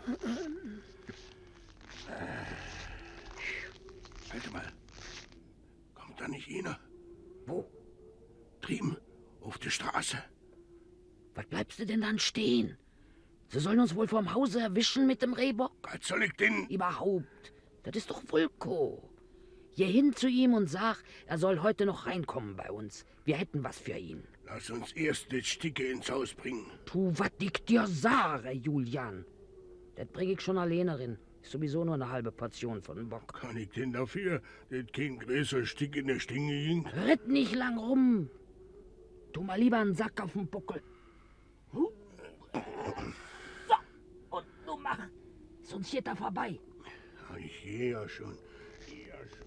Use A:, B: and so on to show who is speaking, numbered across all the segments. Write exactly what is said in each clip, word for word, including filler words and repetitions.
A: Halt mal. Kommt da nicht einer?
B: Wo?
A: Drüben, auf der Straße.
B: Was bleibst du denn dann stehen? Sie sollen uns wohl vorm Hause erwischen mit dem Rehbock?
A: Was soll ich denn?
B: Überhaupt. Das ist doch Vulko. Geh hin zu ihm und sag, er soll heute noch reinkommen bei uns. Wir hätten was für ihn.
A: Lass uns erst das Sticke ins Haus bringen.
B: Tu, was ich dir sage, Julian. Das bring ich schon alleine rein. Ist sowieso nur eine halbe Portion von dem Bock.
A: Kann ich denn dafür, dass kein größer Stick in der Stinge ging?
B: Ritt nicht lang rum. Tu mal lieber einen Sack auf den Buckel. So, und du mach. Sonst geht er vorbei.
A: Ja, ich gehe ja schon. Geh ja schon.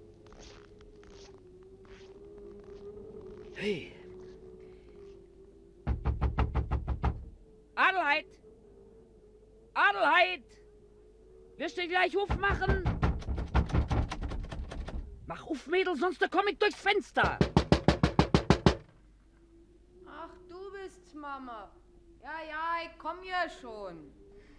B: Hey. Adelheid! Adelheid! Wirst du gleich aufmachen? Mach auf, Mädel, sonst komm ich durchs Fenster.
C: Ach, du bist's, Mama. Ja, ja, ich komm ja schon.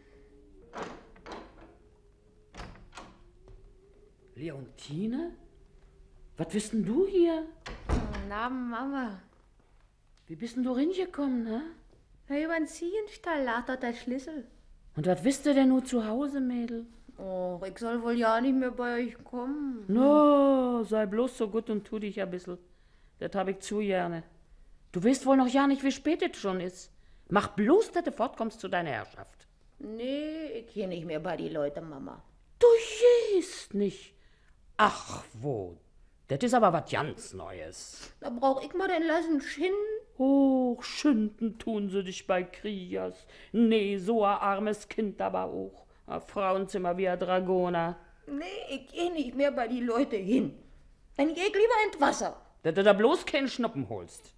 B: Leontine? Was bist denn du hier?
C: Na, Mama.
B: Wie bist denn du reingekommen, ne?
C: Na, über den Ziehenstall lag dort der Schlüssel.
B: Und was wisst ihr denn nur zu Hause, Mädel?
C: Oh, ich soll wohl ja nicht mehr bei euch kommen.
B: No, sei bloß so gut und tu dich ein bisschen. Das hab ich zu gerne. Du weißt wohl noch ja nicht, wie spät es schon ist. Mach bloß, dass du fortkommst zu deiner Herrschaft.
C: Nee, ich geh nicht mehr bei die Leute, Mama.
B: Du gehst nicht. Ach, wo? Das ist aber was ganz Neues.
C: Da brauch ich mal den lassen schinden.
B: Och, schinden tun sie dich bei Kriegers. Nee, so ein armes Kind aber auch. Ein Frauenzimmer wie ein Dragoner.
C: Nee, ich geh nicht mehr bei die Leute hin. Dann geh ich lieber ins Wasser.
B: Dass du da bloß keinen Schnuppen holst.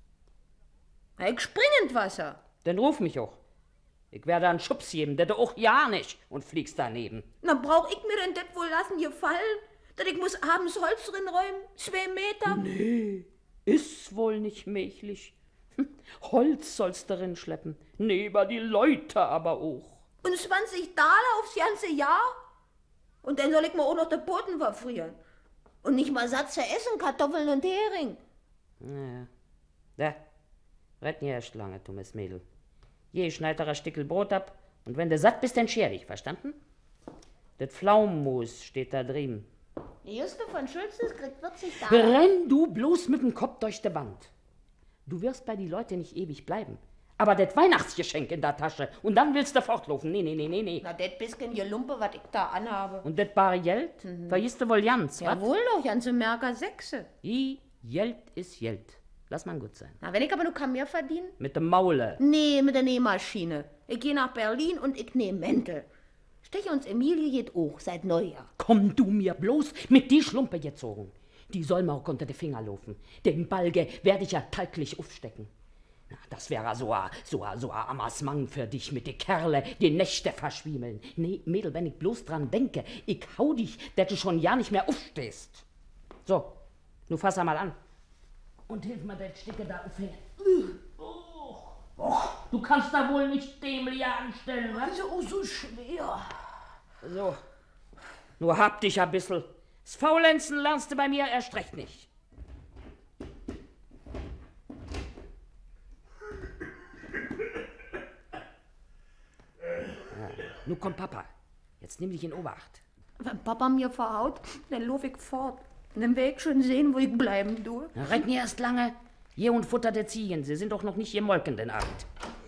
C: Na, ich spring ins Wasser.
B: Dann ruf mich auch. Ich werde einen Schubs geben, dass du auch ja nicht und fliegst daneben.
C: Na, brauch ich mir denn das wohl lassen gefallen? Dass ich muss abends Holz drin räumen? Zwei Meter?
B: Nee, ist wohl nicht möglich. Hm, Holz sollst du drin schleppen. Nee, über die Leute aber auch.
C: Und zwanzig Daler aufs ganze Jahr? Und dann soll ich mir auch noch den Boden verfrieren. Und nicht mal Satz zu essen, Kartoffeln und Hering.
B: Ja, da, red nie erst lange, dummes Mädel. Je, schneid dir ein Stückel Brot ab und wenn du satt bist, dann scher dich, verstanden? Das Pflaumenmus steht da drüben.
C: Die Juste von Schulzes kriegt vierzig Daler.
B: Renn du bloß mit dem Kopf durch die Wand. Du wirst bei die Leute nicht ewig bleiben. Aber das Weihnachtsgeschenk in der Tasche und dann willst du fortlaufen. Nee, nee, nee, nee, nee.
C: Na, das bisschen Gelumpe, was ich da anhabe.
B: Und das bare Geld? Mhm. Vergisst du wohl ganz, was?
C: Jawohl doch, ganze Merker Sechse.
B: I, Geld ist Geld. Lass mal gut sein.
C: Na, wenn ich aber nur kann mehr verdienen?
B: Mit dem Maule.
C: Nee, mit der Nähmaschine. Ich gehe nach Berlin und ich näh Mäntel. Stech uns Emilie geht auch seit Neujahr.
B: Komm du mir bloß mit die Schlumpe gezogen. Die soll mir auch unter die Finger laufen. Den Balge werde ich ja täglich aufstecken. Na, das wäre so a, so a, so a Amasmang für dich mit die Kerle, die Nächte verschwiemeln. Nee, Mädel, wenn ich bloß dran denke, ich hau dich, dass du schon ja nicht mehr aufstehst. So, nu fass einmal an. Und hilf mir das Stücke da aufhängen. Oh, oh, du kannst da wohl nicht dämlich anstellen, was?
C: Das ist auch so schwer.
B: So, nur hab dich ein bisschen. Das Faulenzen lernst du bei mir erst recht nicht. Ja, nun kommt Papa. Jetzt nimm dich in Obacht.
C: Wenn Papa mir verhaut, dann lauf ich fort. Und dann werd ich schon sehen, wo ich bleiben tue.
B: Na, rennt nie erst lange. Hier und Futter der Ziegen. Sie sind doch noch nicht gemolken den Abend.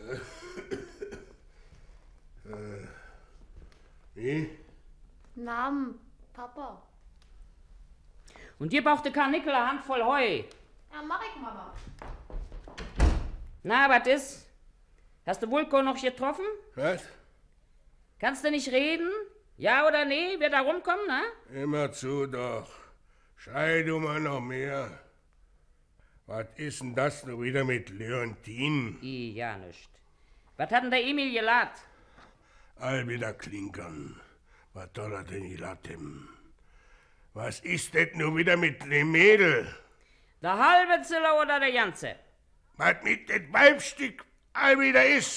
A: Äh, wie?
C: Namen, Papa.
B: Und dir braucht der Karnickel eine Handvoll Heu.
C: Ja, mach ich, Mama.
B: Na, was ist? Hast du Vulko noch getroffen?
A: Was?
B: Kannst du nicht reden? Ja oder nee? Wer da rumkommen, ne?
A: Immer zu doch. Schrei du mal noch mehr. Was ist denn das nur wieder mit Leontine?
B: I, ja, nicht. Was hat denn der Emil gelat?
A: All wieder klinkern. Was soll er denn gelat haben? Was ist das nur wieder mit dem Mädel?
B: Der halbe Ziller oder der ganze?
A: Was mit dem Weibstück all wieder ist?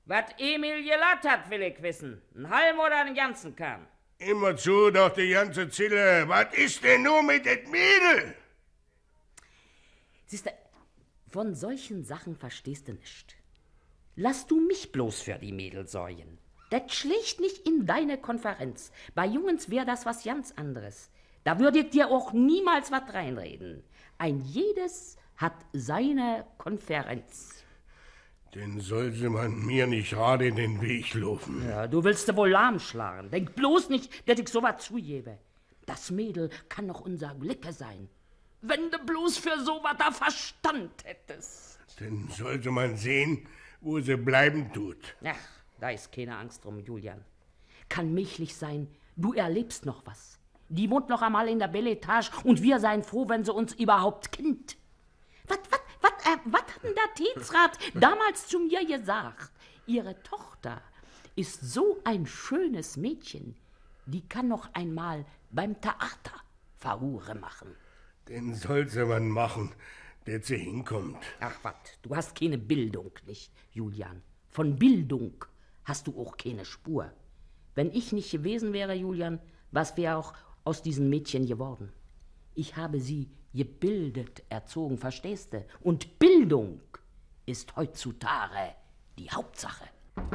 B: Was Emil gelat hat, will ich wissen. Ein halben oder einen ganzen Kahn?
A: Immer zu, doch die ganze Zille. Was ist denn nur mit dem Mädel?
B: Siehst du, von solchen Sachen verstehst du nicht. Lass du mich bloß für die Mädel sorgen. Das schlägt nicht in deine Konferenz. Bei Jungens wär das was ganz anderes. Da würde ich dir auch niemals was reinreden. Ein jedes hat seine Konferenz.
A: Denn sollte man mir nicht gerade in den Weg laufen.
B: Ja, du willst dir wohl lahmschlagen. Denk bloß nicht, dass ich sowas zugebe. Das Mädel kann doch unser Glicke sein. Wenn du bloß für sowas da Verstand hättest.
A: Denn sollte man sehen, wo sie bleiben tut.
B: Ach, da ist keine Angst drum, Julian. Kann möglich sein, du erlebst noch was. Die wohnt noch einmal in der Belle Etage und wir seien froh, wenn sie uns überhaupt kennt. Was, was, was, äh, was hat denn der Teetsrat damals zu mir gesagt? Ihre Tochter ist so ein schönes Mädchen, die kann noch einmal beim Theater Verhure machen.
A: Den sollte man machen, der sie hinkommt.
B: Ach was, du hast keine Bildung, nicht, Julian. Von Bildung hast du auch keine Spur. Wenn ich nicht gewesen wäre, Julian, was wäre auch aus diesen Mädchen geworden? Ich habe sie gebildet erzogen, verstehst du? Und Bildung ist heutzutage die Hauptsache.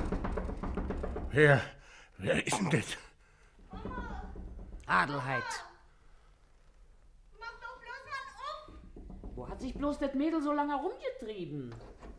A: Wer, wer ist denn das?
B: Adelheid.
C: Mach doch bloß mal um!
B: Wo hat sich bloß das Mädel so lange rumgetrieben?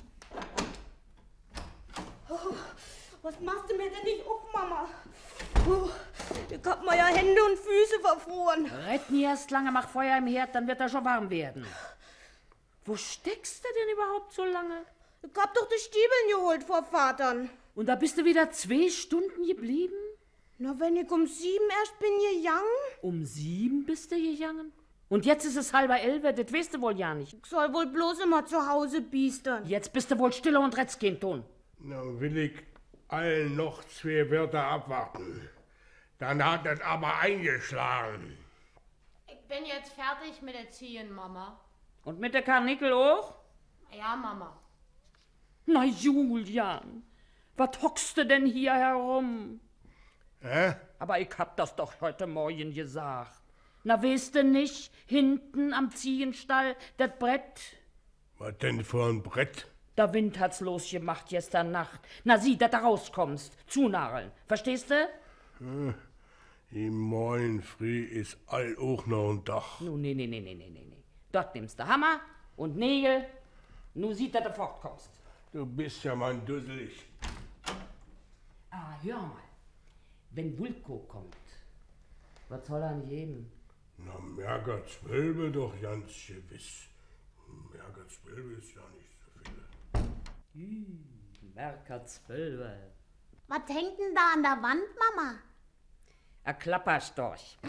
D: Oh, was machst du mir denn nicht auf, Mama? Oh, ich hab meine Hände und Füße verfroren.
B: Red nie erst lange, mach Feuer im Herd, dann wird er schon warm werden. Wo steckst du denn überhaupt so lange?
D: Ich hab doch die Stiebeln geholt vor Vatern.
B: Und da bist du wieder zwei Stunden geblieben?
D: Na, wenn ich um sieben erst bin gegangen?
B: Um sieben bist du gegangen? Und jetzt ist es halber elf, das weißt du wohl ja nicht.
D: Ich soll wohl bloß immer zu Hause biestern.
B: Jetzt bist du wohl stiller und redst kein Ton.
A: Na, will ich allen noch zwei Wörter abwarten. Dann hat es aber eingeschlagen.
E: Ich bin jetzt fertig mit Erziehen, Mama.
B: Und mit der Karnickel auch?
E: Ja, Mama.
B: Na, Julian, was hockst du denn hier herum?
A: Hä?
B: Aber ich hab das doch heute Morgen gesagt. Na, weißt du nicht, hinten am Ziehenstall, das Brett?
A: Was denn für ein Brett?
B: Der Wind hat's losgemacht gestern Nacht. Na, sieh, dass du rauskommst. Zunageln. Verstehst du?
A: Hm. Im Morgen früh ist all auch noch ein Dach.
B: Nu, nee, nee, nee, nee, nee, nee. Dort nimmst du Hammer und Nägel. Nu sieht, dass du fortkommst.
A: Du bist ja mal dusselig.
B: Ah, hör mal. Wenn Wulko kommt, was soll er denn geben?
A: Na, Merker zwölfe doch ganz gewiss. Merker zwölfe ist ja nicht so viel.
B: Hm, Merker zwölfe.
C: Was hängt denn da an der Wand, Mama?
B: Ein Klapperstorch.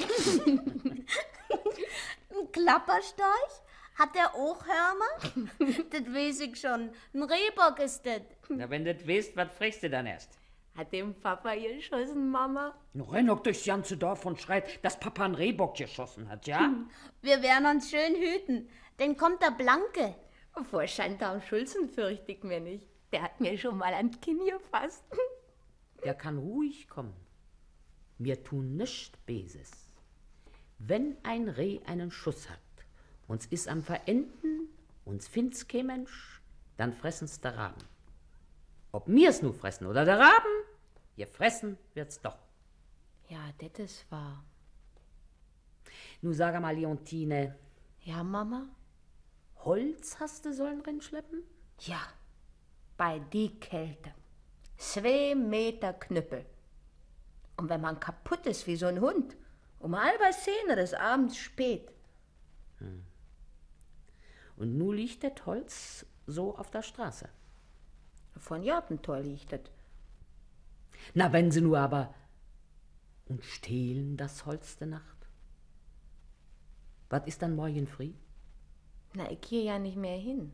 D: Ein Klapperstorch? Hat der auch Hörner? Das weiß ich schon. Ein Rehbock ist das.
B: Na, wenn du das weißt, was fragst du dann erst?
E: Hat dem Papa geschossen, Mama?
B: Nu renn auch durchs ganze Dorf und schreit, dass Papa einen Rehbock geschossen hat, ja?
D: Wir werden uns schön hüten. Denn kommt der Blanke.
E: Vor Schandam Schulzen fürchte ich mir nicht. Der hat mir schon mal an Kinn gefasst.
B: Der kann ruhig kommen. Wir tun nicht Beses. Wenn ein Reh einen Schuss hat, uns is am Verenden, uns find's kein Mensch, dann fressen's der Raben. Ob mir's nu fressen oder der Raben, gefressen wird's doch.
E: Ja, das ist wahr.
B: Nu sag mal, Leontine,
E: Ja, Mama?
B: Holz hast du sollen rinschleppen?
E: Ja, bei die Kälte. Zwei Meter Knüppel. Und wenn man kaputt ist wie so ein Hund, um halber Zehn des Abends spät.
B: Hm. Und nu liegt das Holz so auf der Straße.
E: Von Jortentor liegt das.
B: Na, wenn sie nur aber... Und stehlen das Holz der Nacht? Was ist dann morgen früh?
E: Na, ich gehe ja nicht mehr hin.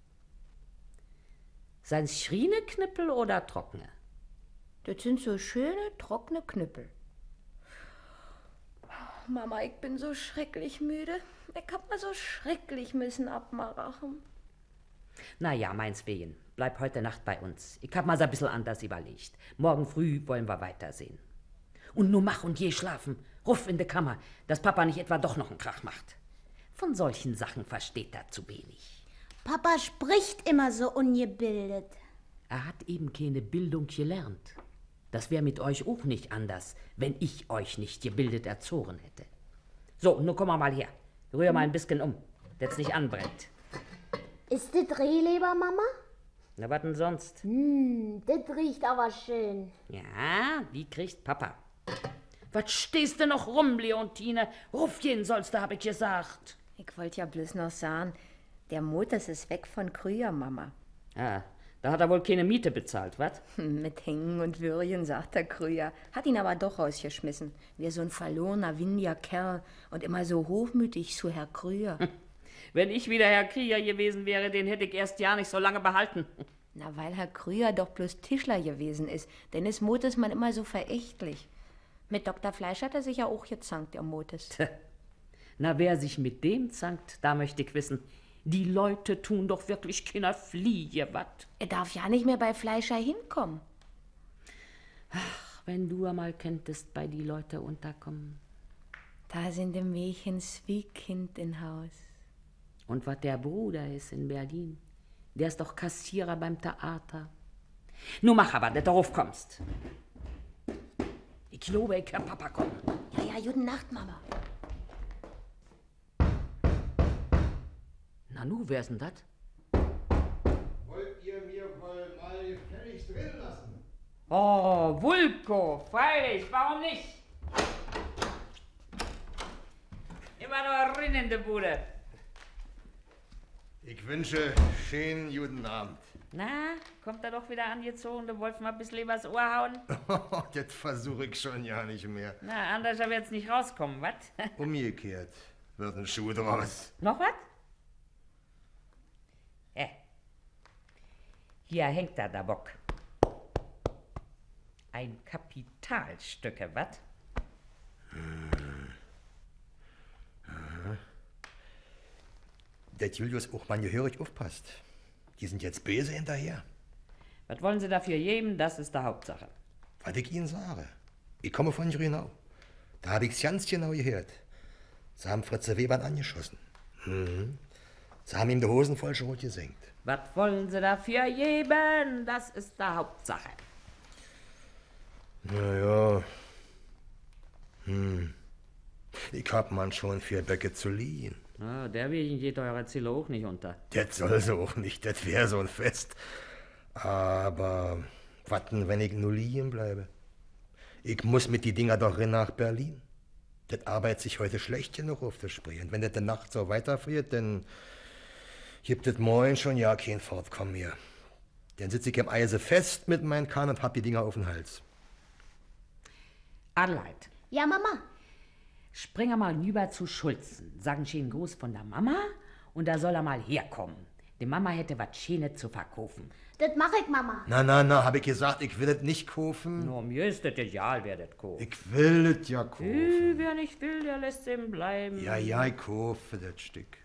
B: Sein's Schrieneknüppel oder trockene?
E: Das sind so schöne, trockene Knüppel. Mama, ich bin so schrecklich müde. Ich hab mal so schrecklich müssen abmachen.
B: Na ja, meinswegen. Bleib heute Nacht bei uns. Ich hab mal's ein bisschen anders überlegt. Morgen früh wollen wir weitersehen. Und nur mach und je schlafen. Ruf in die Kammer, dass Papa nicht etwa doch noch einen Krach macht. Von solchen Sachen versteht er zu wenig.
D: Papa spricht immer so ungebildet.
B: Er hat eben keine Bildung gelernt. Das wäre mit euch auch nicht anders, wenn ich euch nicht gebildet erzogen hätte. So, nun komm mal her. Rühr mal ein bisschen um, dass nicht anbrennt.
D: Ist das Rehleber, Mama?
B: Na, was denn sonst?
D: Hm, das riecht aber schön.
B: Ja, die kriegt Papa. Was stehst du noch rum, Leontine? Ruf jeden sollst du, hab ich gesagt.
E: Ich wollte ja bloß noch sagen, der Motors ist weg von Krüger, Mama.
B: Ah, da hat er wohl keine Miete bezahlt, was?
E: Mit Hängen und Würgen, sagt der Krüger. Hat ihn aber doch rausgeschmissen. Wie so ein verlorener, windiger Kerl und immer so hochmütig zu Herr Krüger.
B: Wenn ich wieder Herr Krieger gewesen wäre, den hätte ich erst ja nicht so lange behalten.
E: Na, weil Herr Krüger doch bloß Tischler gewesen ist. Denn ist Motes man immer so verächtlich. Mit Doktor Fleisch hat er sich ja auch gezankt, der Motes.
B: Na, wer sich mit dem zankt, da möchte ich wissen, die Leute tun doch wirklich keiner Fliege, wat?
E: Er darf ja nicht mehr bei Fleischer hinkommen.
B: Ach, wenn du einmal könntest bei die Leute unterkommen.
E: Da sind im Mädchen Kind in Haus.
B: Und was der Bruder ist in Berlin, der ist doch Kassierer beim Theater. Nun mach aber, dass du raufkommst. Ich glaube, ich hör Papa kommen.
E: Ja, ja, gute Nacht, Mama.
B: Na nu, wer ist denn das?
A: Wollt ihr mir wohl mal gefälligst drin lassen?
B: Oh, Vulko, freilich, warum nicht? Immer nur rein in die Bude.
A: Ich wünsche schönen guten Abend.
B: Na, kommt er doch wieder angezogen, du wolltest mal ein bisschen übers Ohr hauen?
A: Das versuche ich schon ja nicht mehr.
B: Na, anders wird's nicht rauskommen, was?
A: Umgekehrt wird ein Schuh draus.
B: Noch was? Ja. Hier hängt da der Bock. Ein Kapitalstücke, was?
F: Hm. Ja. Der Julius auch mal gehörig aufpasst. Die sind jetzt böse hinterher.
B: Was wollen Sie dafür geben? Das ist die Hauptsache.
F: Was ich Ihnen sage. Ich komme von Grünau. Da habe ich's ganz genau gehört. Sie haben Fritze Webern angeschossen. Mhm. Sie haben ihm die Hosen voll Schrot gesenkt.
B: Was wollen Sie dafür geben? Das ist die Hauptsache.
F: Na ja. Hm. Ich hab man schon vier Böcke zu liehen.
B: Ah, der wegen geht eurer Ziele auch nicht unter.
F: Das soll so auch nicht, das wär so ein Fest. Aber watten, wenn ich nur liegen bleibe? Ich muss mit die Dinger doch rein nach Berlin. Das arbeitet sich heute schlecht genug auf der Spree. Und wenn das die Nacht so weiterfriert, dann gibt es morgen schon ja kein Fortkommen mehr. Dann sitze ich im Eise fest mit meinem Kahn und hab die Dinger auf den Hals.
B: Adelheid,
D: Ja, Mama.
B: spring mal rüber zu Schulzen. Sagen schön Gruß von der Mama und da soll er mal herkommen. Die Mama hätte was Schönes zu verkaufen.
D: Das mache ich, Mama.
F: Na, na, na, hab ich gesagt, ich will das nicht kaufen.
B: Nur mir ist das egal, wer das kauft.
F: Ich will das ja kaufen.
B: Äh, wer nicht will, der lässt ihm bleiben.
F: Ja, ja, ich kaufe das Stück.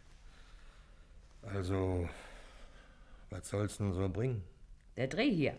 F: Also, was soll's denn so bringen?
B: Der Dreh hier,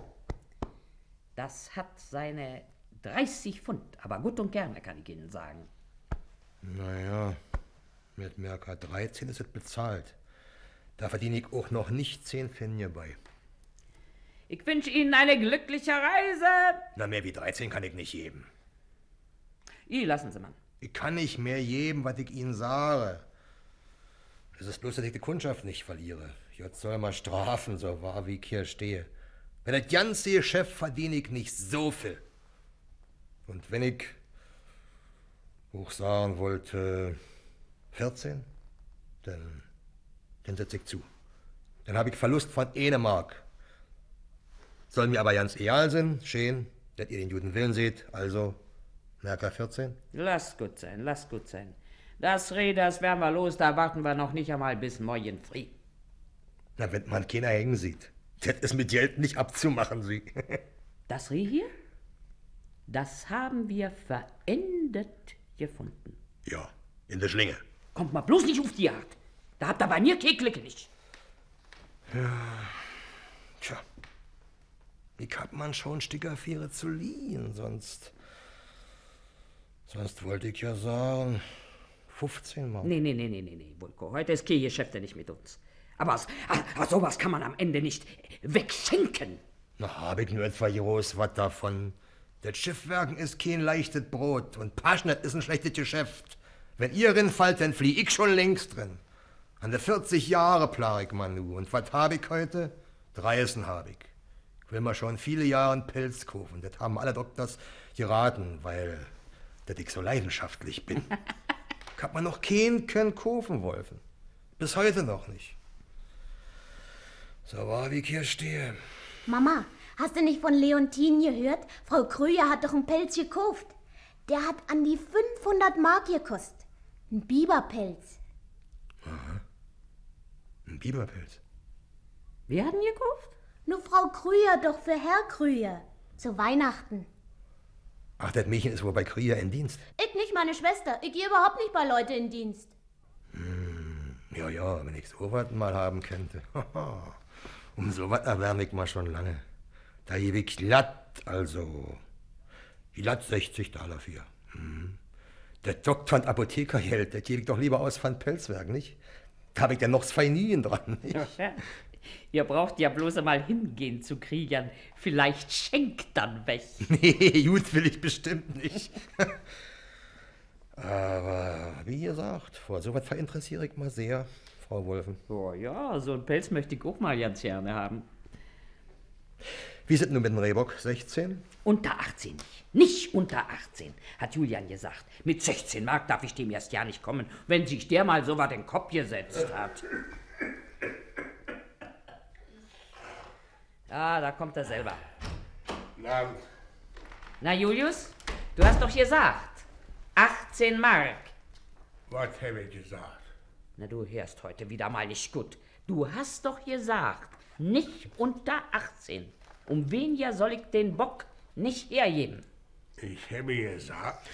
B: das hat seine dreißig Pfund, aber gut und gerne, kann ich Ihnen sagen.
F: Naja, mit Merker dreizehn ist es bezahlt. Da verdiene ich auch noch nicht zehn Pfennig bei.
B: Ich wünsche Ihnen eine glückliche Reise.
F: Na, mehr wie dreizehn kann ich nicht geben.
B: I, lassen Sie mal.
F: Ich kann nicht mehr geben, was ich Ihnen sage. Es ist bloß, dass ich die Kundschaft nicht verliere. Jetzt soll mal strafen, so wahr wie ich hier stehe. Wenn das ganze Geschäft verdiene ich nicht so viel. Und wenn ich hoch sagen wollte vierzehn, dann, dann setze ich zu. Dann habe ich Verlust von eine Mark. Soll mir aber ganz egal sein, schön, dass ihr den guten Willen seht, also Merker vierzehn.
B: Lass gut sein, lass gut sein. Das Reh, das werden wir los, da warten wir noch nicht einmal bis morgen früh.
F: Na, wenn man keiner hängen sieht, das ist mit Geld nicht abzumachen, Sie.
B: Das Reh hier, das haben wir verendet gefunden.
F: Ja, in der Schlinge.
B: Kommt mal bloß nicht auf die Jagd. Da habt ihr bei mir keine Klicke nicht.
F: Ja, tja. Ich hab man schon Stickerfiere zu liehen, sonst... Sonst wollte ich ja sagen, fünfzehn Mal.
B: Nee, nee, nee, nee, nee, nee, Vulko, heute ist kein Geschäfte nicht mit uns. Aber ah, sowas kann man am Ende nicht wegschenken.
F: Na, hab ich nur etwa groß was davon. Das Schiffwerken ist kein leichtes Brot und Paschnet ist ein schlechtes Geschäft. Wenn ihr rinfallt, dann flieh ich schon längst drin. An der vierzig Jahre plag ich man nu. Und was hab ich heute? Dreisen hab ich. Ich will mal schon viele Jahre einen Pelz kaufen. Das haben alle Doktors geraten, weil dass ich so leidenschaftlich bin. Ich hab man noch keinen können kaufen wollen. Bis heute noch nicht. So wahr wie ich hier stehe.
D: Mama, hast du nicht von Leontin gehört? Frau Krüger hat doch einen Pelz gekauft. Der hat an die fünfhundert Mark gekostet. Ein Biberpelz.
F: Aha. Ein Biberpelz.
B: Wer hat ihn gekauft?
D: Nur Frau Krüger doch für Herr Krüger. Zu Weihnachten.
F: Ach, das Mädchen ist wohl bei Krüger in Dienst.
D: Ich nicht, meine Schwester. Ich gehe überhaupt nicht bei Leute in Dienst.
F: Hm, ja, ja, wenn ich so was mal haben könnte. Um so was erwärme ich mal schon lange. Da gebe ich glatt, also glatt sechzig Dollar für. Hm. Der Doktor und Apothekergeld, das gebe ich doch lieber aus von Pelzwerk, nicht? Da habe ich dann noch zwei Nien dran, nicht?
B: Ja, ihr braucht ja bloß einmal hingehen zu Kriegern. Vielleicht schenkt dann weg.
F: Nee, gut will ich bestimmt nicht. Aber wie gesagt, vor so was verinteressiere ich mal sehr, Frau Wolfen.
B: Oh ja, so einen Pelz möchte ich auch mal ganz gerne haben.
F: Wie sind nun mit dem Rehbock? sechzehn?
B: Unter achtzehn nicht. Nicht unter achtzehn, hat Julian gesagt. Mit sechzehn Mark darf ich dem erst ja nicht kommen, wenn sich der mal so was in den Kopf gesetzt hat. Ah, da kommt er selber.
A: Na,
B: Na, Julius, du hast doch gesagt, achtzehn Mark.
A: was habe ich gesagt?
B: Na, du hörst heute wieder mal nicht gut. Du hast doch gesagt, nicht unter achtzehn. Um wen ja soll ich den Bock nicht hergeben?
A: Ich habe gesagt.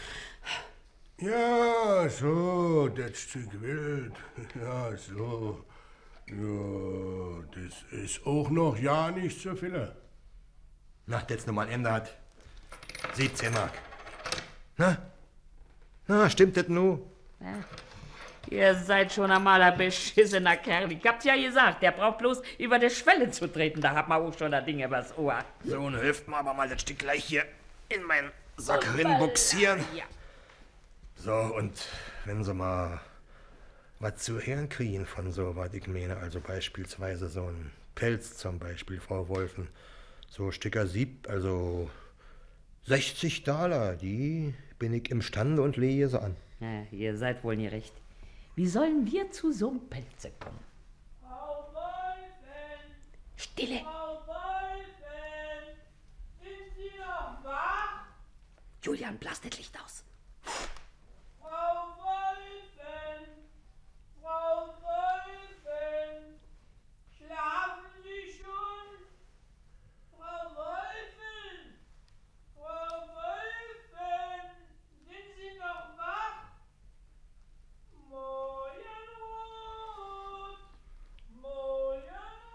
A: Ja, so, das Stück Wild. Ja, so. Ja, das ist auch noch ja nicht so viel.
F: Na, das noch mal ein Ende hat. siebzehn Mark. Na? Na, stimmt das nu?
B: Ja. Ihr seid schon einmal ein beschissener Kerl. Ich hab's ja gesagt, der braucht bloß über die Schwelle zu treten. Da hat man auch schon das Ding übers Ohr.
F: So, und hilft mir aber mal das Stück gleich hier in meinen Sack rinbuxieren.
B: Ja.
F: So, und wenn Sie mal was zu hören kriegen von so was, ich meine, also beispielsweise so ein Pelz zum Beispiel, Frau Wolfen, so Sticker Sieb, also sechzig Dollar, die bin ich imstande und lege sie an.
B: Ja, ihr seid wohl nicht recht. Wie sollen wir zu so einem Pelze kommen?
G: Frau Wolfen!
B: Stille!
G: Frau Wolfen! Sind Sie noch wach?
B: Julian, blas das Licht aus.
G: Frau Wolfen! Frau Wolfen! Schlafen Sie schon? Frau Wolfen! Frau Wolfen! Sind Sie noch wach? Mojenrot! Mojenrot!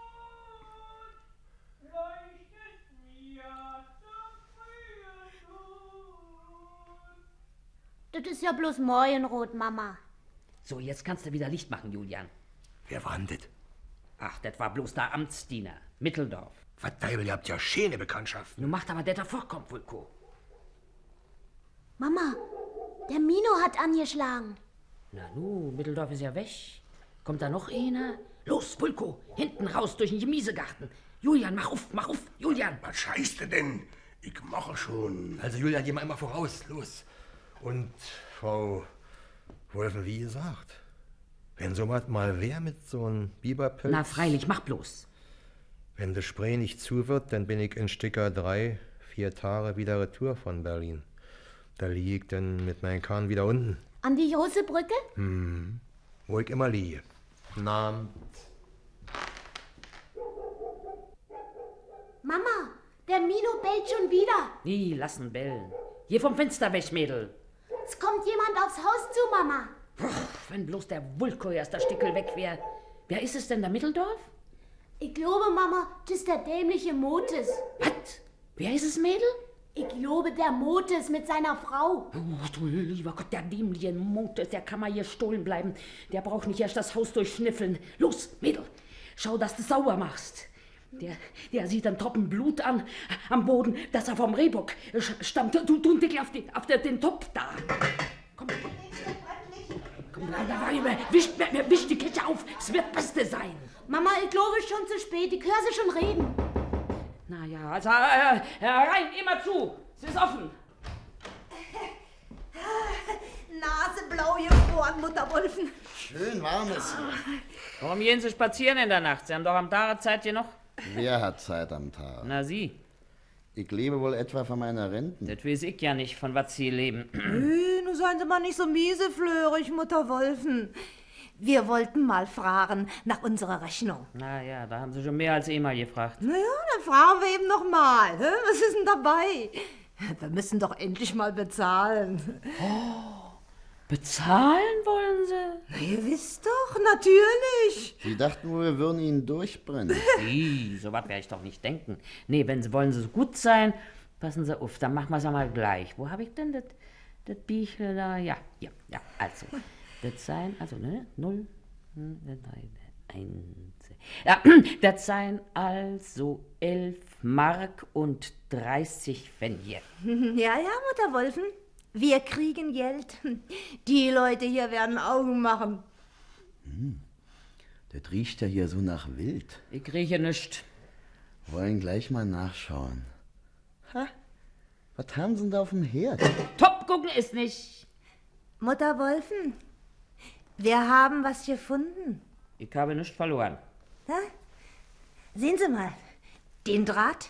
G: Leuchtet mir zum frühen Tod!
D: Das ist ja bloß Morgenrot, Mama.
B: So, jetzt kannst du wieder Licht machen, Julian.
F: Wer war denn das?
B: Ach, das war bloß der Amtsdiener, Mitteldorf.
F: Was Teufel, ihr habt ja schöne Bekanntschaften.
B: Nun macht aber der da vorkommt, Vulko.
D: Mama, der Mino hat angeschlagen.
B: Na nu, Mitteldorf ist ja weg. Kommt da noch einer? Los, Vulko, hinten raus durch den Gemiesegarten. Julian, mach auf, mach auf, Julian.
A: Was scheißt du denn? Ich mache schon.
F: Also Julian, geh mal immer voraus, los. Und Frau Wolfen, wie gesagt, wenn so was mal wer mit so einem Biberpelz...
B: Na freilich, mach bloß.
F: Wenn das Spree nicht zu wird, dann bin ich in Sticker drei, vier Tage wieder retour von Berlin. Da lieg ich dann mit meinem Kahn wieder unten.
D: An die große Brücke?
F: Hm, wo ich immer liege. Na,
D: Mama, der Mino bellt schon wieder.
B: Wie, lassen bellen. Hier vom Fenster weg, Mädel.
D: Es kommt jemand aufs Haus zu, Mama.
B: Puh, wenn bloß der Vulko erst der Stickel weg wäre. Wer ist es denn, der Mitteldorf?
D: Ich glaube, Mama, das ist der dämliche Motes.
B: Was? Wer ist es, Mädel?
D: Ich glaube, der Motes mit seiner Frau.
B: Oh, du lieber Gott, der dämliche Motes, der kann mal hier stohlen bleiben. Der braucht nicht erst das Haus durchschnüffeln. Los, Mädel, schau, dass du sauber machst. Der, der sieht einen Tropfen Blut an, am Boden, dass er vom Rehbock stammt. Du, du dich auf, den, auf den, den Topf da. Komm, komm, bleib dabei, wisch, wisch die Kette auf, es wird Beste sein.
D: Mama, ich glaube, es ist schon zu spät. Ich höre sie schon reden.
B: Na ja, also äh, rein, immer zu. Es ist offen.
C: Naseblau gefroren, Mutterwolfen.
H: Schön warmes.
B: Warum gehen Sie spazieren in der Nacht? Sie haben doch am Tag Zeit hier noch.
H: Wer hat Zeit am Tag?
B: Na, Sie.
H: Ich lebe wohl etwa von meiner Renten.
B: Das weiß ich ja nicht, von was Sie leben.
C: Äh, nun seien Sie mal nicht so mieseflörig, Mutterwolfen. Wir wollten mal fragen nach unserer Rechnung.
B: Na ja, da haben Sie schon mehr als einmal gefragt.
C: Na ja, dann fragen wir eben noch mal. Hä? Was ist denn dabei? Wir müssen doch endlich mal bezahlen.
B: Bezahlen wollen Sie?
C: Na, ihr wisst doch, natürlich.
H: Sie dachten wohl, wir würden ihn durchbrennen.
B: Ih, so was werde ich doch nicht denken. Nee, wenn Sie wollen Sie so gut sein, passen Sie auf, dann machen wir es einmal gleich. Wo habe ich denn das, das Büchle da? Ja, ja, ja, also. Das seien, also, ne, null, drei, eins. Ja, das seien also elf Mark und dreißig Pfennige.
C: Ja, ja, Mutterwolfen. Wir kriegen Geld. Die Leute hier werden Augen machen.
H: Hm, das riecht ja hier so nach Wild.
B: Ich rieche nichts.
H: Wollen gleich mal nachschauen. Ha, was haben Sie denn da auf dem Herd?
B: Top gucken ist nicht.
C: Mutterwolfen, wir haben was gefunden.
B: Ich habe nichts verloren.
C: Ja? Sehen Sie mal, den Draht.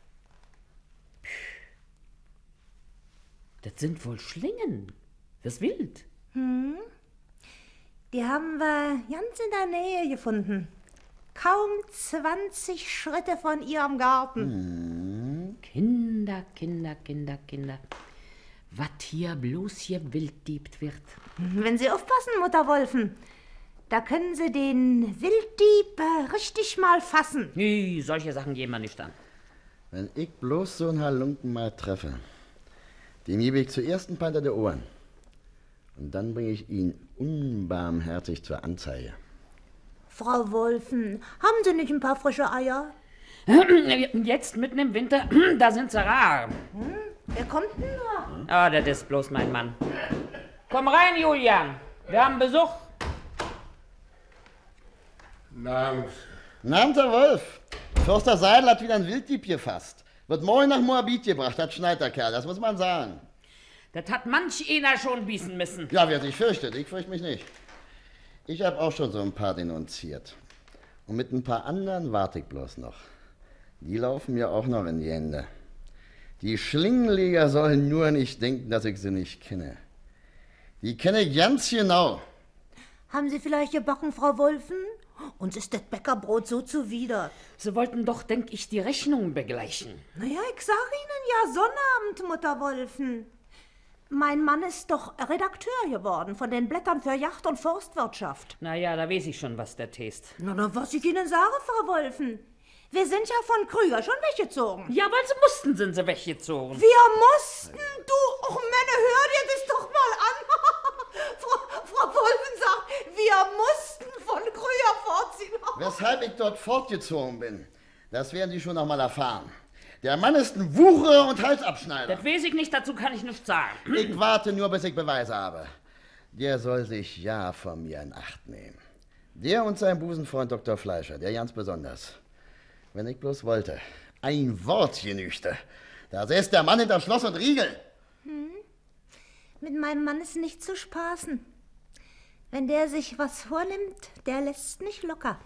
B: Das sind wohl Schlingen. Das Wild.
C: Hm. Die haben wir ganz in der Nähe gefunden. Kaum zwanzig Schritte von Ihrem Garten.
B: Hm. Kinder, Kinder, Kinder, Kinder. Was hier bloß hier wilddiebt wird.
C: Wenn Sie aufpassen, Mutterwolfen, da können Sie den Wilddieb äh, richtig mal fassen.
B: Nee, solche Sachen gehen wir nicht an.
H: Wenn ich bloß so einen Halunken mal treffe, dem gebe ich zuerst ein paar hinter die Ohren. Und dann bringe ich ihn unbarmherzig zur Anzeige.
C: Frau Wolfen, haben Sie nicht ein paar frische Eier?
B: Jetzt mitten im Winter, da sind sie rar.
C: Hm? Wer kommt denn da?
B: Ah, das ist bloß mein Mann. Komm rein, Julian. Wir haben Besuch.
A: Namens.
H: Namens Herr Wolf. Förster Seidel hat wieder einen Wilddieb gefasst. Wird morgen nach Moabit gebracht, hat Schneiderkerl, das muss man sagen.
B: Das hat manch einer schon bissen müssen.
H: Ja, wer sich fürchtet, ich fürchte mich nicht. Ich habe auch schon so ein paar denunziert. Und mit ein paar anderen warte ich bloß noch. Die laufen mir auch noch in die Hände. Die Schlingenleger sollen nur nicht denken, dass ich sie nicht kenne. Die kenne ich ganz genau.
C: Haben Sie vielleicht gebacken, Frau Wolfen? Uns ist das Bäckerbrot so zuwider.
B: Sie wollten doch, denk ich, die Rechnung begleichen.
C: Naja, ich sag Ihnen ja, Sonnabend, Mutterwolfen. Mein Mann ist doch Redakteur geworden von den Blättern für Yacht- und Forstwirtschaft.
B: Na ja, da weiß ich schon, was der Test.
C: Na, na, was ich Ihnen sage, Frau Wolfen. Wir sind ja von Krüger schon weggezogen.
B: Ja, weil sie mussten, sind sie weggezogen.
C: Wir mussten? Du, och Männer, hör dir das doch mal an. Frau, Frau Wolfen sagt, wir mussten von Krüger fortziehen.
H: Weshalb ich dort fortgezogen bin, das werden Sie schon noch mal erfahren. Der Mann ist ein Wucherer und Halsabschneider.
B: Das weiß ich nicht, dazu kann ich nichts sagen.
H: Ich warte nur, bis ich Beweise habe. Der soll sich ja von mir in Acht nehmen. Der und sein Busenfreund Doktor Fleischer, der ganz besonders. Wenn ich bloß wollte. Ein Wort genügte. Da säß der Mann hinter Schloss und Riegel.
C: Hm. Mit meinem Mann ist nicht zu spaßen. Wenn der sich was vornimmt, der lässt nicht locker.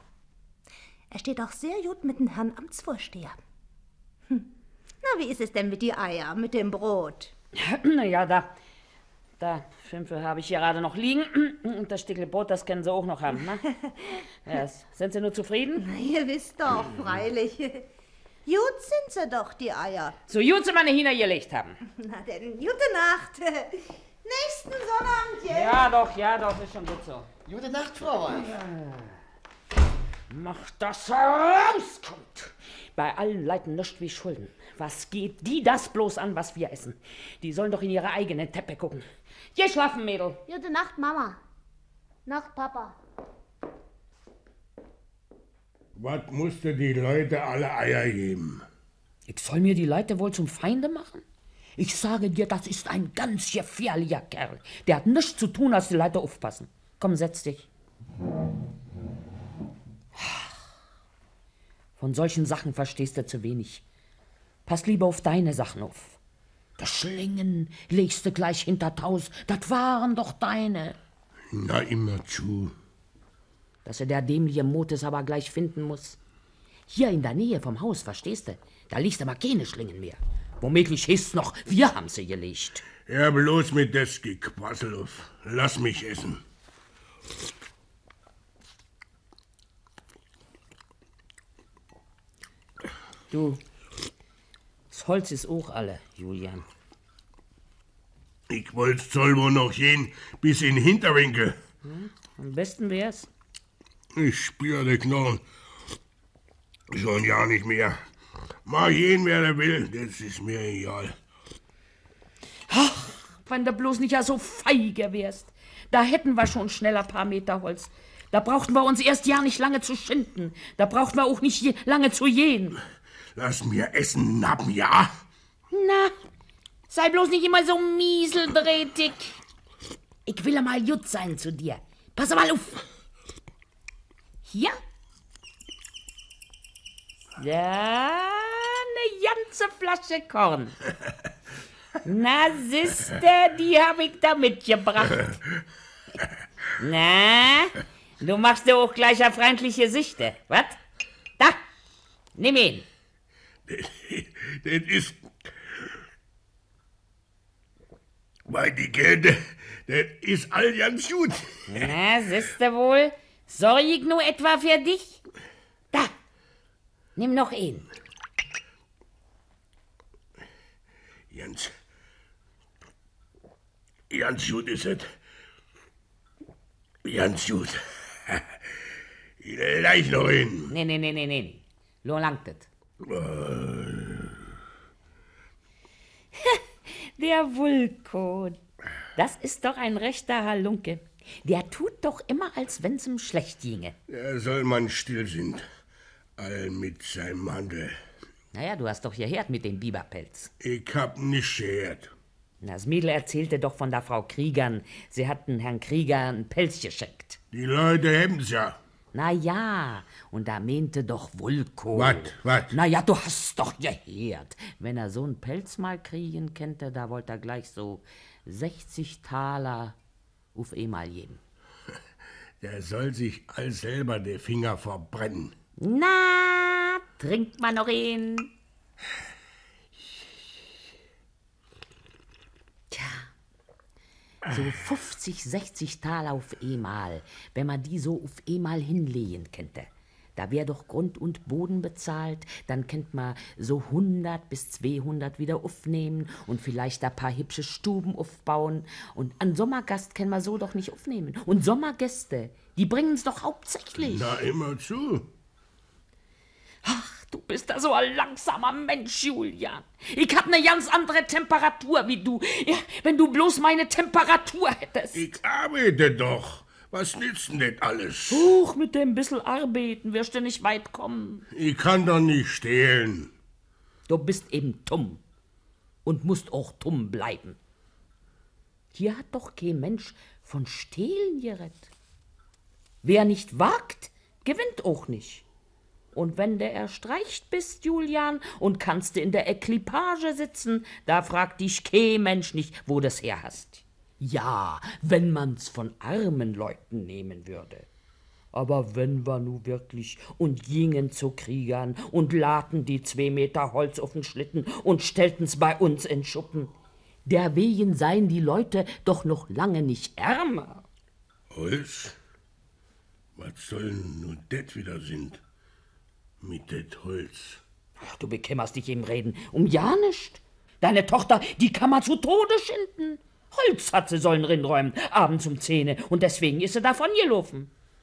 C: Er steht auch sehr gut mit dem Herrn Amtsvorsteher. Hm. Na, wie ist es denn mit die Eier, mit dem Brot?
B: Na ja, da, da, Schimpfe habe ich gerade noch liegen. Und das Stückchen Brot, das können Sie auch noch haben, ne? Ja, sind Sie nur zufrieden?
C: Na, ihr wisst doch, freilich. Gut sind sie doch, die Eier.
B: So gut Sie meine Hühner gelegt haben.
C: Na denn, gute Nacht. Nächsten Sonnabend, ja?
B: Ja doch, ja doch, ist schon gut so.
H: Gute Nacht, Frau Wolf.
B: Mach, dass er rauskommt. Bei allen Leuten nischt wie Schulden. Was geht die das bloß an, was wir essen? Die sollen doch in ihre eigenen Teppe gucken. Geh schlafen, Mädel.
D: Gute Nacht, Mama. Nacht, Papa.
A: Was musste die Leute alle Eier geben?
B: Ich soll mir die Leute wohl zum Feinde machen? Ich sage dir, das ist ein ganz gefährlicher Kerl. Der hat nichts zu tun, als die Leute aufpassen. Komm, setz dich. Von solchen Sachen verstehst du zu wenig. Pass lieber auf deine Sachen auf. Das Schlingen legst du gleich hinter Taus. Das waren doch deine.
A: Na, immer zu.
B: Dass er der dämliche Motes aber gleich finden muss. Hier in der Nähe vom Haus, verstehst du? Da liegst aber keine Schlingen mehr. Womöglich hießt's noch, wir haben sie gelegt.
A: Ja, bloß mit des Gequassel auf. Lass mich essen.
B: Du, das Holz ist auch alle, Julian.
A: Ich wollt's soll wohl noch gehen bis in den Hinterwinkel.
B: Hm, am besten wär's.
A: Ich spüre die Knochen. Schon ja nicht mehr. Mag jeden, wer der will, das ist mir egal.
B: Ach, wenn du bloß nicht ja so feige wärst. Da hätten wir schon schnell ein paar Meter Holz. Da brauchten wir uns erst ja nicht lange zu schinden. Da brauchten wir auch nicht je, lange zu jähen.
A: Lass mir essen, nappen, ja?
B: Na, sei bloß nicht immer so mieseldrätig. Ich will mal gut sein zu dir. Pass mal auf. Hier. Ja, eine ganze Flasche Korn. Na, siehste, die hab ich da mitgebracht. Na, du machst dir auch gleich eine freundliche Sichte, was? Da, nimm ihn.
A: Das ist... Weil die Kälte, das ist all ganz gut.
B: Na, siehste wohl, sorg ich nur etwa für dich? Da, nimm noch einen.
A: Ganz... Ganz gut ist es. Ganz gut. Gleich noch hin.
B: Nee, nee, nee, nee, nee. Lo langt es. Der Vulko. Das ist doch ein rechter Halunke. Der tut doch immer, als wenn's ihm schlecht ginge.
A: Da soll man still sind. All mit seinem Handel.
B: Naja, du hast doch gehört mit dem Biberpelz.
A: Ich hab nicht gehört.
B: Das Mädel erzählte doch von der Frau Kriegern. Sie hatten Herrn Krieger einen Pelz geschenkt.
A: Die Leute haben's ja.
B: Na ja, und da meinte doch Vulko.
A: Wat, wat?
B: Na ja, du hast doch gehört. Wenn er so einen Pelz mal kriegen könnte, da wollte er gleich so sechzig Taler auf einmal geben.
A: Der soll sich all selber die Finger verbrennen.
B: Na, trinkt man noch einen? Tja, so fünfzig, sechzig Taler auf einmal, wenn man die so auf einmal hinlegen könnte. Da wär doch Grund und Boden bezahlt, dann könnt man so hundert bis zweihundert wieder aufnehmen und vielleicht ein paar hübsche Stuben aufbauen. Und an Sommergast kann man so doch nicht aufnehmen. Und Sommergäste, die bringen's doch hauptsächlich.
A: Na, immer zu.
B: Ach, du bist da so ein langsamer Mensch, Julian. Ich hab ne ganz andere Temperatur wie du. Ja, wenn du bloß meine Temperatur hättest.
A: Ich arbeite doch. Was nützt denn das alles?
B: Huch, mit dem bissel Arbeiten wirst du nicht weit kommen.
A: Ich kann doch nicht stehlen.
B: Du bist eben dumm. Und musst auch dumm bleiben. Hier hat doch kein Mensch von Stehlen gerettet. Wer nicht wagt, gewinnt auch nicht. Und wenn du erstreicht bist, Julian, und kannst du in der Equipage sitzen, da fragt dich kein Mensch nicht, wo du's her hast. Ja, wenn man's von armen Leuten nehmen würde. Aber wenn wir nu wirklich und gingen zu Kriegern und laden die zwei Meter Holz auf den Schlitten und stellten's bei uns in Schuppen, derwegen seien die Leute doch noch lange nicht ärmer.
A: Holz? Was soll nun das wieder sind? Mit det Holz.
B: Ach, du bekümmerst dich im Reden um ja nicht. Deine Tochter, die kann man zu Tode schinden. Holz hat sie sollen rinräumen, abends um Zähne, und deswegen ist sie davon gelaufen.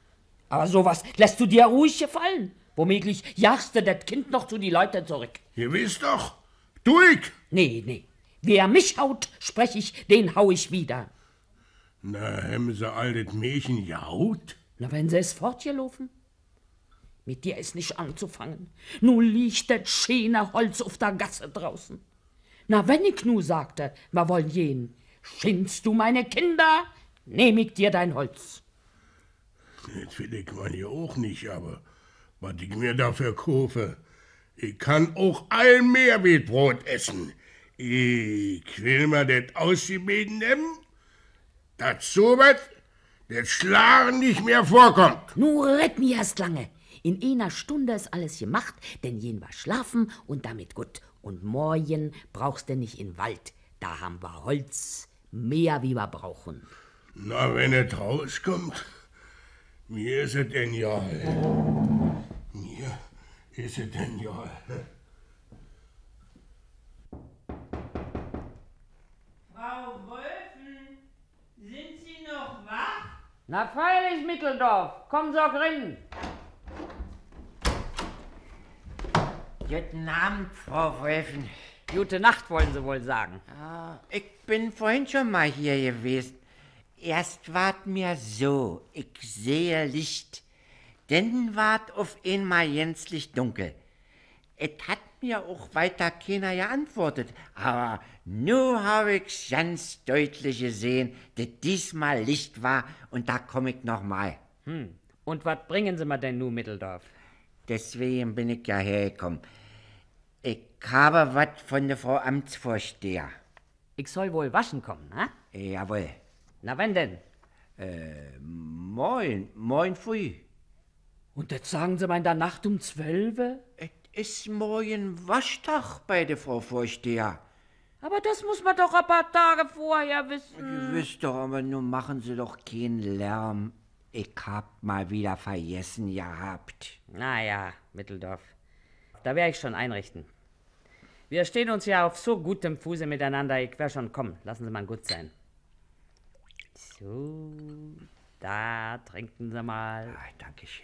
B: Aber sowas lässt du dir ruhig gefallen. Womöglich jagst du das Kind noch zu die Leute zurück.
A: Ihr wisst doch, tu ich.
B: Nee, nee. Wer mich haut, sprech ich, den hau ich wieder.
A: Na, haben sie all das Mädchen jaut?
B: Na, wenn sie es fortgelaufen? Mit dir ist nicht anzufangen. Nu liegt das schöne Holz auf der Gasse draußen. Na, wenn ich nu sagte, wir wollen gehen, schindst du meine Kinder, nehm ich dir dein Holz.
A: Das will ich man ja auch nicht, aber was ich mir dafür kaufe, ich kann auch ein Meerwetbrot essen. Ich will mir das ausgebeten nehmen, dass sowas, das Schlagen nicht mehr vorkommt.
B: Nu red mir erst lange. In einer Stunde ist alles gemacht, denn jen war schlafen und damit gut. Und morgen brauchst du nicht in Wald, da haben wir Holz, mehr wie wir brauchen.
A: Na, wenn es rauskommt, mir ist es genial. Mir ist es genial.
G: Frau Wölfen, sind Sie noch wach?
B: Na freilich, Mitteldorf, komm so rein.
I: Guten Abend, Frau Wölfen.
B: Gute Nacht, wollen Sie wohl sagen.
I: Ah, ich bin vorhin schon mal hier gewesen. Erst ward mir so, ich sehe Licht. Dann ward auf einmal gänzlich dunkel. Es hat mir auch weiter keiner geantwortet, aber nu habe ich's ganz deutlich gesehen, dass diesmal Licht war und da komm ich noch mal.
B: Hm. Und was bringen Sie mir denn nu, Mitteldorf?
I: Deswegen bin ich ja hergekommen. Ich habe was von der Frau Amtsvorsteher.
B: Ich soll wohl waschen kommen, ne?
I: Jawohl.
B: Na, wenn denn?
I: Äh, moin, moin früh.
B: Und das sagen Sie mir in der Nacht um zwölfe?
I: Es ist morgen Waschtag bei der Frau Vorsteher.
B: Aber das muss man doch ein paar Tage vorher wissen.
I: Ihr wisst doch, aber nun machen Sie doch keinen Lärm. Ich hab mal wieder vergessen gehabt.
B: Na ja, Mitteldorf. Da werde ich schon einrichten. Wir stehen uns ja auf so gutem Fuße miteinander. Ich werde schon kommen. Lassen Sie mal gut sein. So, da trinken Sie mal.
I: Ah, Dankeschön.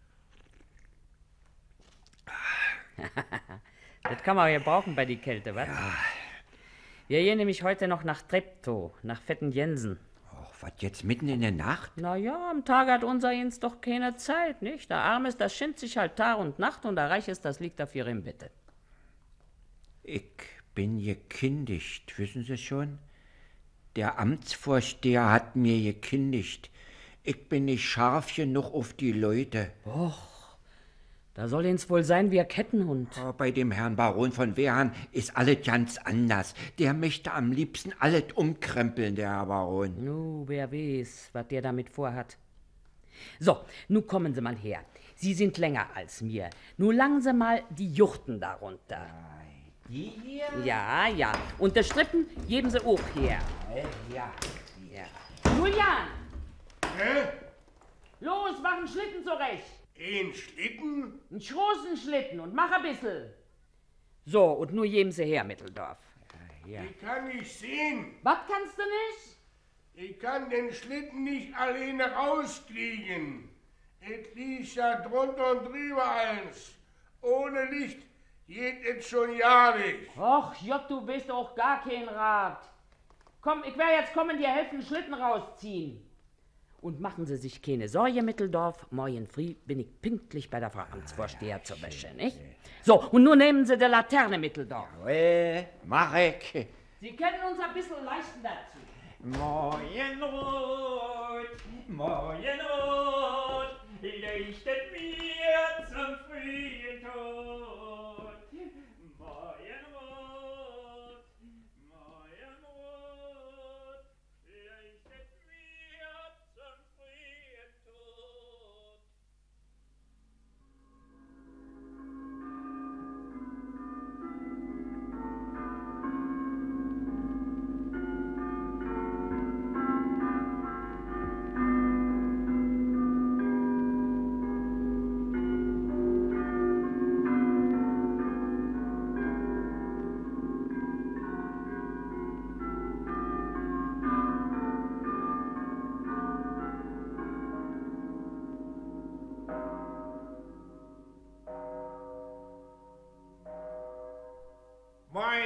B: Das kann man ja brauchen bei die Kälte, was? Ja. Wir gehen nämlich heute noch nach Treptow, nach Fetten Jensen.
I: Och, was jetzt mitten in der Nacht?
B: Na ja, am Tag hat unser Jens doch keine Zeit, nicht? Der Arme ist, das schindt sich halt Tag und Nacht und der Reich ist, das liegt auf ihrem Bette.
I: Ich bin gekündigt, wissen Sie schon? Der Amtsvorsteher hat mir gekündigt. Ich bin nicht scharf genug auf die Leute.
B: Och, da soll ins wohl sein wie ein Kettenhund.
I: Oh, bei dem Herrn Baron von Wehrhahn ist alles ganz anders. Der möchte am liebsten alles umkrempeln, der Herr Baron.
B: Nu, wer weiß, was der damit vorhat. So, nu kommen Sie mal her. Sie sind länger als mir. Nu langen Sie mal die Juchten darunter.
I: Die hier?
B: Ja, ja. Und der Strippen geben Sie auch her.
I: Ja.
B: Ja. Julian!
A: Hä?
B: Los, mach einen Schlitten zurecht.
A: Ein Schlitten?
B: Einen großen Schlitten und mach ein bisschen. So, und nur geben Sie her, Mitteldorf.
I: Ja.
A: Ich kann nicht sehen.
B: Was kannst du nicht?
A: Ich kann den Schlitten nicht alleine rauskriegen. Es liegt ja drunter und drüber eins. Ohne Licht geht es schon jahrig.
B: Och, Jott, du bist auch gar kein Rat. Komm, ich werde jetzt kommen, dir helfen, den Schlitten rausziehen. Und machen Sie sich keine Sorge, Mitteldorf. Morgen früh bin ich pünktlich bei der Frau Amtsvorsteher zur Wäsche, nicht? So, und nun nehmen Sie die Laterne, Mitteldorf.
I: Jawohl, mach ich.
B: Sie können uns ein bisschen leisten dazu.
G: Morgenrot, Morgenrot, leuchtet mir zum frühen Tod. Morgenrot, Morgenrot, leuchtet mir zum frühen Tod.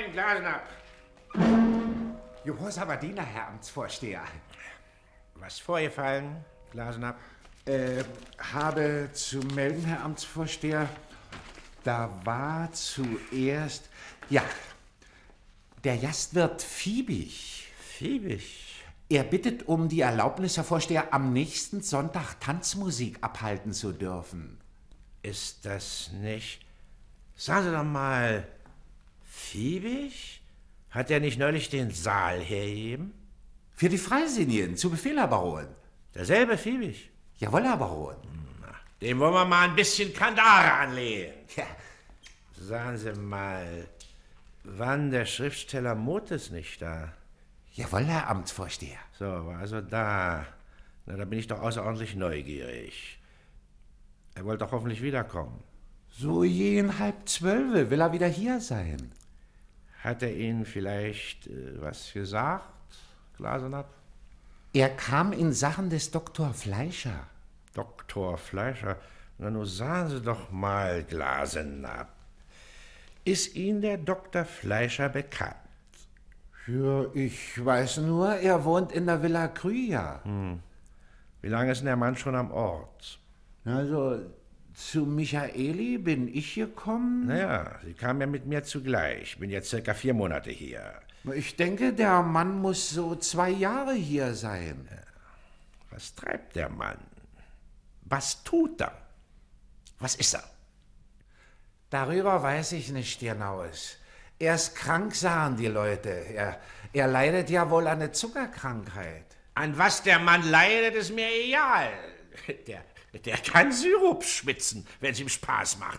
J: Moin, Glasenapp.
K: Gehorsamer Diener, Herr Amtsvorsteher.
J: Was vorgefallen, Glasenapp?
K: Äh, habe zu melden, Herr Amtsvorsteher, da war zuerst... Ja, der Gastwirt Fiebig.
J: Fiebig?
K: Er bittet um die Erlaubnis, Herr Vorsteher, am nächsten Sonntag Tanzmusik abhalten zu dürfen.
J: Ist das nicht... Sagen Sie doch mal, Fiebig? Hat er nicht neulich den Saal hergegeben?
K: Für die Freisinnigen, zu Befehl, Herr Baron.
J: Derselbe Fiebig?
K: Jawohl, Herr Baron.
J: Na, dem wollen wir mal ein bisschen Kandare anlegen. Ja. Sagen Sie mal, wann der Schriftsteller Motes nicht da?
K: Jawohl, Herr Amtsvorsteher.
J: So, war also da. Na, da bin ich doch außerordentlich neugierig. Er wollte doch hoffentlich wiederkommen.
K: So jeden halb zwölfe will er wieder hier sein.
J: Hat er Ihnen vielleicht äh, was gesagt, Glasenapp?
K: Er kam in Sachen des Doktor Fleischer.
J: Doktor Fleischer? Na, nun sagen Sie doch mal, Glasenapp. Ist Ihnen der Doktor Fleischer bekannt?
K: Ja, ich weiß nur, er wohnt in der Villa Krüger.
J: Hm. Wie lange ist denn der Mann schon am Ort?
K: Also, zu Michaeli bin ich gekommen.
J: Naja, Sie kamen ja mit mir zugleich. Bin jetzt circa vier Monate hier.
K: Ich denke, der Mann muss so zwei Jahre hier sein.
J: Was treibt der Mann? Was tut er? Was ist er?
K: Darüber weiß ich nicht genaues. Er ist krank, sagen die Leute. Er, er leidet ja wohl an der Zuckerkrankheit.
J: An was der Mann leidet, ist mir egal. Der, der kann Sirup schwitzen, wenn es ihm Spaß macht.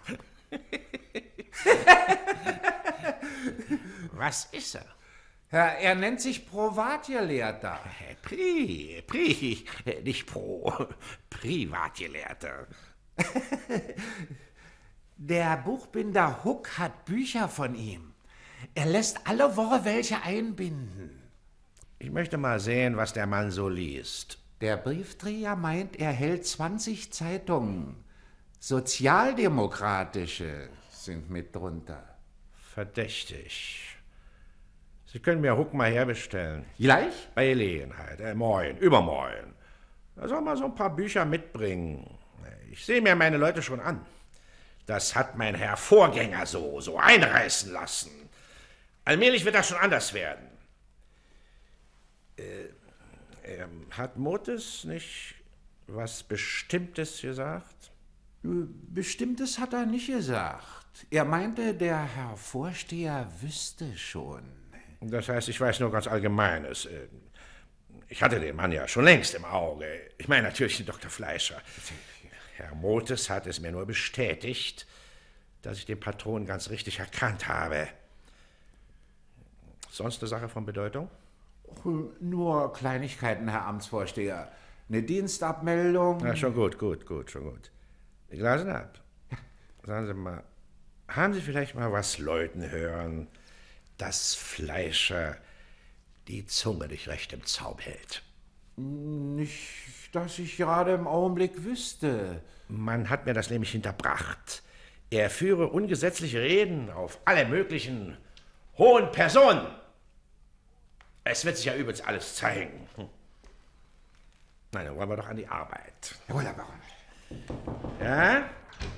J: Was ist er?
K: Herr, er nennt sich Privatgelehrter.
J: Pri, Pri, nicht Pro, Privatgelehrter.
K: Der Buchbinder Huck hat Bücher von ihm. Er lässt alle Woche welche einbinden.
J: Ich möchte mal sehen, was der Mann so liest.
K: Der Briefträger meint, er hält zwanzig Zeitungen. Sozialdemokratische sind mit drunter.
J: Verdächtig. Sie können mir Huck mal herbestellen.
K: Gleich?
J: Bei Gelegenheit. Äh, morgen, übermorgen. Er soll mal so ein paar Bücher mitbringen. Ich sehe mir meine Leute schon an. Das hat mein Herr Vorgänger so, so einreißen lassen. Allmählich wird das schon anders werden. Äh, äh, hat Motes nicht was Bestimmtes gesagt?
K: Bestimmtes hat er nicht gesagt. Er meinte, der Herr Vorsteher wüsste schon.
J: Das heißt, ich weiß nur ganz Allgemeines. Ich hatte den Mann ja schon längst im Auge. Ich meine natürlich den Doktor Fleischer. Herr Motes hat es mir nur bestätigt, dass ich den Patron ganz richtig erkannt habe. Sonst eine Sache von Bedeutung?
K: Nur Kleinigkeiten, Herr Amtsvorsteher. Eine Dienstabmeldung.
J: Ja, schon gut, gut, gut, schon gut. Die Glasen ab. Sagen Sie mal, haben Sie vielleicht mal was Leuten hören, dass Fleischer die Zunge nicht recht im Zaum hält?
K: Nicht, dass ich gerade im Augenblick wüsste.
J: Man hat mir das nämlich hinterbracht. Er führe ungesetzliche Reden auf alle möglichen hohen Personen. Es wird sich ja übrigens alles zeigen. Hm. Nein, dann wollen wir doch an die Arbeit.
K: Jawohl, Herr Baron.
J: Ja?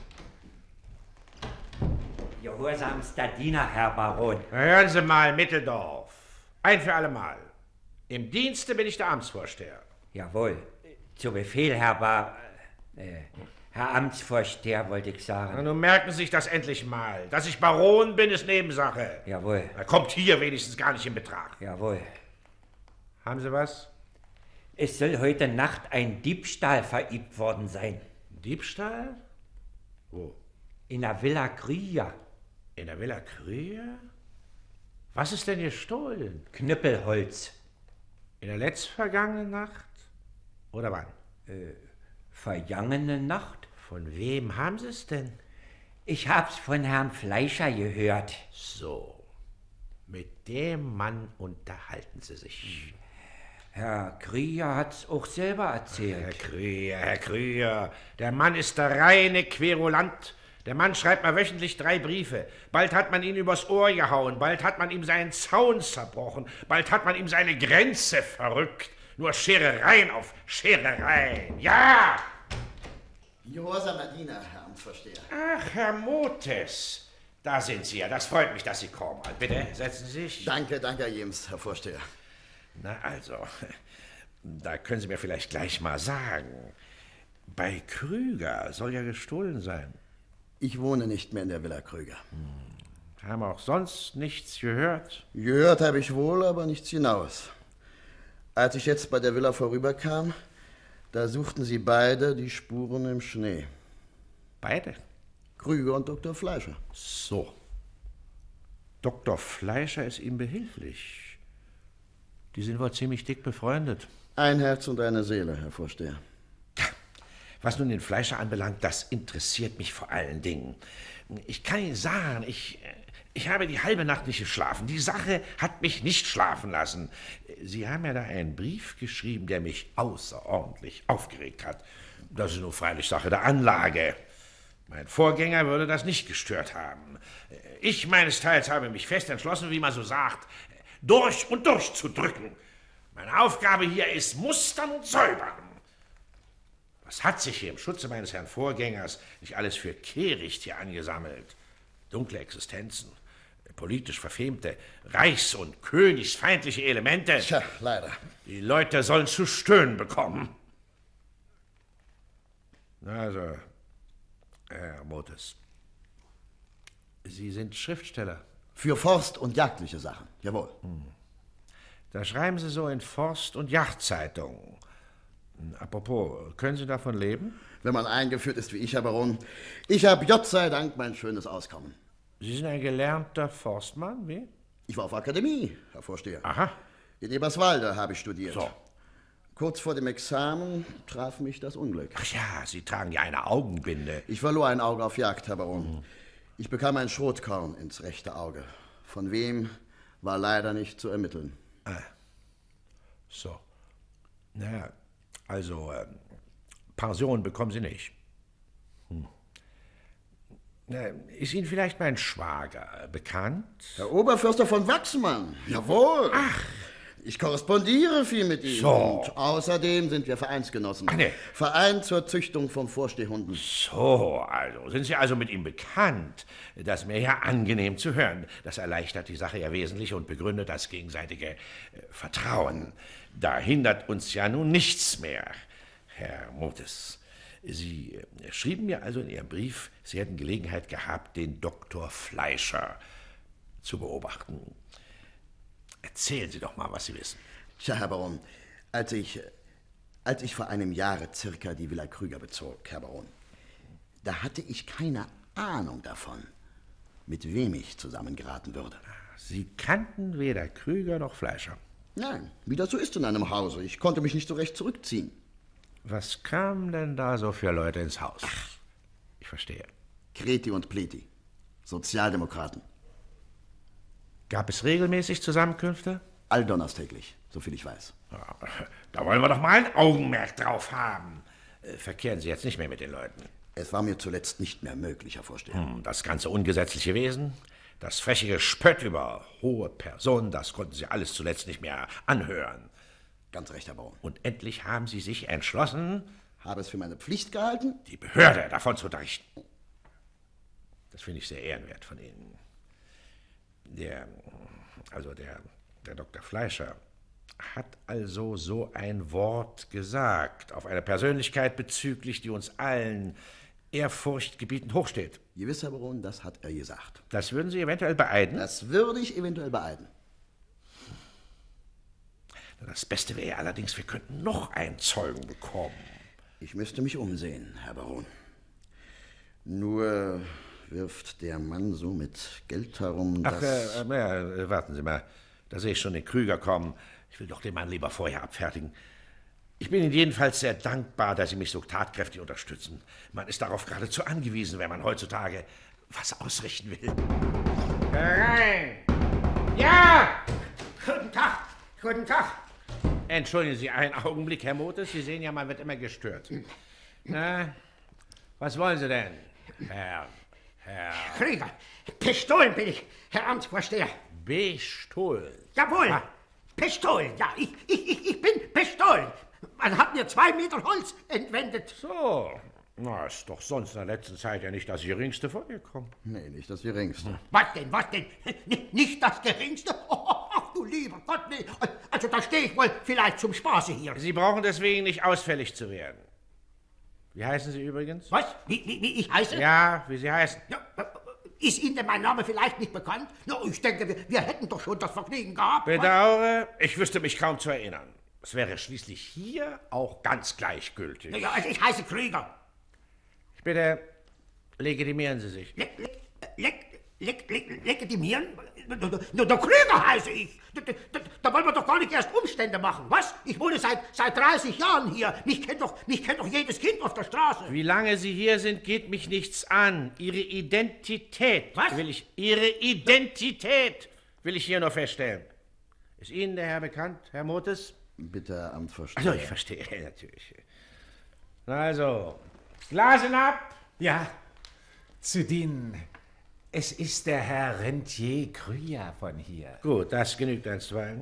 I: Gehorsamster Diener, Herr Baron.
J: Na, hören Sie mal, Mitteldorf. Ein für alle Mal. Im Dienste bin ich der Amtsvorsteher.
I: Jawohl. Zu Befehl, Herr Bar... Äh, Herr Amtsvorsteher, wollte ich sagen.
J: Na, nun merken Sie sich das endlich mal. Dass ich Baron bin, ist Nebensache.
I: Jawohl.
J: Er kommt hier wenigstens gar nicht in Betracht.
I: Jawohl.
J: Haben Sie was?
I: Es soll heute Nacht ein Diebstahl verübt worden sein.
J: Diebstahl? Wo?
I: In der Villa Krüger.
J: In der Villa Krüger? Was ist denn gestohlen?
I: Knüppelholz.
J: In der letztvergangenen Nacht? Oder wann?
I: Äh, vergangene Nacht.
J: Von wem haben Sie es denn?
I: Ich hab's von Herrn Fleischer gehört.
J: So. Mit dem Mann unterhalten Sie sich.
I: Herr Krüger hat's auch selber erzählt.
J: Herr Krüger, Herr Krüger, der Mann ist der reine Querulant, Der Mann schreibt mal wöchentlich drei Briefe. Bald hat man ihn übers Ohr gehauen, bald hat man ihm seinen Zaun zerbrochen, bald hat man ihm seine Grenze verrückt. Nur Scherereien auf Scherereien. Ja!
H: Gehorsamer Diener, Herr Amtsvorsteher.
J: Ach, Herr Motes. Da sind Sie ja. Das freut mich, dass Sie kommen. Bitte, setzen Sie sich.
H: Danke, danke, Herr Jems, Herr Vorsteher.
J: Na also, da können Sie mir vielleicht gleich mal sagen. Bei Krüger soll ja gestohlen sein.
H: Ich wohne nicht mehr in der Villa Krüger.
J: Hm. Haben auch sonst nichts gehört?
H: Gehört habe ich wohl, aber nichts hinaus. Als ich jetzt bei der Villa vorüberkam, da suchten sie beide die Spuren im Schnee.
J: Beide?
H: Krüger und Doktor Fleischer.
J: So. Doktor Fleischer ist ihm behilflich. Die sind wohl ziemlich dick befreundet.
H: Ein Herz und eine Seele, Herr Vorsteher.
J: Was nun den Fleischer anbelangt, das interessiert mich vor allen Dingen. Ich kann Ihnen sagen, ich, ich habe die halbe Nacht nicht geschlafen. Die Sache hat mich nicht schlafen lassen. Sie haben ja da einen Brief geschrieben, der mich außerordentlich aufgeregt hat. Das ist nur freilich Sache der Anlage. Mein Vorgänger würde das nicht gestört haben. Ich meines Teils habe mich fest entschlossen, wie man so sagt, durch und durch zu drücken. Meine Aufgabe hier ist mustern und säubern. Was hat sich hier im Schutze meines Herrn Vorgängers nicht alles für Kehricht hier angesammelt? Dunkle Existenzen, politisch verfemte, reichs- und königsfeindliche Elemente.
H: Tja, leider.
J: Die Leute sollen zu stöhnen bekommen. Also, Herr Motes, Sie sind Schriftsteller.
H: Für Forst- und jagdliche Sachen, jawohl.
J: Hm. Da schreiben Sie so in Forst- und Jagdzeitungen. Apropos, können Sie davon leben?
H: Wenn man eingeführt ist wie ich, Herr Baron. Ich habe Gott sei Dank mein schönes Auskommen.
J: Sie sind ein gelernter Forstmann, wie?
H: Ich war auf Akademie, Herr Vorsteher.
J: Aha.
H: In Eberswalde habe ich studiert.
J: So.
H: Kurz vor dem Examen traf mich das Unglück.
J: Ach ja, Sie tragen ja eine Augenbinde.
H: Ich verlor ein Auge auf Jagd, Herr Baron. Mhm. Ich bekam ein Schrotkorn ins rechte Auge. Von wem war leider nicht zu ermitteln.
J: Ah. So. Naja, also, äh, Pension bekommen Sie nicht. Hm. Na, ist Ihnen vielleicht mein Schwager bekannt?
H: Der Oberförster von Wachsmann. Jawohl.
J: Ach.
H: Ich korrespondiere viel mit ihm.
J: So.
H: Und außerdem sind wir Vereinsgenossen.
J: Ach, nee.
H: Verein zur Züchtung von Vorstehhunden.
J: So, also sind Sie also mit ihm bekannt. Das ist mir ja angenehm zu hören. Das erleichtert die Sache ja wesentlich und begründet das gegenseitige äh, Vertrauen. Da hindert uns ja nun nichts mehr, Herr Motes. Sie äh, schrieben mir also in Ihrem Brief, Sie hätten Gelegenheit gehabt, den Doktor Fleischer zu beobachten. Erzählen Sie doch mal, was Sie wissen.
H: Tja, Herr Baron, als ich, als ich vor einem Jahre circa die Villa Krüger bezog, Herr Baron, da hatte ich keine Ahnung davon, mit wem ich zusammengeraten würde.
J: Sie kannten weder Krüger noch Fleischer?
H: Nein, wie das so ist in einem Hause. Ich konnte mich nicht so recht zurückziehen.
J: Was kamen denn da so für Leute ins Haus? Ach, ich verstehe.
H: Kreti und Pleti, Sozialdemokraten.
J: Gab es regelmäßig Zusammenkünfte?
H: Alldonnerstäglich, soviel ich weiß.
J: Ja, da wollen wir doch mal ein Augenmerk drauf haben. Verkehren Sie jetzt nicht mehr mit den Leuten?
H: Es war mir zuletzt nicht mehr möglich, Herr Vorsteher.
J: Hm, das ganze ungesetzliche Wesen, das freche Gespött über hohe Personen, das konnten Sie alles zuletzt nicht mehr anhören.
H: Ganz recht, Herr Baron.
J: Und endlich haben Sie sich entschlossen,
H: habe es für meine Pflicht gehalten,
J: die Behörde davon zu unterrichten. Das finde ich sehr ehrenwert von Ihnen. Der, also der, der Doktor Fleischer hat also so ein Wort gesagt auf eine Persönlichkeit bezüglich, die uns allen ehrfurchtgebietend hochsteht.
H: Gewiss, Herr Baron, das hat er gesagt.
J: Das würden Sie eventuell beeiden?
H: Das würde ich eventuell beeiden.
J: Das Beste wäre allerdings, wir könnten noch einen Zeugen bekommen.
H: Ich müsste mich umsehen, Herr Baron. Nur wirft der Mann so mit Geld herum, dass...
J: Ach, äh, äh, äh, warten Sie mal. Da sehe ich schon den Krüger kommen. Ich will doch den Mann lieber vorher abfertigen. Ich bin Ihnen jedenfalls sehr dankbar, dass Sie mich so tatkräftig unterstützen. Man ist darauf geradezu angewiesen, wenn man heutzutage was ausrichten will.
I: Herein! Ja! Guten Tag! Guten Tag!
J: Entschuldigen Sie einen Augenblick, Herr Motes. Sie sehen ja, man wird immer gestört. Na, was wollen Sie denn, Herr
L: Krieger. Pistolen bin ich, Herr Amtsvorsteher.
J: Bestohlen?
L: Jawohl.
J: Ah.
L: Pistolen, ja, ich, ich, ich, ich bin Pistolen. Man hat mir zwei Meter Holz entwendet.
J: So, na, ist doch sonst in der letzten Zeit ja nicht das Geringste vorgekommen.
H: Nee, nicht das Geringste.
L: Was denn, was denn? N nicht das Geringste? Oh, ach du lieber Gott, nee. Also da stehe ich wohl vielleicht zum Spaße hier.
J: Sie brauchen deswegen nicht ausfällig zu werden. Wie heißen Sie übrigens?
L: Was? Wie, wie, wie ich heiße?
J: Ja, wie Sie heißen.
L: Ja, ist Ihnen denn mein Name vielleicht nicht bekannt? Na, ich denke, wir, wir hätten doch schon das Vergnügen gehabt.
J: Bedauere, ich wüsste mich kaum zu erinnern. Es wäre schließlich hier auch ganz gleichgültig.
L: Na ja, also ich heiße Krieger.
J: Ich bitte, legitimieren Sie sich.
L: Le le le le legitimieren? Nur der Krieger heiße ich. Da, da, da wollen wir doch gar nicht erst Umstände machen. Was? Ich wohne seit, seit dreißig Jahren hier. Mich kennt doch, mich kennt doch jedes Kind auf der Straße.
J: Wie lange Sie hier sind, geht mich nichts an. Ihre Identität
L: Was?
J: will ich, Ihre Identität will ich hier nur feststellen. Ist Ihnen der Herr bekannt, Herr Motes?
H: Bitte, Herr Amtsvorsteher.
J: Also, ich verstehe, natürlich. Also, Glasen ab.
K: Ja, zu dienen. Es ist der Herr Rentier Krüger von hier.
J: Gut, das genügt einstweilen.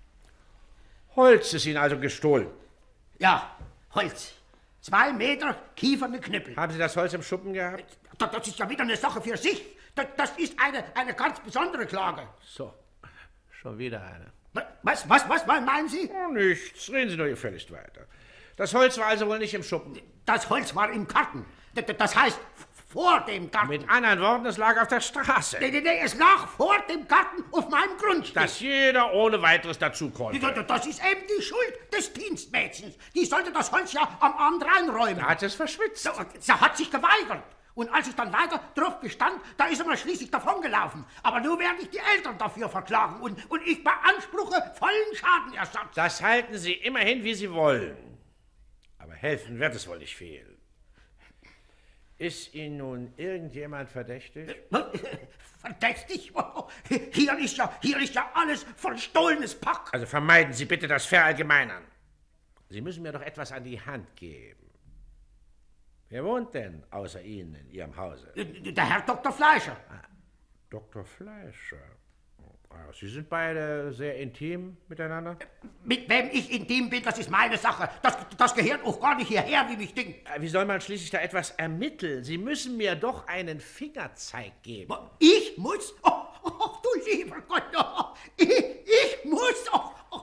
J: Holz ist Ihnen also gestohlen.
L: Ja, Holz. Zwei Meter kieferne Knüppel.
J: Haben Sie das Holz im Schuppen gehabt?
L: Das, das ist ja wieder eine Sache für sich. Das, das ist eine, eine ganz besondere Klage.
J: So, schon wieder eine.
L: Was, was, was meinen Sie?
J: Oh, nichts. Reden Sie nur gefälligst weiter. Das Holz war also wohl nicht im Schuppen?
L: Das Holz war im Garten. Das, das heißt, vor dem Garten.
J: Mit anderen Worten, es lag auf der Straße.
L: Nee, nee, nee, es lag vor dem Garten auf meinem Grundstück.
J: Dass jeder ohne weiteres dazu konnte.
L: Das, das ist eben die Schuld des Dienstmädchens. Die sollte das Holz ja am Abend reinräumen.
J: Da hat es verschwitzt.
L: So, sie hat sich geweigert. Und als ich dann weiter drauf bestand, da ist er mal schließlich davongelaufen. Aber nur werde ich die Eltern dafür verklagen. Und, und ich beanspruche vollen Schadenersatz.
J: Das halten Sie immerhin, wie Sie wollen. Aber helfen wird es wohl nicht fehlen. Ist Ihnen nun irgendjemand verdächtig?
L: Verdächtig? Hier ist ja, hier ist ja alles verstohlenes Pack.
J: Also vermeiden Sie bitte das Verallgemeinern. Sie müssen mir doch etwas an die Hand geben. Wer wohnt denn außer Ihnen in Ihrem Hause?
L: Der Herr Doktor Fleischer.
J: Ah, Doktor Fleischer. Ah, Sie sind beide sehr intim miteinander?
L: Mit wem ich intim bin, das ist meine Sache. Das, das gehört auch gar nicht hierher, wie mich denkt.
J: Wie soll man schließlich da etwas ermitteln? Sie müssen mir doch einen Fingerzeig geben.
L: Ich muss? Oh, oh du lieber Gott, oh, ich, ich muss? Oh, oh.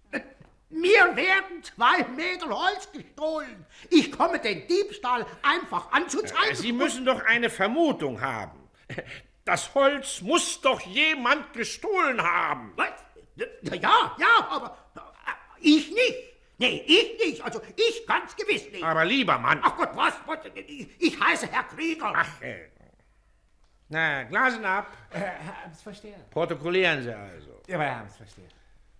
L: Mir werden zwei Meter Holz gestohlen. Ich komme den Diebstahl einfach anzuzeigen.
J: Sie müssen doch eine Vermutung haben. Das Holz muss doch jemand gestohlen haben.
L: Was? Ja, ja, aber ich nicht. Nee, ich nicht. Also ich ganz gewiss nicht.
J: Aber lieber Mann.
L: Ach Gott, was? was? Ich heiße Herr Krieger.
J: Ach, äh. Na, Glasen ab.
K: Äh, Herr Amtsvorsteher.
J: Protokollieren Sie also.
K: Ja, aber Herr Amtsvorsteher.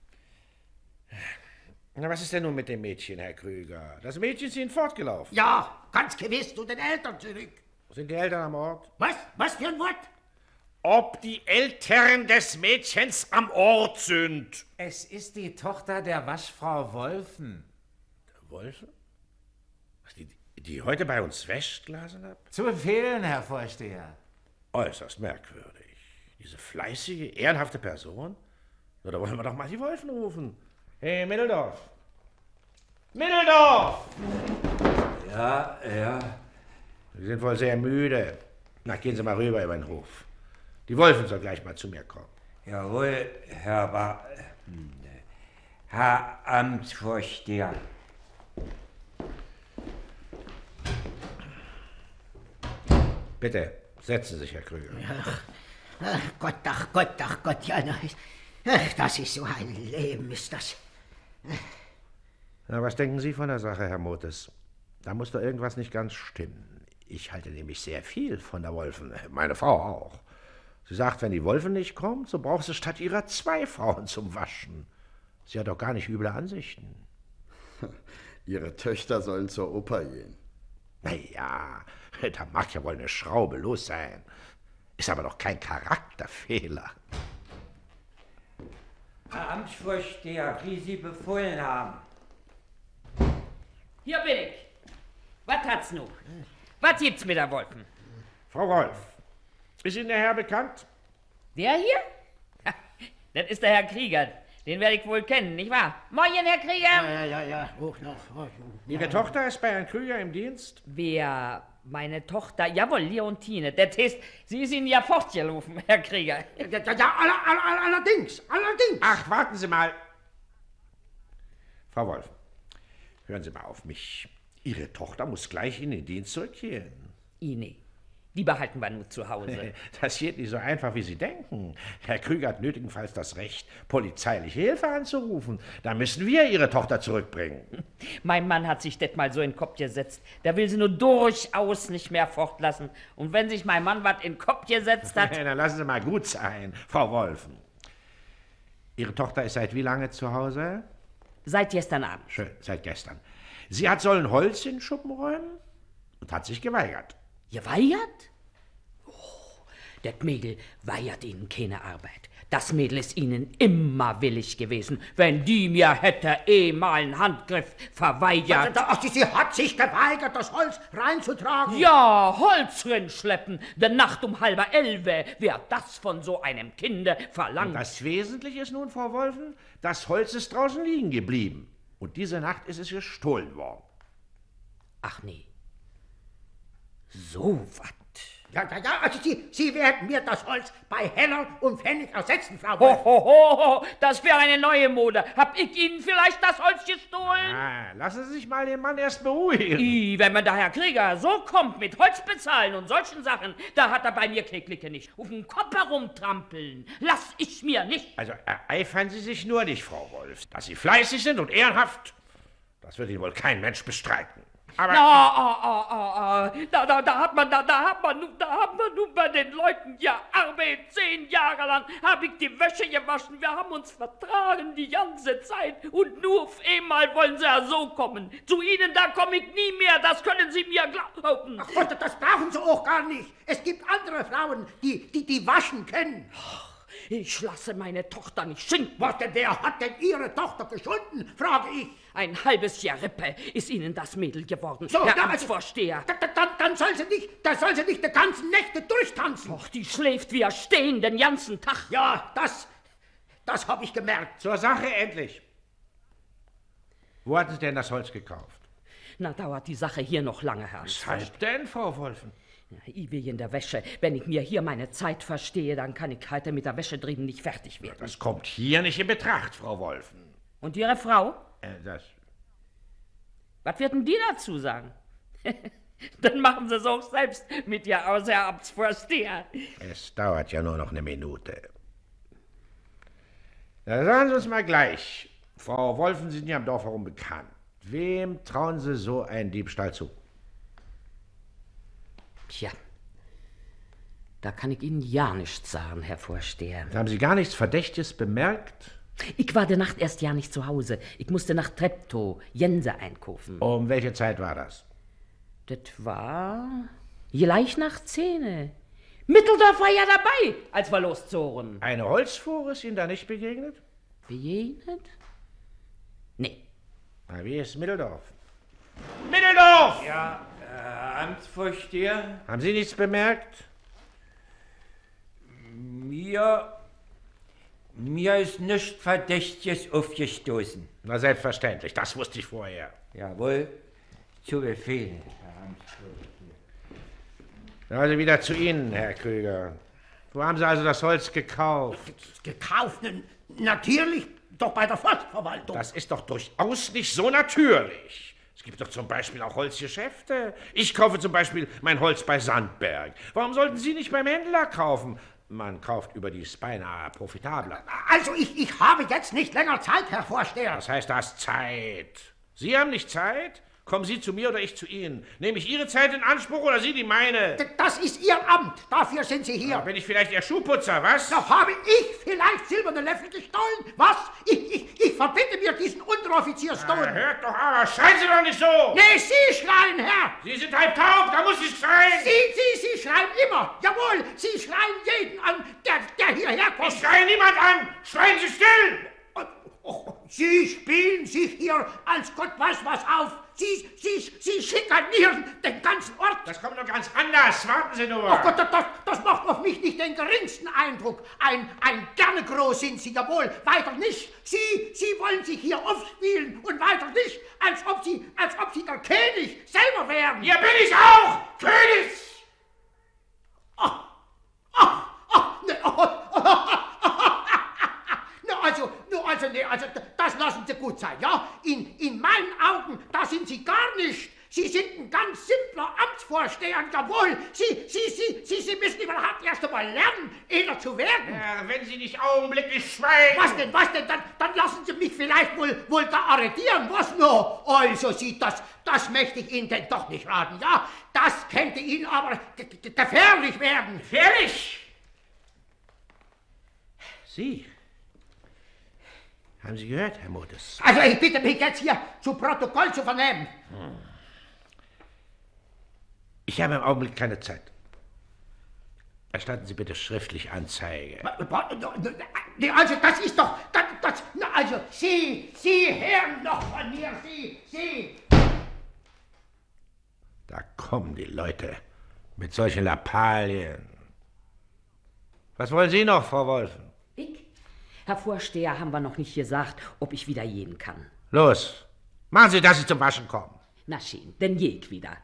J: Na, was ist denn nun mit dem Mädchen, Herr Krüger? Das Mädchen ist Ihnen fortgelaufen.
L: Ja, ganz gewiss zu den Eltern zurück.
J: Sind die Eltern am Ort?
L: Was? Was für ein Wort?
J: Ob die Eltern des Mädchens am Ort sind.
K: Es ist die Tochter der Waschfrau Wolfen.
J: Wolfen? Die, die heute bei uns wäscht, Glasen ab?
K: Zu befehlen, Herr Vorsteher.
J: Äußerst merkwürdig. Diese fleißige, ehrenhafte Person? Na, da wollen wir doch mal die Wolfen rufen. Hey, Mitteldorf! Mitteldorf!
M: Ja, ja.
J: Sie sind wohl sehr müde. Na, gehen Sie mal rüber über den Hof. Die Wolfen soll gleich mal zu mir kommen.
M: Jawohl, Herr ba Herr Amtsvorsteher.
J: Bitte, setzen Sie sich, Herr Krüger.
L: Ach, ach Gott, ach Gott, ach Gott, ja, ach, das ist so ein Leben, ist das.
J: Na, was denken Sie von der Sache, Herr Motes? Da muss doch irgendwas nicht ganz stimmen. Ich halte nämlich sehr viel von der Wolfen, meine Frau auch. Sie sagt, wenn die Wolfen nicht kommt, so braucht sie statt ihrer zwei Frauen zum Waschen. Sie hat doch gar nicht üble Ansichten.
H: Ihre Töchter sollen zur Oper gehen.
J: Na ja, da mag ja wohl eine Schraube los sein. Ist aber doch kein Charakterfehler.
M: Herr Amtsvorsteher, wie Sie befohlen haben.
B: Hier bin ich. Was hat's nun? Was gibt's mit der Wolfen?
J: Frau Wolf, Ist Ihnen der Herr bekannt?
N: Der hier? Ha, das ist der Herr Krieger. Den werde ich wohl kennen, nicht wahr? Moin, Herr Krieger!
L: Ja, ja, ja, ja. Hoch noch. Hoch.
J: Ihre ja. Tochter ist bei Herrn Krüger im Dienst?
N: Wer? Meine Tochter? Jawohl, Leontine. Das heißt, sie ist Ihnen ja fortgelaufen, Herr Krieger.
L: Ja, ja, ja aller, aller, allerdings, allerdings.
J: Ach, warten Sie mal. Frau Wolf, hören Sie mal auf mich. Ihre Tochter muss gleich in den Dienst zurückkehren.
N: Ine, die behalten wir nur zu Hause.
J: Das geht nicht so einfach, wie Sie denken. Herr Krüger hat nötigenfalls das Recht, polizeiliche Hilfe anzurufen. Da müssen wir Ihre Tochter zurückbringen.
N: Mein Mann hat sich das mal so in den Kopf gesetzt. Der will sie nur durchaus nicht mehr fortlassen. Und wenn sich mein Mann was in den Kopf gesetzt hat...
J: Dann lassen Sie mal gut sein, Frau Wolfen. Ihre Tochter ist seit wie lange zu Hause?
N: Seit gestern Abend.
J: Schön, seit gestern. Sie hat sollen Holz in den Schuppen räumen und hat sich geweigert.
B: Geweigert? Oh, das Mädel weigert Ihnen keine Arbeit. Das Mädel ist Ihnen immer willig gewesen. Wenn die mir hätte eh mal einen Handgriff verweigert.
L: Ach, sie hat sich geweigert, das Holz reinzutragen.
B: Ja, Holz rinschleppen. De Nacht um halber Elfe. Wer das von so einem Kinde verlangt.
J: Und das Wesentliche ist nun, Frau Wolfen, das Holz ist draußen liegen geblieben. Und diese Nacht ist es gestohlen worden.
B: Ach nee. So was.
L: Ja, ja, ja, also Sie, Sie werden mir das Holz bei Heller und Pfennig ersetzen, Frau Wolf.
B: Ho, ho, ho, ho, das wäre eine neue Mode. Hab ich Ihnen vielleicht das Holz gestohlen?
J: Ah, lassen Sie sich mal den Mann erst beruhigen.
B: I, wenn man der Herr Krieger so kommt mit Holz bezahlen und solchen Sachen, da hat er bei mir Knicklicke nicht. Auf den Kopf herumtrampeln, lass ich mir nicht.
J: Also ereifern Sie sich nur nicht, Frau Wolf. Dass Sie fleißig sind und ehrenhaft, das wird Ihnen wohl kein Mensch bestreiten. Aber
B: ja, ah, ah, ah, ah. Da, da, da hat man, da, da hat man, nun- da haben wir nun bei den Leuten ja Arbeit. Zehn Jahre lang habe ich die Wäsche gewaschen. Wir haben uns vertragen die ganze Zeit. Und nur auf einmal wollen sie ja so kommen. Zu Ihnen, da komme ich nie mehr. Das können Sie mir glauben.
L: Ach Gott, das brauchen Sie auch gar nicht. Es gibt andere Frauen, die, die, die waschen können.
B: Ich lasse meine Tochter nicht schinden.
L: Was denn, wer hat denn Ihre Tochter geschunden, frage ich.
B: Ein halbes Jahr Rippe ist Ihnen das Mädel geworden,
L: So,
B: Herr
L: da-
B: Amtsvorsteher.
L: Da, da, dann, dann soll sie nicht, da soll sie nicht die ganzen Nächte durchtanzen.
B: Och, die schläft wie er stehen den ganzen Tag.
L: Ja, das, das habe ich gemerkt.
J: zur Sache endlich. Wo hatten Sie denn das Holz gekauft?
B: Na, dauert die Sache hier noch lange, Herr Amtsvorsteher.
J: Weshalb denn, Frau Wolfen?
B: Ja, ich will in der Wäsche. Wenn ich mir hier meine Zeit verstehe, dann kann ich heute mit der Wäsche drüben nicht fertig werden.
J: Das kommt hier nicht in Betracht, Frau Wolfen.
B: Und Ihre Frau?
J: Äh, das...
B: Was wird denn die dazu sagen? Dann machen Sie es auch selbst mit ihr aus, Herr Amtsvorsteher.
J: Es dauert ja nur noch eine Minute. Da sagen Sie uns mal gleich. Frau Wolfen, Sie sind ja im Dorf herum bekannt. Wem trauen Sie so einen Diebstahl zu?
B: Tja, da kann ich Ihnen ja nichts sagen, Herr Vorsteher.
J: Haben Sie gar nichts Verdächtiges bemerkt?
B: Ich war der Nacht erst ja nicht zu Hause. Ich musste nach Treptow, Jense einkaufen.
J: Um welche Zeit war das?
B: Das war gleich nach Zähne. Mitteldorf war ja dabei, als wir loszogen.
J: Eine Holzfuhre ist Ihnen da nicht begegnet?
B: Begegnet? Nee.
J: Na, wie ist Mitteldorf?
M: Mitteldorf! Ja, äh, Amtsvorsteher?
J: Haben Sie nichts bemerkt?
M: Mir... Mir ist nichts Verdächtiges aufgestoßen.
J: Na, selbstverständlich, das wusste ich vorher.
M: Jawohl, zu Befehl, Herr Amtsvorsteher.
J: Also wieder zu Ihnen, Herr Krüger. Wo haben Sie also das Holz gekauft?
L: Gekauft? N- Natürlich, doch bei der Forstverwaltung.
J: Das ist doch durchaus nicht so natürlich. Es gibt doch zum Beispiel auch Holzgeschäfte. Ich kaufe zum Beispiel mein Holz bei Sandberg. Warum sollten Sie nicht beim Händler kaufen? Man kauft überdies beinahe profitabler.
L: Also ich, ich habe jetzt nicht länger Zeit, Herr Vorsteher.
J: Das heißt, du hast Zeit. Sie haben nicht Zeit? Kommen Sie zu mir oder ich zu Ihnen? Nehme ich Ihre Zeit in Anspruch oder Sie die meine?
L: D- Das ist Ihr Amt, dafür sind Sie hier.
J: Ja, bin ich vielleicht Ihr Schuhputzer, was?
L: Da habe ich vielleicht silberne Löffel gestohlen? Was? Ich, ich, ich verbitte mir diesen Unteroffiziersstohlen.
J: Na, hört doch aber, schreien Sie doch nicht so!
L: Nee, Sie schreien, Herr!
J: Sie sind halb taub, da muss ich schreien!
L: Sie, Sie, Sie schreien immer! Jawohl, Sie schreien jeden an, der, der hierher kommt!
J: Ich schreie niemand an! Schreien Sie still!
L: Oh, Sie spielen sich hier als Gott weiß was auf! Sie, Sie, Sie schikanieren den ganzen Ort!
J: Das kommt noch ganz anders, warten Sie nur!
L: Oh Gott, das, das, das macht auf mich den geringsten Eindruck. Ein, ein gerne groß sind Sie, jawohl, weiter nicht. Sie, Sie wollen sich hier aufspielen und weiter nicht, als ob Sie, als ob Sie der König selber wären.
J: Hier bin ich auch, König!
L: Ach, ach, ach, ne, oh, ne, also, ne, also, ne, also, das lassen Sie gut sein, ja? In, in meinen Augen, da sind Sie gar nicht. Sie sind ein ganz simpler Amtsvorsteher, jawohl. Sie, Sie, Sie, Sie, Sie müssen überhaupt erst einmal lernen, einer zu werden.
J: Ja, wenn Sie nicht augenblicklich schweigen.
L: Was denn, was denn? Dann, dann lassen Sie mich vielleicht wohl, wohl da arretieren, was noch? Also, Sie, das, das möchte ich Ihnen denn doch nicht raten, ja? Das könnte Ihnen aber gefährlich werden.
J: Gefährlich? Sie? Haben Sie gehört, Herr Motes?
L: Also, ich bitte mich jetzt hier zu Protokoll zu vernehmen.
J: Hm. Ich habe im Augenblick keine Zeit. Erstatten Sie bitte schriftlich Anzeige.
L: Also, das ist doch... Das, das, also, Sie, Sie hören noch von mir, Sie, Sie...
J: Da kommen die Leute mit solchen Lappalien. Was wollen Sie noch, Frau Wolfen?
B: Ich? Herr Vorsteher, haben wir noch nicht gesagt, ob ich wieder gehen kann.
J: Los, machen Sie, dass Sie zum Waschen kommen.
B: Na schön, dann geh ich wieder.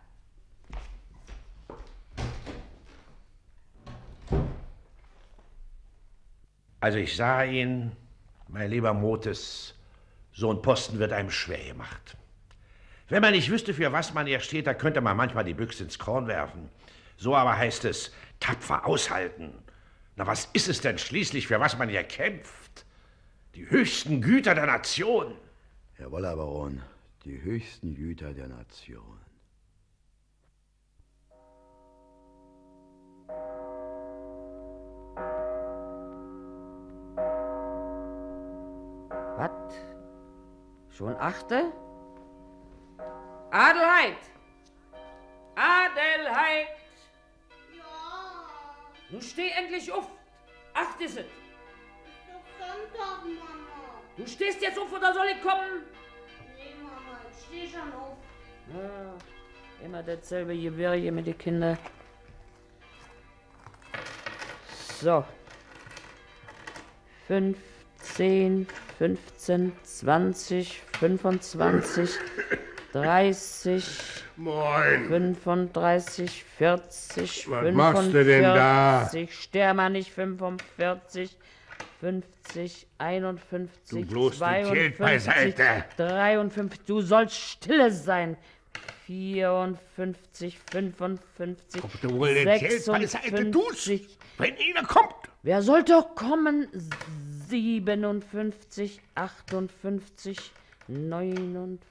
J: Also ich sage Ihnen, mein lieber Motes, so ein Posten wird einem schwer gemacht. Wenn man nicht wüsste, für was man hier steht, da könnte man manchmal die Büchse ins Korn werfen. So aber heißt es, tapfer aushalten. Na, was ist es denn schließlich, für was man hier kämpft? Die höchsten Güter der Nation.
O: Jawohl, Herr Baron, die höchsten Güter der Nation.
B: Was? Schon achte? Adelheid! Adelheid!
P: Ja.
B: Nun steh endlich auf. Acht ist es.
P: Doch Sonntag, Mama.
B: Du stehst jetzt auf oder soll ich kommen?
P: Nee, Mama, ich steh schon auf.
B: Ja, immer dasselbe Gewirr hier mit den Kindern. So. Fünf, zehn, fünfzehn, zwanzig, fünfundzwanzig, dreißig,
A: Moin.
B: fünfunddreißig, vierzig,
A: Was machst du denn da?
B: Stär mal nicht, fünfundvierzig, fünfzig, einundfünfzig,
A: Du bloß die Geld
B: zweiundfünfzig,
A: beiseite.
B: dreiundfünfzig, du sollst stille sein. vierundfünfzig, fünfundfünfzig,
A: Ob du wohl das Geld beiseite tust,
B: sechsundfünfzig.
A: wenn einer kommt.
B: Wer soll doch kommen? siebenundfünfzig, achtundfünfzig, neunundfünfzig,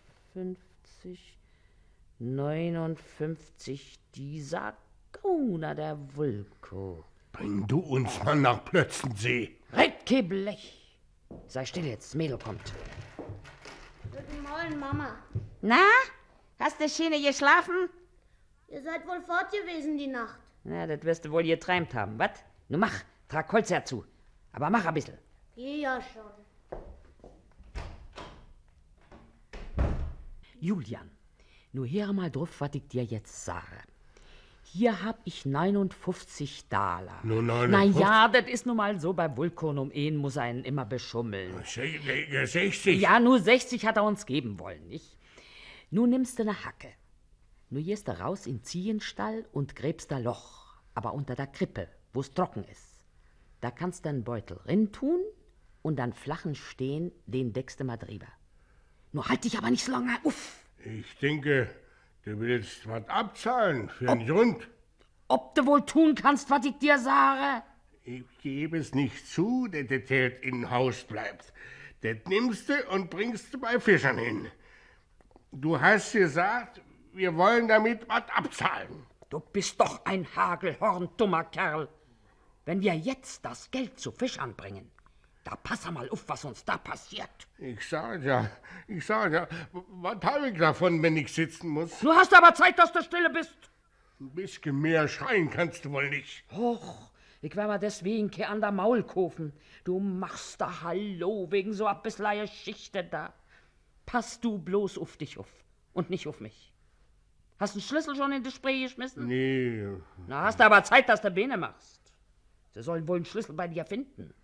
B: neunundfünfzig, dieser Gauner, der Vulko.
A: Bring du uns mal nach Plötzensee.
B: Redke Blech. Sei still jetzt, das Mädel kommt.
P: Guten Morgen, Mama.
E: Na, hast du schön geschlafen?
P: Ihr seid wohl fort gewesen die Nacht.
B: Na, das wirst du wohl geträumt haben, wat? Nun mach, trag Holz herzu. Aber mach ein bisschen.
P: Geh ja schon.
B: Julian, nur hör mal drauf, was ich dir jetzt sage. Hier hab ich neunundfünfzig Daler.
A: Nur
B: Na
A: neunundfünfzig?
B: ja, das ist nun mal so, bei Vulkan um ihn muss er einen immer beschummeln.
A: sechzig?
B: Ja, nur sechzig hat er uns geben wollen, nicht? Nun nimmst du ne Hacke. Nun gehst du raus in Ziehenstall und gräbst da Loch, aber unter der Krippe, wo's trocken ist. Da kannst du einen Beutel rin tun und dann flachen Stehen, den deckst du mal drüber. Nur halt dich aber nicht so lange uff.
A: Ich denke, du willst was abzahlen für einen Grund.
B: Ob du wohl tun kannst, was ich dir sage?
A: Ich gebe es nicht zu, dass das Geld im Haus bleibt. Das nimmst du und bringst du bei Fischern hin. Du hast gesagt, wir wollen damit was abzahlen.
B: Du bist doch ein Hagelhorn, dummer Kerl. Wenn wir jetzt das Geld zu Fischern bringen, da pass mal auf, was uns da passiert.
A: Ich sag ja, ich sag ja, was habe ich davon, wenn ich sitzen muss?
B: Du hast aber Zeit, dass du stille bist.
A: Ein bisschen mehr schreien kannst du wohl nicht.
B: Och, ich wär mal deswegen ke an der Maul kaufen. Du machst da Hallo wegen so a bissler Geschichte da. Pass du bloß auf dich auf und nicht auf mich. Hast du den Schlüssel schon in das Spray geschmissen?
A: Nee.
B: Na, hast du aber Zeit, dass du Bene machst. Sie sollen wohl einen Schlüssel bei dir finden.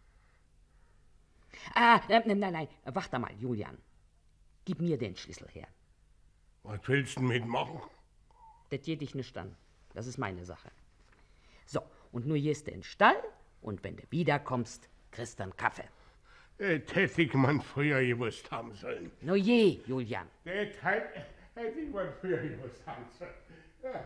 B: Ah, nein, nein, nein, warte mal, Julian. Gib mir den Schlüssel her.
A: Was willst du mitmachen?
B: Das geht dich nicht an. Das ist meine Sache. So, und nur gehst du in den Stall und wenn du wiederkommst, kriegst du einen Kaffee.
A: Das hätte ich man früher gewusst haben sollen.
B: No je, Julian.
A: Das hätte ich man früher gewusst haben sollen. Ja.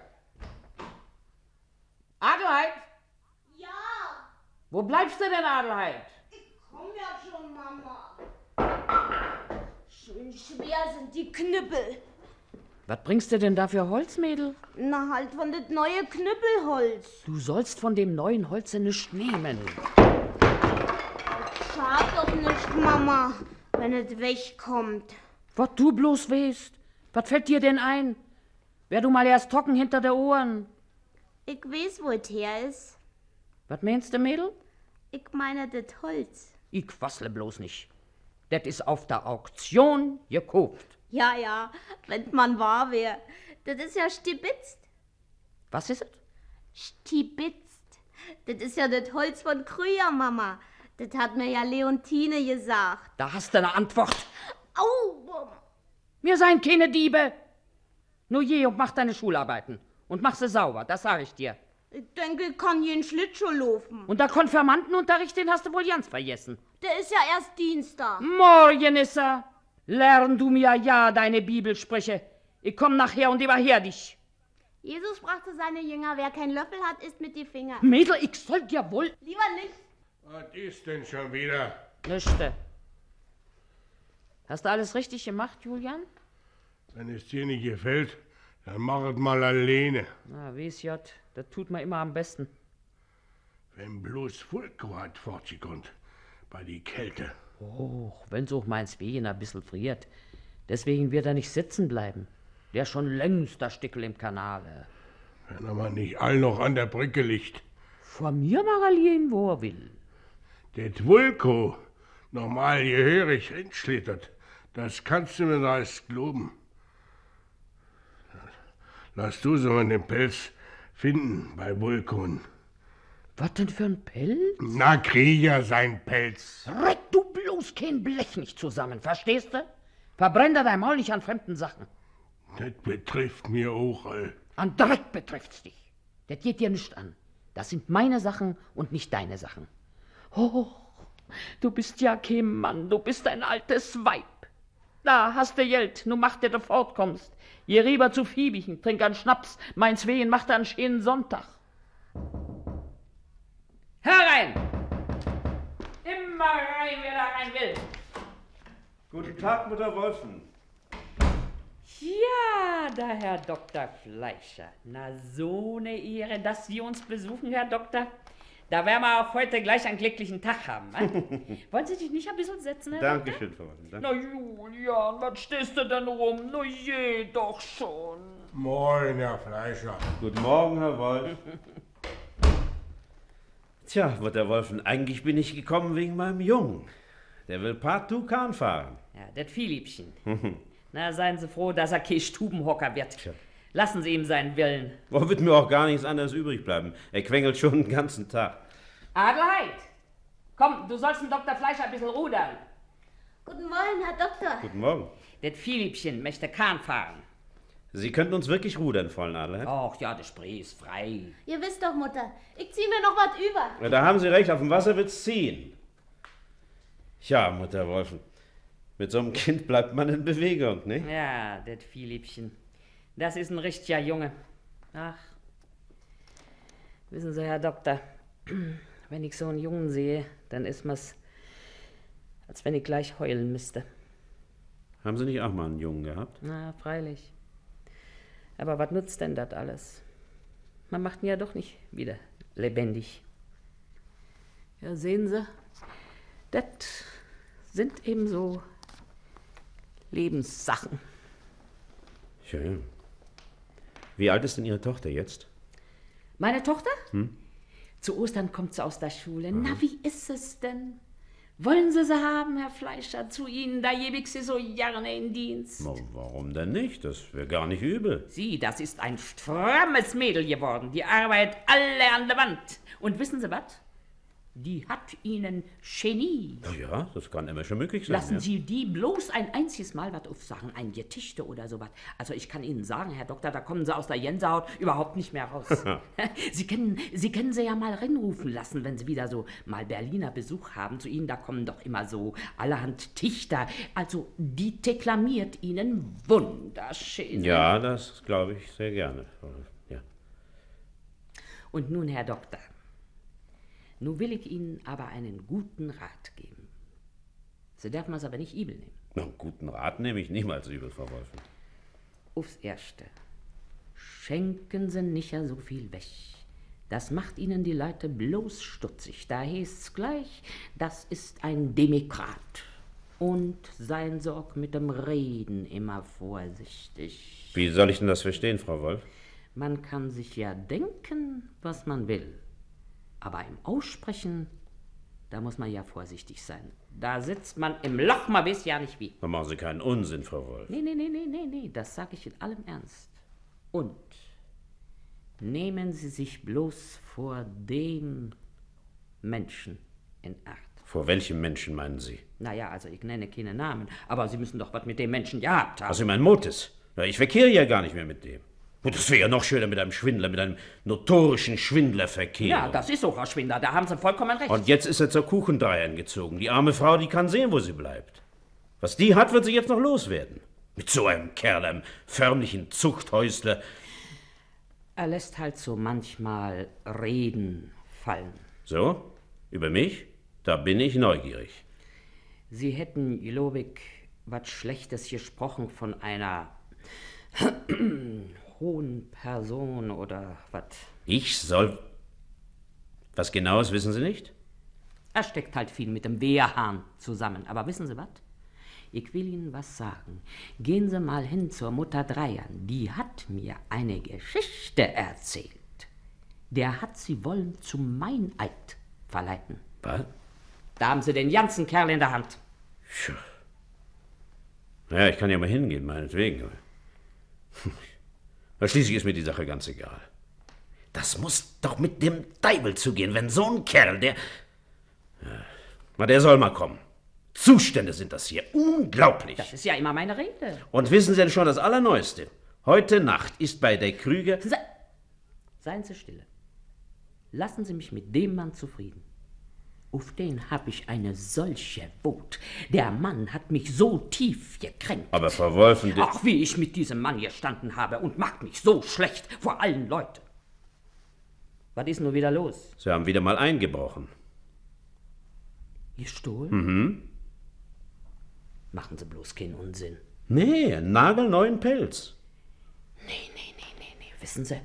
B: Adelheid!
P: Ja,
B: Wo bleibst du denn, Adelheid?
P: komm ja schon, Mama. Schön schwer sind die Knüppel.
B: Was bringst du denn da für Holz, Mädel?
P: Na halt von das neue Knüppelholz.
B: Du sollst von dem neuen Holze nichts nehmen.
P: Schad doch nicht, Mama, wenn es wegkommt.
B: Was du bloß weißt. Was fällt dir denn ein? Wär du mal erst trocken hinter der Ohren.
P: Ich weiß, wo es her ist.
B: Was meinst du, Mädel?
P: Ich meine das Holz.
B: Ich quassle bloß nicht. Das ist auf der Auktion gekauft.
P: Ja, ja, wenn man wahr wär. Das ist ja stibitzt.
B: Was ist es?
P: Stibitzt. Das ist ja das Holz von Krüger, Mama. Das hat mir ja Leontine gesagt.
B: Da hast du eine Antwort.
P: Au, Mama.
B: Wir seien keine Diebe. Nur je und mach deine Schularbeiten. Und mach sie sauber, das sag ich dir.
P: Ich denke, ich kann jeden Schlittschuh laufen.
B: Und der Konfirmandenunterricht, den hast du wohl ganz vergessen.
P: Der ist ja erst Dienstag.
B: Morgen ist er. Lern du mir ja deine Bibelsprüche. Ich komm nachher und überher dich.
P: Jesus sprach zu seinen Jünger, wer keinen Löffel hat, isst mit die Finger.
B: Mädel, ich soll dir wohl...
P: Lieber nicht.
A: Was ist denn schon wieder?
B: Nichte. Hast du alles richtig gemacht, Julian?
A: Wenn es dir nicht gefällt, dann mach es mal alleine.
B: Na, wie's Jott, das tut mir immer am besten.
A: Wenn bloß Fulko hat fortgekommt, bei die Kälte.
B: Oh, wenn's auch meins Wehen ein bisschen friert. Deswegen wird er nicht sitzen bleiben. Der schon längst das Stickel im Kanal.
A: Wenn er mal nicht all noch an der Brücke liegt.
B: Vor mir mag er liegen, wo er will.
A: Det Vulko noch mal gehörig hinschlittert, das kannst du mir als glauben. Lass du so einen Pelz finden bei Vulkon.
B: Was denn für ein Pelz?
A: Na, Krieger sein Pelz.
B: Rett du bloß kein Blech nicht zusammen, verstehst du? Verbrenn da dein Maul nicht an fremden Sachen.
A: Das betrifft mir auch all.
B: An Dreck betrifft's dich. Das geht dir nicht an. Das sind meine Sachen und nicht deine Sachen. Oh, du bist ja kein Mann, du bist ein altes Weib. Da hast du Geld, nu mach dir du fortkommst. Geh rüber zu Fiebichen, trink einen Schnaps, meins Wehen macht einen schönen Sonntag. Herein! Immer rein, wer da rein will.
Q: Guten Tag, Mutter Wolfen.
B: Ja, da Herr Doktor Fleischer. Na, so eine Ehre, dass Sie uns besuchen, Herr Doktor. Da werden wir auch heute gleich einen glücklichen Tag haben. Ne? Wollen Sie sich nicht ein bisschen setzen, Herr
Q: Dankeschön,
B: Doktor?
Q: Frau Wolfen. Danke.
B: Na, Julian, was stehst du denn rum? Na, je doch schon.
A: Moin, Herr Fleischer.
Q: Guten Morgen, Herr Wolf. Tja, Mutter Wolfen, eigentlich bin ich gekommen wegen meinem Jungen. Der will partout Kahn fahren.
B: Ja, das Philippchen. Na, seien Sie froh, dass er kein Stubenhocker wird. Tja. Lassen Sie ihm seinen Willen.
Q: Oh, wird mir auch gar nichts anderes übrig bleiben. Er quengelt schon den ganzen Tag.
B: Adelheid, komm, du sollst den Doktor Fleischer ein bisschen rudern.
P: Guten Morgen, Herr Doktor.
Q: Guten Morgen.
B: Das Philippchen möchte Kahn fahren.
Q: Sie könnten uns wirklich rudern, Fräulein Adelheid?
B: Ach ja, der Spree ist frei.
P: Ihr wisst doch, Mutter, ich zieh mir noch was über.
Q: Ja, da haben Sie recht, auf dem Wasser wird's ziehen. Ja, Mutter Wolfen, mit so einem Kind bleibt man in Bewegung, ne?
B: Ja, das Philippchen. Das ist ein richtiger Junge. Ach, wissen Sie, Herr Doktor, wenn ich so einen Jungen sehe, dann ist mir's, als wenn ich gleich heulen müsste.
Q: Haben Sie nicht auch mal einen Jungen gehabt?
B: Na, freilich. Aber was nutzt denn das alles? Man macht ihn ja doch nicht wieder lebendig. Ja, sehen Sie, das sind eben so Lebenssachen.
Q: Schön. Wie alt ist denn Ihre Tochter jetzt?
B: Meine Tochter?
Q: Hm?
B: Zu Ostern kommt sie aus der Schule. Mhm. Na, wie ist es denn? Wollen Sie sie haben, Herr Fleischer, zu Ihnen? Da gebe ich Sie so gerne in Dienst.
Q: Na, warum denn nicht? Das wäre gar nicht übel.
B: Sie, das ist ein strammes Mädel geworden. Die arbeitet alle an der Wand. Und wissen Sie was?
N: Die hat Ihnen Genie.
Q: Na ja, das kann immer schon möglich sein.
N: Lassen
Q: ja.
N: Sie die bloß ein einziges Mal was aufsagen, ein Gedichte oder sowas. Also ich kann Ihnen sagen, Herr Doktor, da kommen Sie aus der Gänsehaut überhaupt nicht mehr raus. Sie können, Sie können sie ja mal reinrufen lassen, wenn Sie wieder so mal Berliner Besuch haben. Zu Ihnen, da kommen doch immer so allerhand Dichter. Also die deklamiert Ihnen wunderschön.
Q: Ja, das glaube ich sehr gerne. Ja.
N: Und nun, Herr Doktor, nun will ich Ihnen aber einen guten Rat geben. Sie dürfen es aber nicht übel nehmen.
Q: Na, einen guten Rat nehme ich niemals übel, Frau Wolfen.
N: Aufs Erste, schenken Sie nicht ja so viel weg. Das macht Ihnen die Leute bloß stutzig. Da heißt's gleich, das ist ein Demokrat. Und seien Sie auch mit dem Reden immer vorsichtig.
Q: Wie soll ich denn das verstehen, Frau Wolf?
N: Man kann sich ja denken, was man will. Aber im Aussprechen, da muss man ja vorsichtig sein. Da sitzt man im Loch, man weiß ja nicht wie.
Q: Da machen Sie keinen Unsinn, Frau Wolf.
N: Nee, nee, nee, nee, nee, nee, das sage ich in allem Ernst. Und nehmen Sie sich bloß vor dem Menschen in Acht.
Q: Vor welchem Menschen meinen Sie?
N: Naja, also ich nenne keine Namen, aber Sie müssen doch was mit dem Menschen gehabt haben.
Q: Was Sie meinen, Motis? Ja, ich verkehre ja gar nicht mehr mit dem. Und das wäre ja noch schöner mit einem Schwindler, mit einem notorischen Schwindler verkehren.
N: Ja, das ist auch ein Schwindler, da haben Sie vollkommen recht.
Q: Und jetzt ist er zur Kuchendreiern gezogen. Die arme Frau, die kann sehen, wo sie bleibt. Was die hat, wird sie jetzt noch loswerden. Mit so einem Kerl, einem förmlichen Zuchthäusler.
N: Er lässt halt so manchmal Reden fallen.
Q: So? Über mich? Da bin ich neugierig.
N: Sie hätten, glaub ich, was Schlechtes gesprochen von einer hohen Person oder was.
Q: Ich soll... Was Genaues wissen Sie nicht?
N: Er steckt halt viel mit dem Wehrhahn zusammen. Aber wissen Sie was? Ich will Ihnen was sagen. Gehen Sie mal hin zur Mutter Dreiern. Die hat mir eine Geschichte erzählt. Der hat sie wollen zum Meineid verleiten.
Q: Was?
N: Da haben Sie den ganzen Kerl in der Hand.
Q: Tja. Naja, ich kann ja mal hingehen, meinetwegen. Aber schließlich ist mir die Sache ganz egal. Das muss doch mit dem Deibel zugehen, wenn so ein Kerl, der... Ja, na, der soll mal kommen. Zustände sind das hier. Unglaublich.
N: Das ist ja immer meine Rede.
Q: Und wissen Sie denn schon das Allerneueste? Heute Nacht ist bei der Krüger...
N: Se Seien Sie stille. Lassen Sie mich mit dem Mann zufrieden. Auf den habe ich eine solche Wut. Der Mann hat mich so tief gekränkt.
Q: Aber Frau Wolfen...
N: Ach, wie ich mit diesem Mann gestanden habe und macht mich so schlecht vor allen Leuten. Was ist nur wieder los?
Q: Sie haben wieder mal eingebrochen.
N: Gestohlen?
Q: Mhm.
N: Machen Sie bloß keinen Unsinn.
Q: Nee, einen nagelneuen Pelz.
N: Nee, nee, nee, nee, nee. Wissen Sie,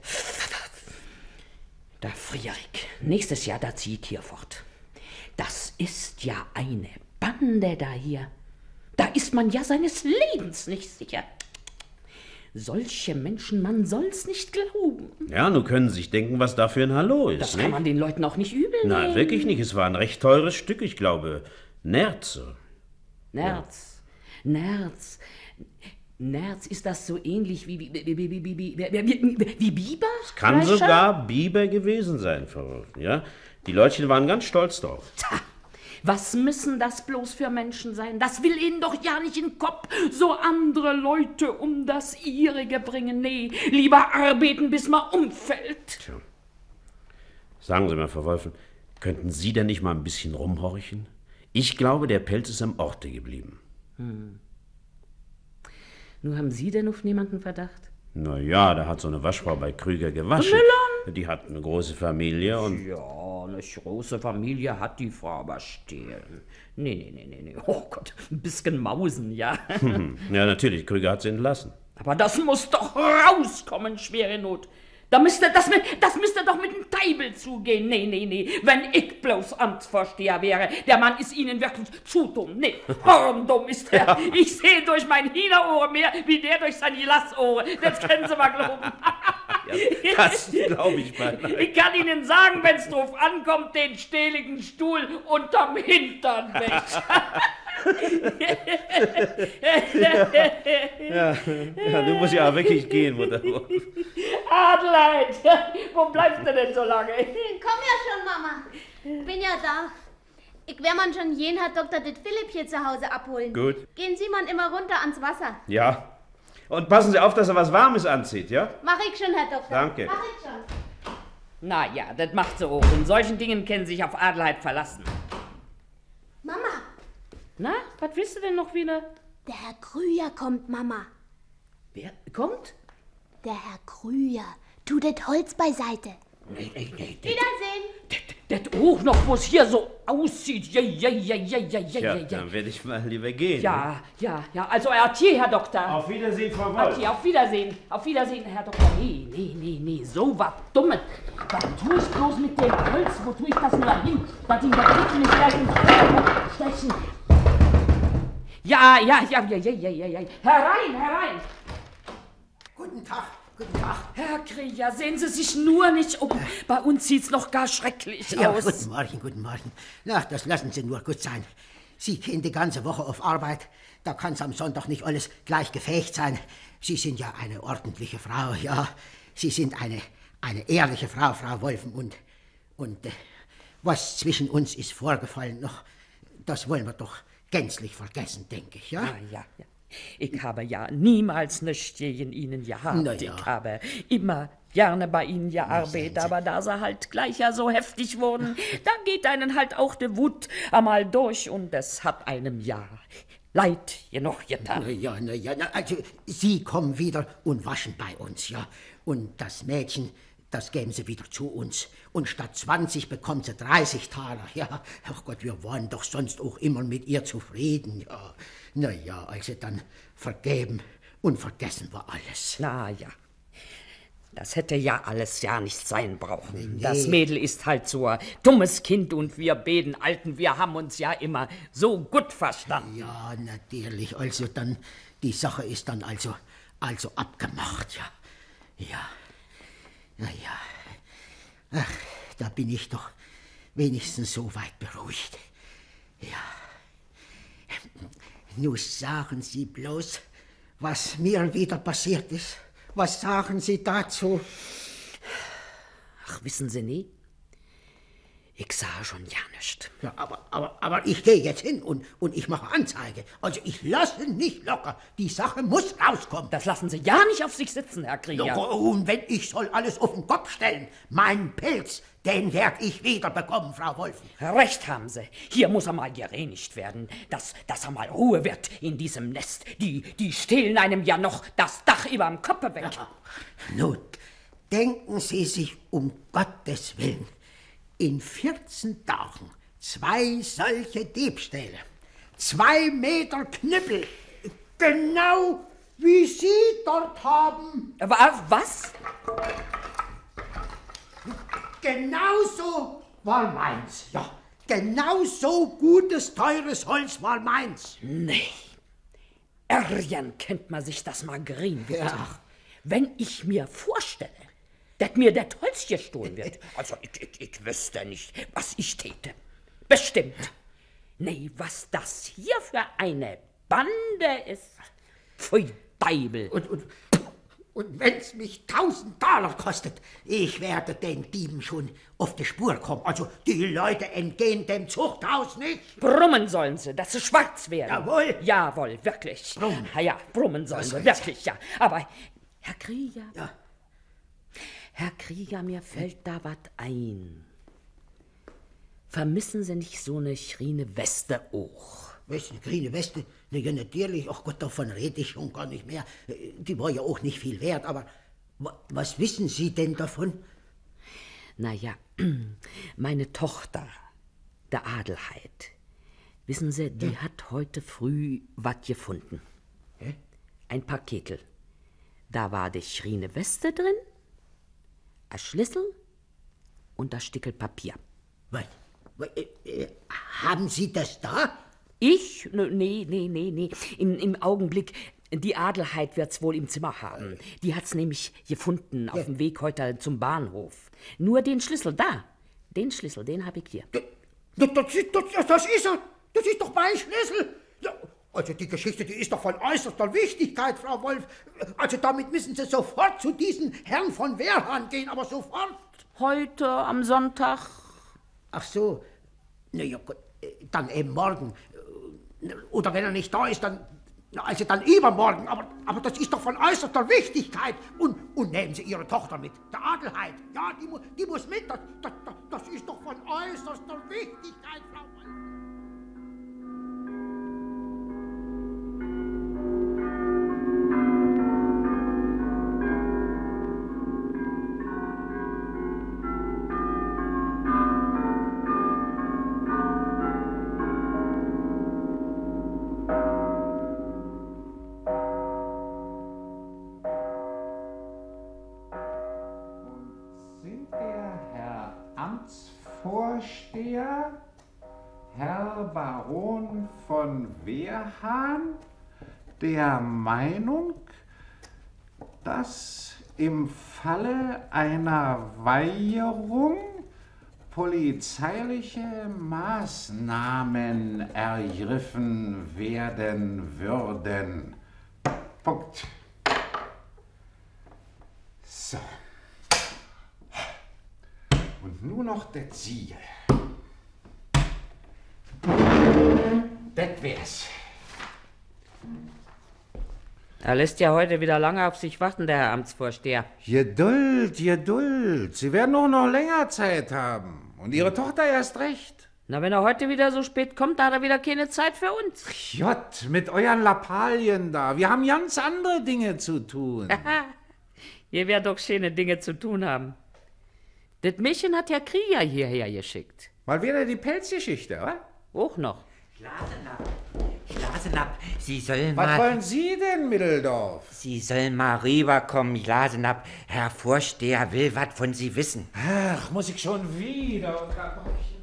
N: da friere ich. Nächstes Jahr, da ziehe ich hier fort. Das ist ja eine Bande da hier. Da ist man ja seines Lebens nicht sicher. Solche Menschen, man soll's nicht glauben.
Q: Ja, nun können Sie sich denken, was da für ein Hallo ist.
N: Das
Q: nicht?
N: kann man den Leuten auch nicht übel nehmen.
Q: Nein, wirklich nicht. Es war ein recht teures Stück, ich glaube. Nerze.
N: Nerz. Ja. Nerz. Nerz, ist das so ähnlich wie, wie, wie, wie, wie, wie, wie, wie, wie Biber?
Q: Es kann
N: Fleischer?
Q: sogar Biber gewesen sein, Frau Wolfen, ja? Die Leutchen waren ganz stolz drauf.
N: Tja, was müssen das bloß für Menschen sein? Das will ihnen doch ja nicht in den Kopf, so andere Leute um das ihrige bringen. Nee, lieber arbeiten, bis man umfällt.
Q: Tja. Sagen Sie mal, Frau Wolfen, könnten Sie denn nicht mal ein bisschen rumhorchen? Ich glaube, der Pelz ist am Orte geblieben.
N: Hm. Nun haben Sie denn auf niemanden Verdacht?
Q: Na ja, da hat so eine Waschfrau bei Krüger gewaschen.
N: Müllern?
Q: Die hat eine große Familie und...
N: Ja, eine große Familie hat die Frau aber stehlen. Nee, nee, nee, nee, nee. Oh Gott, ein bisschen Mausen, ja.
Q: Ja, natürlich, Krüger hat sie entlassen.
N: Aber das muss doch rauskommen, schwere Not. Da müsste, das, das müsste doch mit dem Teibel zugehen. Nee, nee, nee, wenn ich bloß Amtsvorsteher wäre. Der Mann ist Ihnen wirklich zu dumm. Nee, horndumm ist er. Ja. Ich sehe durch mein Hühnerohr mehr, wie der durch sein Glassohr. Das können Sie mal glauben.
Q: Ja, das glaube ich mal.
N: Ich kann Ihnen sagen, wenn es drauf ankommt, den stähligen Stuhl unterm Hintern weg.
Q: ja, ja, du musst ja wirklich gehen, Mutter.
N: Adelheid, wo bleibst du denn so lange?
D: Komm ja schon, Mama. Bin ja da. Ich werde man schon jeden Herr Doktor Det Philipp hier zu Hause abholen.
Q: Gut.
D: Gehen Sie man immer runter ans Wasser.
Q: Ja. Und passen Sie auf, dass er was Warmes anzieht, ja?
D: Mach ich schon, Herr Doktor.
Q: Danke.
D: Mach ich schon.
N: Na ja, das macht sie auch. In solchen Dingen können sich auf Adelheid verlassen.
D: Mama.
N: Na, was willst du denn noch wieder?
D: Der Herr Krüger kommt, Mama.
N: Wer kommt?
D: Der Herr Krüger. Tu das Holz beiseite.
N: Nee, nee, nee.
D: Wiedersehen.
N: Das auch noch, wo es hier so aussieht. Ja, ja, ja, ja, ja, ja,
Q: Ja,
N: ja.
Q: dann werde ich mal lieber gehen.
N: Ja, ja, ja. Also, Artier, Herr Doktor.
Q: Auf Wiedersehen, Frau Wolf.
N: Artier, auf Wiedersehen. Auf Wiedersehen, Herr Doktor. Nee, nee, nee, nee. So was Dummes. Was tue ich bloß mit dem Holz? Wo tue ich das nur hin? Dass ihm der Blick nicht gleich ins Auge stechen. Ja, ja, ja, ja, ja, ja, ja, ja. Herein, herein.
L: Guten Tag, guten Tag.
N: Herr Krieger, sehen Sie sich nur nicht um. Bei uns sieht's noch gar schrecklich
L: Ja,
N: aus.
L: guten Morgen, guten Morgen. Na, das lassen Sie nur gut sein. Sie gehen die ganze Woche auf Arbeit. Da kann's am Sonntag nicht alles gleich gefecht sein. Sie sind ja eine ordentliche Frau, ja. Sie sind eine, eine ehrliche Frau, Frau Wolfen. Und, und äh, was zwischen uns ist vorgefallen noch, das wollen wir doch gänzlich vergessen, denke ich, ja?
N: Ja, ja, ja. Ich habe ja niemals nichts gegen Ihnen gehabt.
L: Na ja.
N: Ich habe immer gerne bei Ihnen gearbeitet, aber da Sie halt gleich ja so heftig wurden, da geht einen halt auch die Wut einmal durch und es hat einem ja leid genug getan.
L: Na ja, na ja, na, also Sie kommen wieder und waschen bei uns, ja. Und das Mädchen, das geben Sie wieder zu uns. Und statt zwanzig bekommt sie dreißig Taler, ja. Ach Gott, wir waren doch sonst auch immer mit ihr zufrieden, ja. Na ja, also dann vergeben und vergessen wir alles.
N: Na ja. Das hätte ja alles ja nicht sein brauchen.
L: Nee.
N: Das Mädel ist halt so ein dummes Kind und wir beiden Alten, wir haben uns ja immer so gut verstanden.
L: Ja, natürlich. Also dann, die Sache ist dann also, also abgemacht, ja. Ja. Na ja. Ach, da bin ich doch wenigstens so weit beruhigt. Ja. Nun sagen Sie bloß, was mir wieder passiert ist. Was sagen Sie dazu?
N: Ach, wissen Sie nie? Ich sah schon ja nichts.
L: Ja, aber, aber, aber ich gehe jetzt hin und, und ich mache Anzeige. Also ich lasse nicht locker. Die Sache muss rauskommen.
N: Das lassen Sie ja nicht auf sich sitzen, Herr Krieger.
L: Ja, und wenn ich soll alles auf den Kopf stellen, meinen Pelz, den werd ich wieder bekommen, Frau Wolfen.
N: Recht haben Sie. Hier muss einmal gereinigt werden, dass, dass einmal Ruhe wird in diesem Nest. Die, die stehlen einem ja noch das Dach überm Kopf weg.
L: Ja. Nun, denken Sie sich um Gottes Willen in vierzehn Tagen zwei solche Diebstähle, zwei Meter Knüppel, genau wie Sie dort haben.
N: Was?
L: Genauso war meins, ja. Genauso gutes, teures Holz war meins.
N: Nee. Ärgern kennt man sich das mal grün wird.
L: Ja.
N: Wenn ich mir vorstelle, dass mir das Holz gestohlen wird, also ich, ich, ich wüsste nicht, was ich täte. Bestimmt. Nee, was das hier für eine Bande ist. Pfui, Deibel.
L: Und, und, und wenn's mich tausend Taler kostet, ich werde den Dieben schon auf die Spur kommen. Also die Leute entgehen dem Zuchthaus nicht.
N: Brummen sollen sie, dass sie schwarz werden.
L: Jawohl.
N: Jawohl, wirklich.
L: Brummen.
N: Ja, ja, brummen sollen
L: Das
N: sie,
L: heißt-
N: wirklich, ja. Aber, Herr Krieger,
L: Ja.
N: Herr Krieger, mir fällt da was ein. Vermissen Sie nicht so eine schrine Weste auch?
L: Was, eine grüne Weste? Na ja, natürlich. Ach Gott, davon rede ich schon gar nicht mehr. Die war ja auch nicht viel wert, aber wa- was wissen Sie denn davon?
N: Na ja, meine Tochter, der Adelheid, wissen Sie, die hat heute früh was gefunden.
L: Hä?
N: Ein Paketel. Da war die schrine Weste drin, ein Schlüssel und das Stickel Papier.
L: Was? Was, äh, äh, haben Sie das da?
N: Ich? Ne, Nee, nee, nee, nee. Im, im Augenblick, die Adelheid wird's wohl im Zimmer haben. Die hat's nämlich gefunden auf dem Weg heute zum Bahnhof. Nur den Schlüssel da. Den Schlüssel, den habe ich hier.
L: Das, das, das, das ist er. Das ist doch mein Schlüssel. Ja, also die Geschichte, die ist doch von äußerster Wichtigkeit, Frau Wolf. Also damit müssen Sie sofort zu diesem Herrn von Wehrhahn gehen, aber sofort.
N: Heute am Sonntag?
L: Ach so. Na ja, gut. Dann eben morgen. Oder wenn er nicht da ist, dann... Also dann übermorgen. Aber, aber das ist doch von äußerster Wichtigkeit. Und, und nehmen Sie Ihre Tochter mit. Der Adelheid. Ja, die, mu die muss mit. Das, das, das ist doch von äußerster Wichtigkeit, Frau Wolf.
K: Vorsteher, Herr Baron von Wehrhahn, der Meinung, dass im Falle einer Weigerung polizeiliche Maßnahmen ergriffen werden würden. Punkt. So. Und nur noch das Siegel. Das wär's.
N: Er lässt ja heute wieder lange auf sich warten, der Herr Amtsvorsteher.
K: Geduld, Geduld. Sie werden auch noch länger Zeit haben. Und Ihre Tochter erst recht.
N: Na, wenn er heute wieder so spät kommt, da hat er wieder keine Zeit für uns.
K: Jott, mit euren Lappalien da. Wir haben ganz andere Dinge zu tun.
N: Ihr werdet doch schöne Dinge zu tun haben. Das Mädchen hat ja Krieger hierher geschickt.
K: Mal wieder die Pelzgeschichte, wa?
N: Auch noch.
I: Glasenapp, Glasenapp, Sie sollen
K: Was
I: mal...
K: Was wollen Sie denn, Middeldorf?
I: Sie sollen mal rüberkommen, Glasenapp. Herr Vorsteher will was von Sie wissen.
K: Ach, muss ich schon wieder unterbrechen.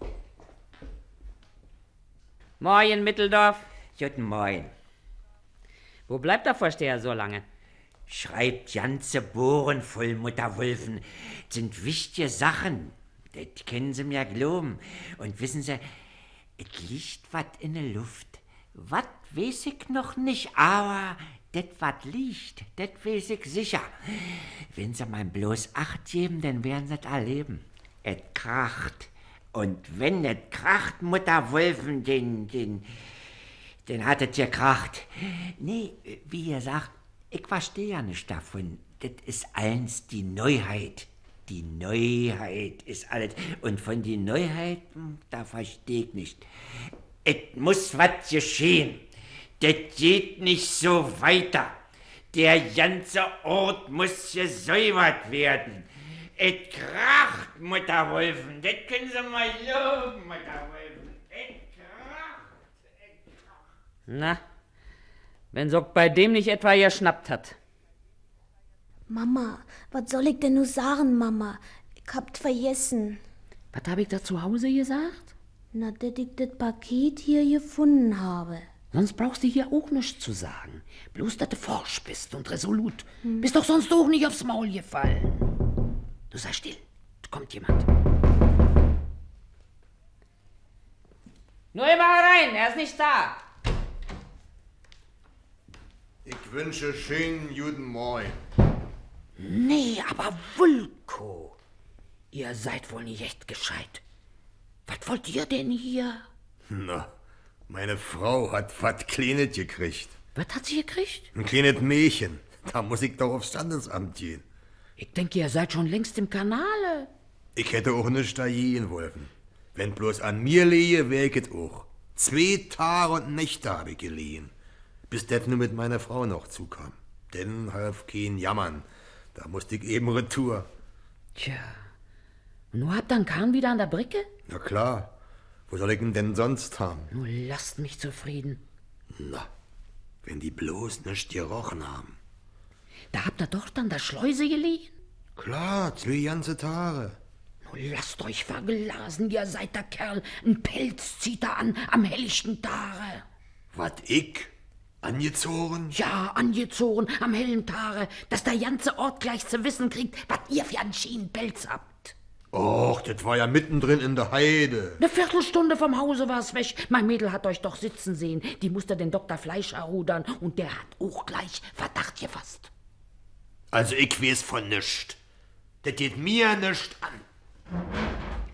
N: Moin, Mitteldorf.
I: Guten Morgen.
N: Wo bleibt der Vorsteher so lange?
I: Schreibt ganze Bohren voll, Mutter Wulfen. Sind wichtige Sachen. Das können Sie mir glauben. Und wissen Sie, es liegt was in der Luft. Was weiß ich noch nicht, aber das was liegt, das weiß ich sicher. Wenn Sie mal bloß Acht geben, dann werden Sie es erleben. Es kracht. Und wenn es kracht, Mutter Wulfen, den, den, den hat es gekracht. Nee, wie ihr sagt, ich verstehe ja nicht davon. Das ist eins die Neuheit. Die Neuheit ist alles. Und von die Neuheit, da verstehe ich nicht. Es muss was geschehen. Das geht nicht so weiter. Der ganze Ort muss gesäubert werden. Es kracht, Mutter Wulfen. Das können Sie mal loben, Mutter Wulfen. Es kracht. Es kracht.
N: Na, wenn Sock bei dem nicht etwa geschnappt hat.
P: Mama, was soll ich denn nur sagen, Mama? Ich hab's vergessen.
N: Was hab ich da zu Hause gesagt?
P: Na, dass ich das Paket hier gefunden habe.
N: Sonst brauchst du hier auch nichts zu sagen. Bloß, dass du forsch bist und resolut. Hm. Bist doch sonst auch nicht aufs Maul gefallen. Du sei still, da kommt jemand. Nur immer herein, er ist nicht da.
F: Ich wünsche schönen guten Morgen.
N: Nee, aber Vulko, ihr seid wohl nicht echt gescheit. Was wollt ihr denn hier?
F: Na, meine Frau hat was Kleines gekriegt.
N: Was hat sie gekriegt?
F: Ein kleines Mädchen. Da muss ich doch aufs Standesamt gehen.
N: Ich denke, ihr seid schon längst im Kanale.
F: Ich hätte auch nicht da gehen wollen. Wenn bloß an mir lehe, wär ich es auch. Zwei Tage und Nächte habe ich gelehen. Bis das nur mit meiner Frau noch zukam. Denn half kein Jammern. Da musste ich eben retour.
N: Tja, und nun habt ihr einen Kahn wieder an der Bricke?
F: Na klar. Wo soll ich ihn denn sonst haben?
N: Nun lasst mich zufrieden.
F: Na, wenn die bloß nicht gerochen haben.
N: Da habt ihr doch dann der Schleuse geliehen?
F: Klar, zwei ganze Tage.
N: Nun lasst euch verglasen, ihr seid der Kerl. Ein Pelz zieht er an am helllichten Tage.
F: Wat ich? Angezogen?
N: Ja, angezogen am hellen Tage, dass der ganze Ort gleich zu wissen kriegt, was ihr für einen Schienenpelz habt.
F: Och, das war ja mittendrin in der Heide.
N: Eine Viertelstunde vom Hause war's weg. Mein Mädel hat euch doch sitzen sehen. Die musste den Doktor Fleisch errudern und der hat auch gleich Verdacht gefasst.
F: Also ich weiß von nischt. Das geht mir nischt an.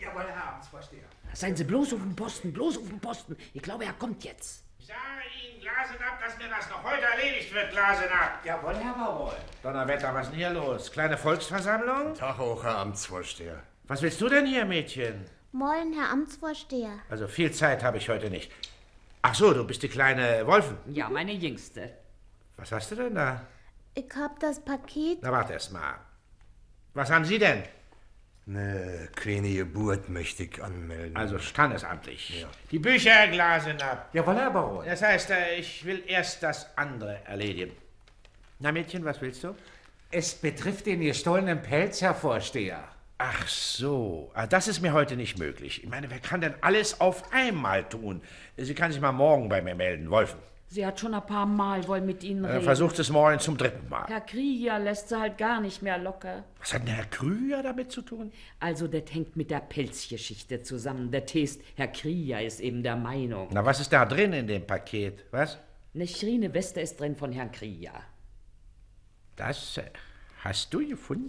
K: Jawohl, Herr Amtsvorsteher.
N: Seien Sie bloß auf dem Posten, bloß auf dem Posten. Ich glaube, er kommt jetzt.
J: Ich sage Ihnen, Glasenapp, dass mir das noch heute erledigt wird, Glasenapp.
K: Jawohl, Herr Baron.
J: Donnerwetter, was ist denn hier los? Kleine Volksversammlung?
F: Tag auch, Herr Amtsvorsteher.
J: Was willst du denn hier, Mädchen?
D: Moin, Herr Amtsvorsteher.
J: Also viel Zeit habe ich heute nicht. Ach so, du bist die kleine Wolfen.
N: Ja, meine Jüngste.
J: Was hast du denn da?
D: Ich hab das Paket.
J: Na, warte erst mal. Was haben Sie denn?
F: Eine kleine Geburt möchte ich anmelden.
J: Also standesamtlich. Ja. Die Bücher, Glasenapp.
K: Jawohl, Herr Baron.
J: Das heißt, äh, ich will erst das andere erledigen. Na, Mädchen, was willst du?
K: Es betrifft den gestohlenen Pelz, Herr Vorsteher.
J: Ach so, ah, das ist mir heute nicht möglich. Ich meine, wer kann denn alles auf einmal tun? Sie kann sich mal morgen bei mir melden, Wolfen.
N: Sie hat schon ein paar Mal wohl mit Ihnen reden.
J: Äh, versucht es morgen zum dritten Mal.
N: Herr Krieger lässt sie halt gar nicht mehr locker.
J: Was hat denn Herr Krüger damit zu tun?
N: Also, das hängt mit der Pelzgeschichte zusammen. Das heißt, Herr Krieger ist eben der Meinung.
J: Na, was ist da drin in dem Paket? Was?
N: Eine schrine Weste ist drin von Herrn Krieger.
J: Das äh, hast du gefunden?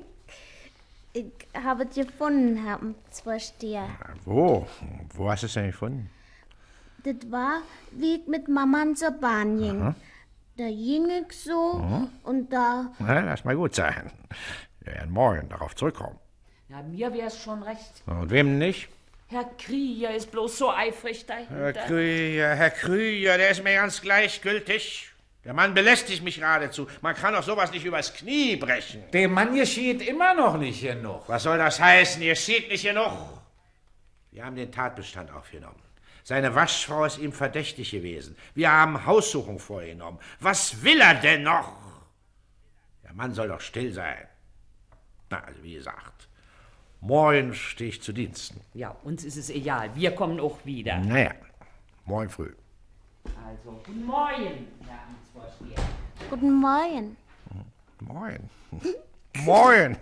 D: Ich habe es gefunden, Herr Amtsvorsteher.
J: Wo? Wo hast du es denn gefunden?
D: Das war, wie ich mit Mama zur Bahn ging.
J: Aha.
D: Da ging ich so
J: Mhm.
D: und da...
J: Na, lass mal gut sein. Wir werden morgen darauf zurückkommen.
N: Ja, mir wär's schon recht.
J: Und wem nicht?
N: Herr Krieger ist bloß so eifrig
J: Herr
N: dahinter.
J: Krüger, Herr Krüger, der ist mir ganz gleichgültig. Der Mann belästigt mich geradezu. Man kann doch sowas nicht übers Knie brechen.
K: Dem Mann geschieht immer noch nicht genug.
J: Was soll das heißen? Ihr geschieht nicht genug. Wir haben den Tatbestand aufgenommen. Seine Waschfrau ist ihm verdächtig gewesen. Wir haben Haussuchung vorgenommen. Was will er denn noch? Der Mann soll doch still sein. Na, also wie gesagt, morgen stehe ich zu Diensten.
N: Ja, uns ist es egal. Wir kommen auch wieder.
J: Naja, morgen früh.
N: Also, guten Morgen, Herr Amtsvorsteher.
D: Guten Morgen.
J: Morgen. Morgen.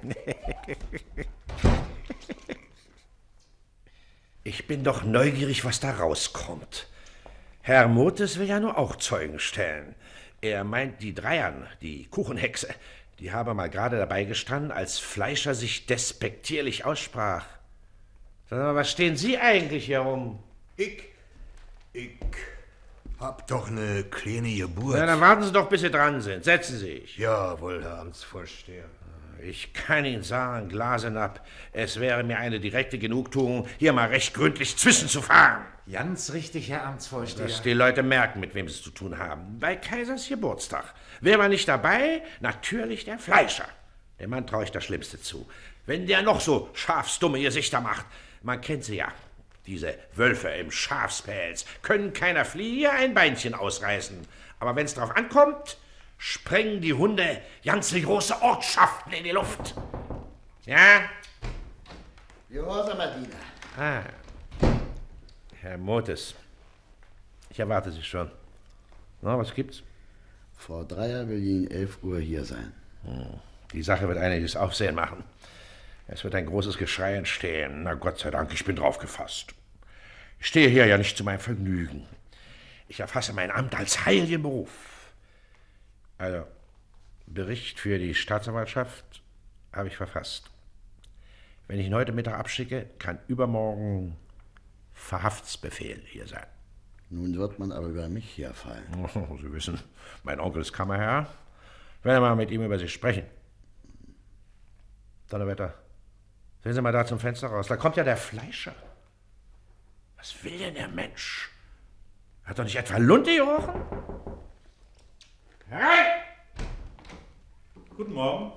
J: Ich bin doch neugierig, was da rauskommt. Herr Motes will ja nur auch Zeugen stellen. Er meint, die Dreiern, die Kuchenhexe, die habe mal gerade dabei gestanden, als Fleischer sich despektierlich aussprach. Sag mal, was stehen Sie eigentlich hier rum?
F: Ich, ich hab doch eine kleine Geburt.
J: Na, dann warten Sie doch, bis Sie dran sind. Setzen Sie sich.
F: Jawohl, Herr Amtsvorsteher.
J: Ich kann Ihnen sagen, Glasenapp, es wäre mir eine direkte Genugtuung, hier mal recht gründlich zwischenzufahren.
K: Ganz richtig, Herr Amtsvorsteher.
J: Dass die Leute merken, mit wem sie es zu tun haben. Bei Kaisers Geburtstag. Wer war nicht dabei? Natürlich der Fleischer. Dem Mann traue ich das Schlimmste zu. Wenn der noch so schafsdumme Gesichter macht. Man kennt sie ja. Diese Wölfe im Schafspelz können keiner Fliege ein Beinchen ausreißen. Aber wenn es drauf ankommt, sprengen die Hunde ganze große Ortschaften in die Luft. Ja?
H: Gehorsam, Diener.
J: Ah. Herr Motes, ich erwarte Sie schon. Na, was gibt's?
H: Frau Dreier will gegen elf Uhr hier sein.
J: Hm. Die Sache wird einiges Aufsehen machen. Es wird ein großes Geschrei entstehen. Na Gott sei Dank, ich bin drauf gefasst. Ich stehe hier ja nicht zu meinem Vergnügen. Ich erfasse mein Amt als heiligen Beruf. Also, Bericht für die Staatsanwaltschaft habe ich verfasst. Wenn ich ihn heute Mittag abschicke, kann übermorgen Verhaftsbefehl hier sein.
H: Nun wird man aber über mich herfallen.
J: Oh, Sie wissen, mein Onkel ist Kammerherr. Ich werde mal mit ihm über Sie sprechen. Donnerwetter, sehen Sie mal da zum Fenster raus. Da kommt ja der Fleischer. Was will denn der Mensch? Hat doch nicht etwa Lunte gerochen? Herein!
R: Guten Morgen.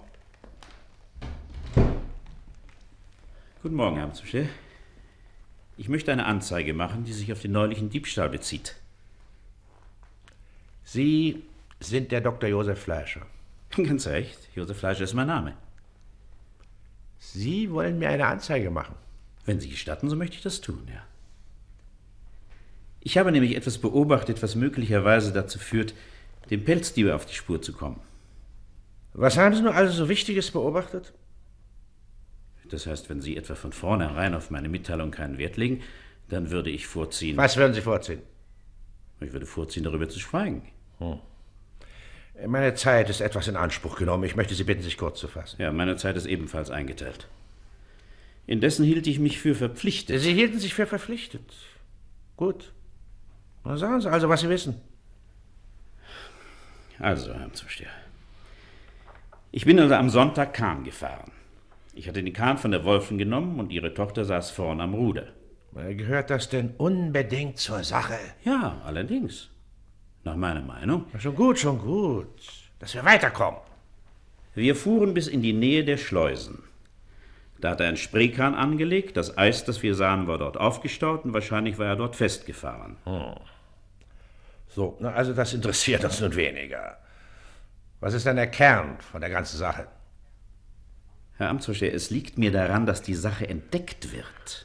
R: Guten Morgen, Herr Amtsvorsteher. Ich möchte eine Anzeige machen, die sich auf den neulichen Diebstahl bezieht.
J: Sie sind der Doktor Josef Fleischer.
R: Ganz recht, Josef Fleischer ist mein Name.
J: Sie wollen mir eine Anzeige machen?
R: Wenn Sie gestatten, so möchte ich das tun, ja. Ich habe nämlich etwas beobachtet, was möglicherweise dazu führt, dem Pelzdieb auf die Spur zu kommen.
J: Was haben Sie nun also so Wichtiges beobachtet?
R: Das heißt, wenn Sie etwa von vornherein auf meine Mitteilung keinen Wert legen, dann würde ich vorziehen...
J: Was würden Sie vorziehen?
R: Ich würde vorziehen, darüber zu schweigen.
J: Hm. Meine Zeit ist etwas in Anspruch genommen. Ich möchte Sie bitten, sich kurz zu fassen.
R: Ja, meine Zeit ist ebenfalls eingeteilt. Indessen hielt ich mich für verpflichtet.
J: Sie hielten sich für verpflichtet. Gut. Na, sagen Sie also, was Sie wissen.
R: Also, Herr Amtsvorsteher. Ich bin also am Sonntag Kahn gefahren. Ich hatte den Kahn von der Wolfen genommen und ihre Tochter saß vorn am Ruder.
J: Gehört das denn unbedingt zur Sache?
R: Ja, allerdings. Nach meiner Meinung.
J: Schon gut, schon gut. Dass wir weiterkommen.
R: Wir fuhren bis in die Nähe der Schleusen. Da hat er einen Spreekahn angelegt. Das Eis, das wir sahen, war dort aufgestaut und wahrscheinlich war er dort festgefahren.
J: Hm. So, na, also das interessiert uns nun weniger. Was ist denn der Kern von der ganzen Sache?
R: Herr Amtsvorsteher, es liegt mir daran, dass die Sache entdeckt wird.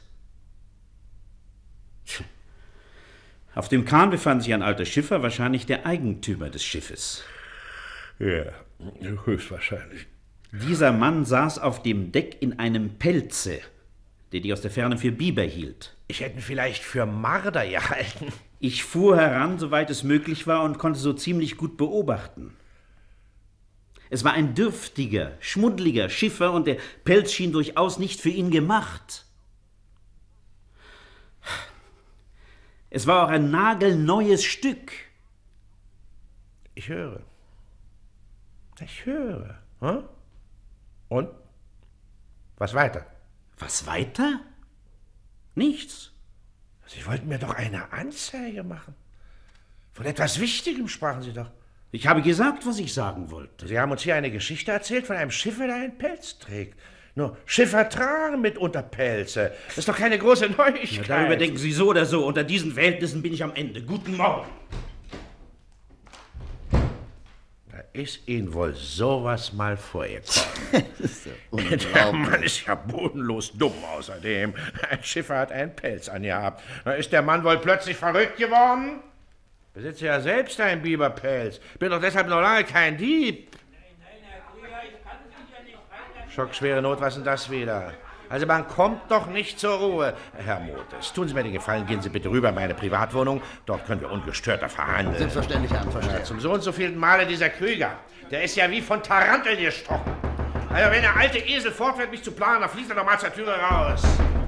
R: Auf dem Kahn befand sich ein alter Schiffer, wahrscheinlich der Eigentümer des Schiffes.
J: Ja, höchstwahrscheinlich.
R: Dieser Mann saß auf dem Deck in einem Pelze, der die aus der Ferne für Biber hielt.
J: Ich hätte ihn vielleicht für Marder gehalten.
R: Ich fuhr heran, soweit es möglich war, und konnte so ziemlich gut beobachten. Es war ein dürftiger, schmuddeliger Schiffer, und der Pelz schien durchaus nicht für ihn gemacht. Es war auch ein nagelneues Stück.
J: Ich höre. Ich höre. Hm? Und? Was weiter?
R: Was weiter? Nichts.
J: Sie wollten mir doch eine Anzeige machen. Von etwas Wichtigem sprachen Sie doch.
R: Ich habe gesagt, was ich sagen wollte.
J: Sie haben uns hier eine Geschichte erzählt von einem Schiffer, der einen Pelz trägt. Nur Schiffer tragen mitunter Pelze. Das ist doch keine große Neuigkeit.
R: Ja, darüber denken Sie so oder so. Unter diesen Verhältnissen bin ich am Ende. Guten Morgen.
J: Da ist Ihnen wohl sowas mal vorgekommen. Der Mann ist ja bodenlos dumm außerdem. Ein Schiffer hat einen Pelz angehabt. Da ist der Mann wohl plötzlich verrückt geworden? Besitze ja selbst einen Biberpelz. Bin doch deshalb noch lange kein Dieb. Schockschwere Not, was ist denn das wieder? Also man kommt doch nicht zur Ruhe. Herr Motes, tun Sie mir den Gefallen, gehen Sie bitte rüber in meine Privatwohnung. Dort können wir ungestörter verhandeln.
H: Selbstverständlich, Herr Amtsvorsteher.
J: Ja, zum so und so vielen Male dieser Krüger. Der ist ja wie von Taranteln gestochen. Also wenn der alte Esel fortfährt, mich zu planen, dann fließt er doch mal zur Türe raus.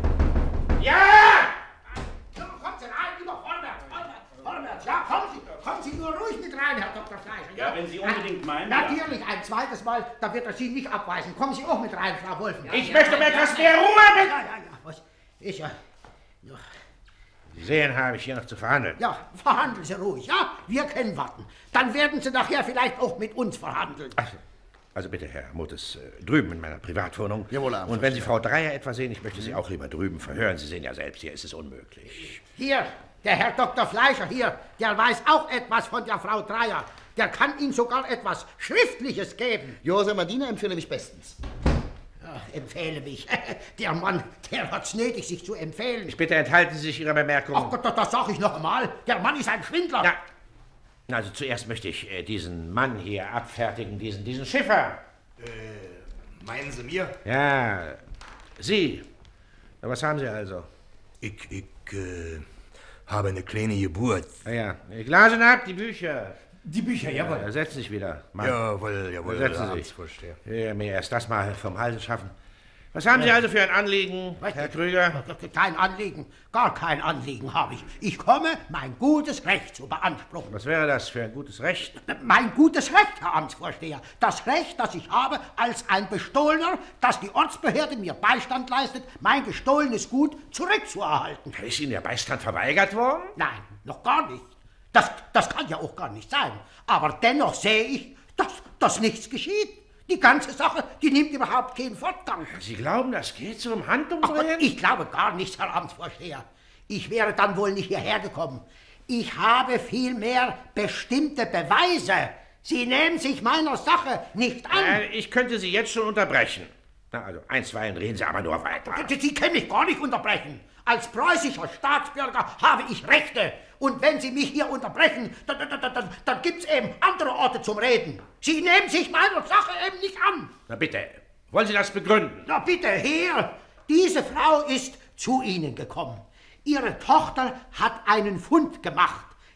J: Ja!
L: Kommt Sie rein, lieber Vollbert, Vollbert, Vollbert. Ja, kommen Sie, kommen Sie nur ruhig mit rein, Herr Doktor Fleischer.
R: Ja, wenn Sie unbedingt meinen.
L: Natürlich, ein zweites Mal, da wird er Sie nicht abweisen. Kommen Sie auch mit rein, Frau Wolfen. Ja,
J: ich
L: ja,
J: möchte
L: ja,
J: um
L: ja,
J: etwas
L: ja,
J: mehr
L: ja,
J: Ruhe
L: Ja,
J: bitten.
L: ja, ja, was? Ich, ja. ja.
J: Sie sehen, habe ich hier noch zu verhandeln.
L: Ja, verhandeln Sie ruhig, ja? Wir können warten. Dann werden Sie nachher vielleicht auch mit uns verhandeln.
J: Ach, also bitte, Herr Mottes, äh, drüben in meiner Privatwohnung.
H: Jawohl, Herr
J: Und wenn Sie Frau Dreier etwa sehen, ich möchte Sie auch lieber drüben verhören. Sie sehen ja selbst, hier ist es unmöglich.
L: Hier, der Herr Doktor Fleischer hier, der weiß auch etwas von der Frau Dreier. Der kann Ihnen sogar etwas Schriftliches geben.
H: Josef Madina empfehle mich bestens.
L: Ja, empfehle mich. Der Mann, der hat's nötig, sich zu empfehlen.
J: Ich bitte, enthalten Sie sich Ihrer Bemerkung.
L: Ach Gott, das, das sag ich noch einmal. Der Mann ist ein Schwindler.
J: Ja. Also zuerst möchte ich äh, diesen Mann hier abfertigen, diesen, diesen Schiffer.
F: Äh, meinen Sie mir?
J: Ja, Sie. Na, was haben Sie also?
F: Ich, ich, äh, habe eine kleine Geburt.
J: Ah ja, ich lase ab, die Bücher.
F: Die Bücher, jawohl.
J: Ja, setzen Sie sich wieder. Mann.
F: Jawohl, jawohl,
J: Setzen
F: Herr
J: Sie
F: Amtsvorsteher.
J: sich. Ja, mir erst das mal vom Halse schaffen. Was haben Sie also für ein Anliegen, Herr Krüger?
L: Kein Anliegen, gar kein Anliegen habe ich. Ich komme, mein gutes Recht zu beanspruchen.
J: Was wäre das für ein gutes Recht?
L: Mein gutes Recht, Herr Amtsvorsteher. Das Recht, das ich habe als ein Bestohlener, dass die Ortsbehörde mir Beistand leistet, mein gestohlenes Gut zurückzuerhalten.
J: Ist Ihnen der Beistand verweigert worden?
L: Nein, noch gar nicht. Das, das kann ja auch gar nicht sein. Aber dennoch sehe ich, dass, dass nichts geschieht. Die ganze Sache, die nimmt überhaupt keinen Fortgang.
J: Sie glauben, das geht so im Handumdrehen?
L: Aber ich glaube gar nichts, Herr Amtsvorsteher. Ich wäre dann wohl nicht hierher gekommen. Ich habe vielmehr bestimmte Beweise. Sie nehmen sich meiner Sache nicht an.
J: Äh, ich könnte Sie jetzt schon unterbrechen. Na, also einstweilen reden Sie aber nur weiter.
L: Sie können mich gar nicht unterbrechen. Als preußischer Staatsbürger habe ich Rechte. Und wenn Sie mich hier unterbrechen, dann, dann, dann, dann gibt es eben andere Orte zum Reden. Sie nehmen sich meiner Sache eben nicht an.
J: Na bitte, wollen Sie das begründen?
L: Na bitte, Herr, diese Frau ist zu Ihnen gekommen. Ihre Tochter hat einen Fund gemacht.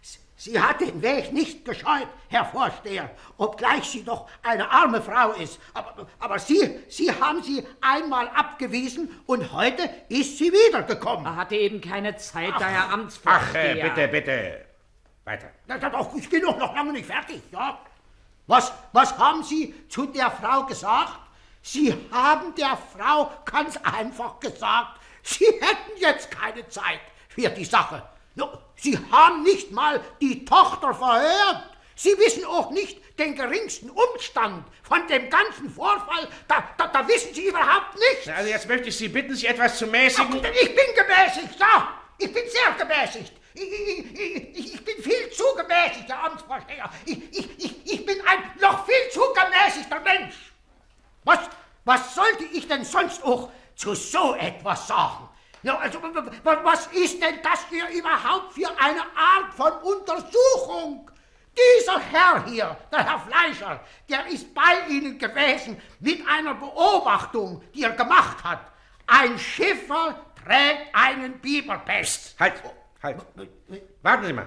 L: Sie hat den Weg nicht gescheut, Herr Vorsteher, obgleich sie doch eine arme Frau ist. Aber, aber Sie, Sie haben sie einmal abgewiesen und heute ist sie wiedergekommen.
N: Er hatte eben keine Zeit,
L: Ach,
N: da Herr Amtsvorsteher...
J: Ach, äh, bitte, bitte. Weiter.
L: Na, na, doch, ich bin doch noch lange nicht fertig, ja. Was, was haben Sie zu der Frau gesagt? Sie haben der Frau ganz einfach gesagt, Sie hätten jetzt keine Zeit für die Sache. No, Sie haben nicht mal die Tochter verhört. Sie wissen auch nicht den geringsten Umstand von dem ganzen Vorfall. Da, da, da wissen Sie überhaupt nichts.
J: Also jetzt möchte ich Sie bitten, sich etwas zu mäßigen.
L: Ach, ich bin gemäßigt, ja. Ich bin sehr gemäßigt. Ich, ich, ich, ich bin viel zu gemäßigt, Herr Amtsvorsteher. Ich, ich, ich, ich bin ein noch viel zu gemäßigter Mensch. Was, was sollte ich denn sonst auch zu so etwas sagen? Ja, also, was ist denn das hier überhaupt für eine Art von Untersuchung? Dieser Herr hier, der Herr Fleischer, der ist bei Ihnen gewesen mit einer Beobachtung, die er gemacht hat. Ein Schiffer trägt einen Biberpest.
J: Halt, halt. Warten Sie mal.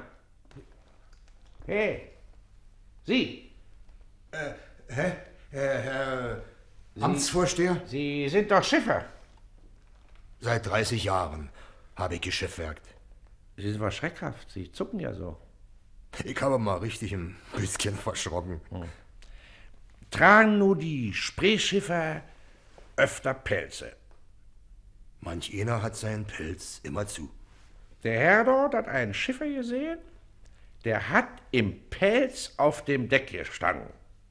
J: Hey, Sie.
F: Äh, hä? Herr, Herr Amtsvorsteher?
J: Sie sind doch Schiffer.
F: Seit dreißig Jahren habe ich geschiffwerkt.
J: Sie sind aber schreckhaft. Sie zucken ja so.
F: Ich habe mal richtig ein bisschen verschrocken.
J: Hm. Tragen nur die Spreeschiffer öfter Pelze?
F: Manch einer hat seinen Pelz immer zu.
J: Der Herr dort hat einen Schiffer gesehen, der hat im Pelz auf dem Deck gestanden.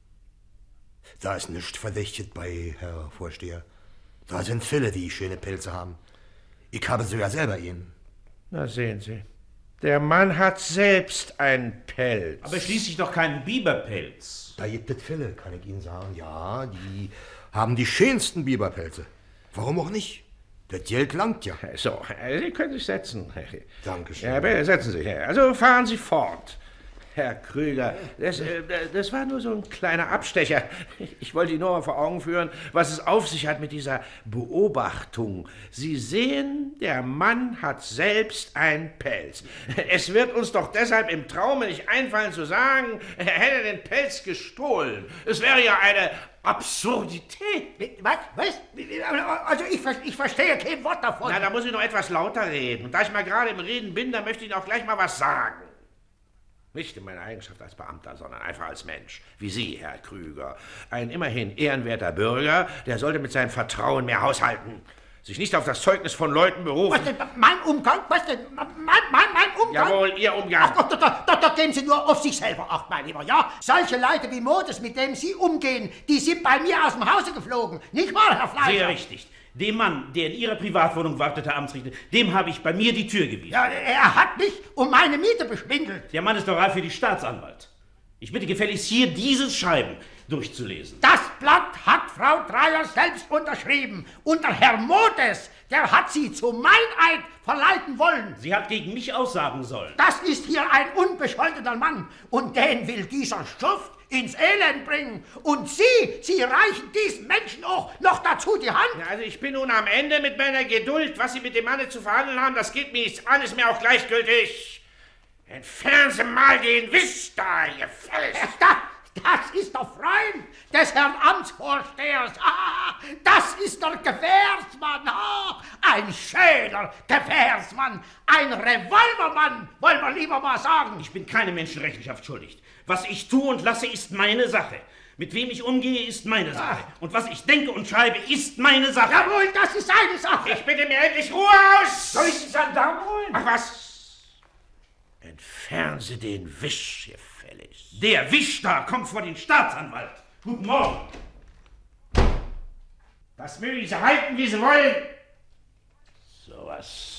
F: Da ist nichts verdächtig bei, Herr Vorsteher. Da sind viele, die schöne Pelze haben. Ich habe sogar selber ihn.
J: Na sehen Sie, der Mann hat selbst einen Pelz.
R: Aber schließlich doch keinen Biberpelz.
F: Da gibt es viele, kann ich Ihnen sagen. Ja, die haben die schönsten Biberpelze. Warum auch nicht? Das Geld langt ja.
J: So, Sie können sich setzen.
F: Dankeschön.
J: Ja, bitte setzen Sie sich. Also fahren Sie fort. Herr Krüger, das, äh, das war nur so ein kleiner Abstecher. Ich wollte Ihnen nur mal vor Augen führen, was es auf sich hat mit dieser Beobachtung. Sie sehen, der Mann hat selbst einen Pelz. Es wird uns doch deshalb im Traume nicht einfallen zu sagen, er hätte den Pelz gestohlen. Es wäre ja eine Absurdität.
L: Was? Was? Also ich, ich verstehe kein Wort davon.
J: Na, da muss ich noch etwas lauter reden. Und da ich mal gerade im Reden bin, da möchte ich Ihnen auch gleich mal was sagen. Nicht in meiner Eigenschaft als Beamter, sondern einfach als Mensch. Wie Sie, Herr Krüger. Ein immerhin ehrenwerter Bürger, der sollte mit seinem Vertrauen mehr haushalten. Sich nicht auf das Zeugnis von Leuten berufen.
L: Was denn? Mein Umgang? Was denn? Mein, mein, mein Umgang?
J: Jawohl, Ihr Umgang.
L: Ach Gott, da, da, da geben Sie nur auf sich selber Acht, mein Lieber, ja? Solche Leute wie Modes, mit denen Sie umgehen, die sind bei mir aus dem Hause geflogen. Nicht wahr, Herr Fleischer?
R: Sehr richtig. Dem Mann, der in Ihrer Privatwohnung wartete, Herr Amtsrichter, dem habe ich bei mir die Tür gewiesen.
L: Ja, er hat mich um meine Miete beschwindelt.
R: Der Mann ist doch für die Staatsanwalt. Ich bitte gefälligst hier dieses Schreiben durchzulesen.
L: Das Blatt hat Frau Dreyer selbst unterschrieben. Und der Herr Modes, der hat sie zu Meineid verleiten wollen.
R: Sie hat gegen mich aussagen sollen.
L: Das ist hier ein unbescholtener Mann. Und den will dieser Schuft ins Elend bringen. Und Sie, Sie reichen diesem Menschen auch noch dazu die Hand.
J: Ja, also ich bin nun am Ende mit meiner Geduld. Was Sie mit dem Manne zu verhandeln haben, das geht mir nichts an, ist mir auch gleichgültig. Entfernen Sie mal den Wisch da, gefälligst.
L: Da, das ist der Freund des Herrn Amtsvorstehers. Ah, das ist der Gewährsmann. Ah, ein schöner Gewährsmann. Ein Revolvermann, wollen wir lieber mal sagen.
R: Ich bin keine Menschenrechenschaft schuldig. Was ich tue und lasse, ist meine Sache. Mit wem ich umgehe, ist meine Sache. Und was ich denke und schreibe, ist meine Sache.
L: Jawohl, das ist seine Sache.
J: Ich bitte mir endlich Ruhe aus.
L: Soll ich die Gendarmen holen?
J: Ach was? Entfernen Sie den Wisch, gefälligst.
R: Der Wisch da kommt vor den Staatsanwalt. Guten Morgen.
J: Das mögen Sie halten, wie Sie wollen. So was.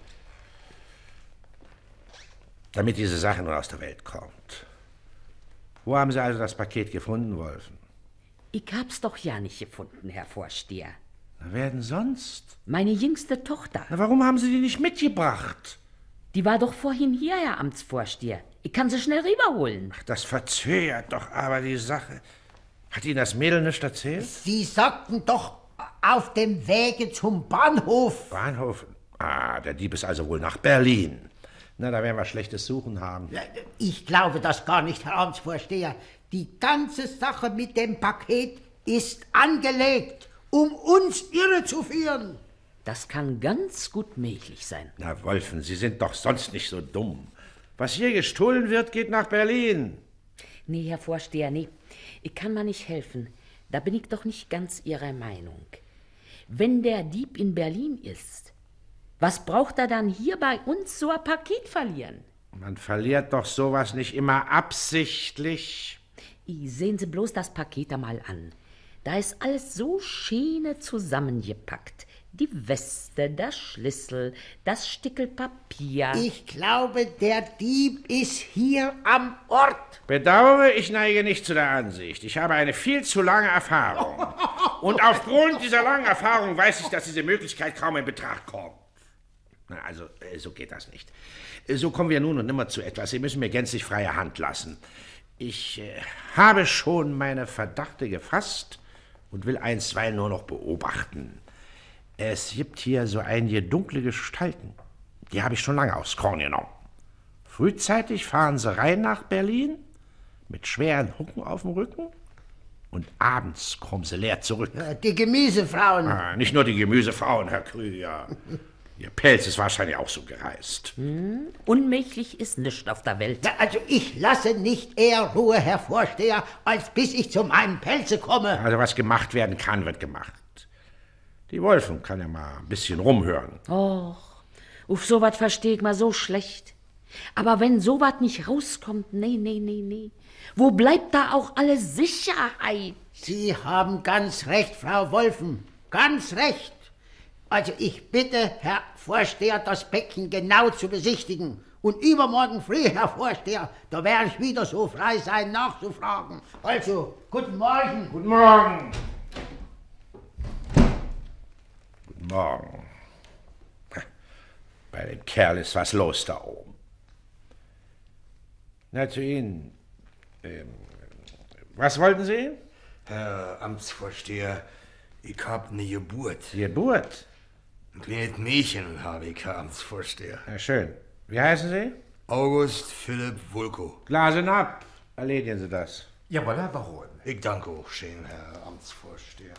J: Damit diese Sache nun aus der Welt kommt. Wo haben Sie also das Paket gefunden, Wolfen?
N: Ich hab's doch ja nicht gefunden, Herr Vorsteher.
J: Na, wer denn sonst?
N: Meine jüngste Tochter.
J: Na, warum haben Sie die nicht mitgebracht?
N: Die war doch vorhin hier, Herr Amtsvorsteher. Ich kann sie schnell rüberholen.
J: Ach, das verzögert doch aber die Sache. Hat Ihnen das Mädel nicht erzählt?
L: Sie sagten doch auf dem Wege zum Bahnhof.
J: Bahnhof? Ah, der Dieb ist also wohl nach Berlin. Na, da werden wir schlechtes Suchen haben.
L: Ich glaube das gar nicht, Herr Amtsvorsteher. Die ganze Sache mit dem Paket ist angelegt, um uns irrezuführen.
N: Das kann ganz gut möglich sein.
J: Na, Wolfen, Sie sind doch sonst nicht so dumm. Was hier gestohlen wird, geht nach Berlin.
N: Nee, Herr Vorsteher, nee. Ich kann mal nicht helfen. Da bin ich doch nicht ganz Ihrer Meinung. Wenn der Dieb in Berlin ist, was braucht er dann hier bei uns so ein Paket verlieren?
J: Man verliert doch sowas nicht immer absichtlich.
N: I, sehen Sie bloß das Paket da mal an. Da ist alles so schöne zusammengepackt. Die Weste, das Schlüssel, das Stickel Papier.
L: Ich glaube, der Dieb ist hier am Ort.
J: Bedauere, ich neige nicht zu der Ansicht. Ich habe eine viel zu lange Erfahrung. Und aufgrund dieser langen Erfahrung weiß ich, dass diese Möglichkeit kaum in Betracht kommt. Na, also, so geht das nicht. So kommen wir nun und nimmer zu etwas. Sie müssen mir gänzlich freie Hand lassen. Ich äh, habe schon meine Verdachte gefasst und will einstweilen nur noch beobachten. Es gibt hier so einige dunkle Gestalten. Die habe ich schon lange aufs Korn genommen. Frühzeitig fahren sie rein nach Berlin mit schweren Hucken auf dem Rücken und abends kommen sie leer zurück.
L: Die Gemüsefrauen.
J: Ah, nicht nur die Gemüsefrauen, Herr Krüger. Ihr Pelz ist wahrscheinlich auch so gereist.
N: Hm, unmächtig ist nichts auf der Welt.
L: Ja, also ich lasse nicht eher Ruhe, Herr Vorsteher, als bis ich zu meinem Pelze komme.
J: Also was gemacht werden kann, wird gemacht. Die Wolfen kann ja mal ein bisschen rumhören.
N: Och, auf sowas versteh ich mal so schlecht. Aber wenn sowas nicht rauskommt, nee, nee, nee, nee. Wo bleibt da auch alle Sicherheit?
L: Sie haben ganz recht, Frau Wolfen. Ganz recht. Also ich bitte, Herr Vorsteher, das Päckchen genau zu besichtigen. Und übermorgen früh, Herr Vorsteher, da werde ich wieder so frei sein, nachzufragen. Also, guten Morgen.
J: Guten Morgen. Guten Morgen. Bei dem Kerl ist was los da oben. Na, zu Ihnen. Ähm, was wollten Sie?
F: Herr Amtsvorsteher, ich hab ne Geburt.
J: Geburt?
F: Ein kleines Mädchen habe ich, Herr Amtsvorsteher.
J: Ja, schön. Wie heißen Sie?
F: August Philipp Wulko.
J: Glasen ab. Erledigen Sie das.
F: Jawohl, Herr Baron. Ich danke auch schön, Herr Amtsvorsteher.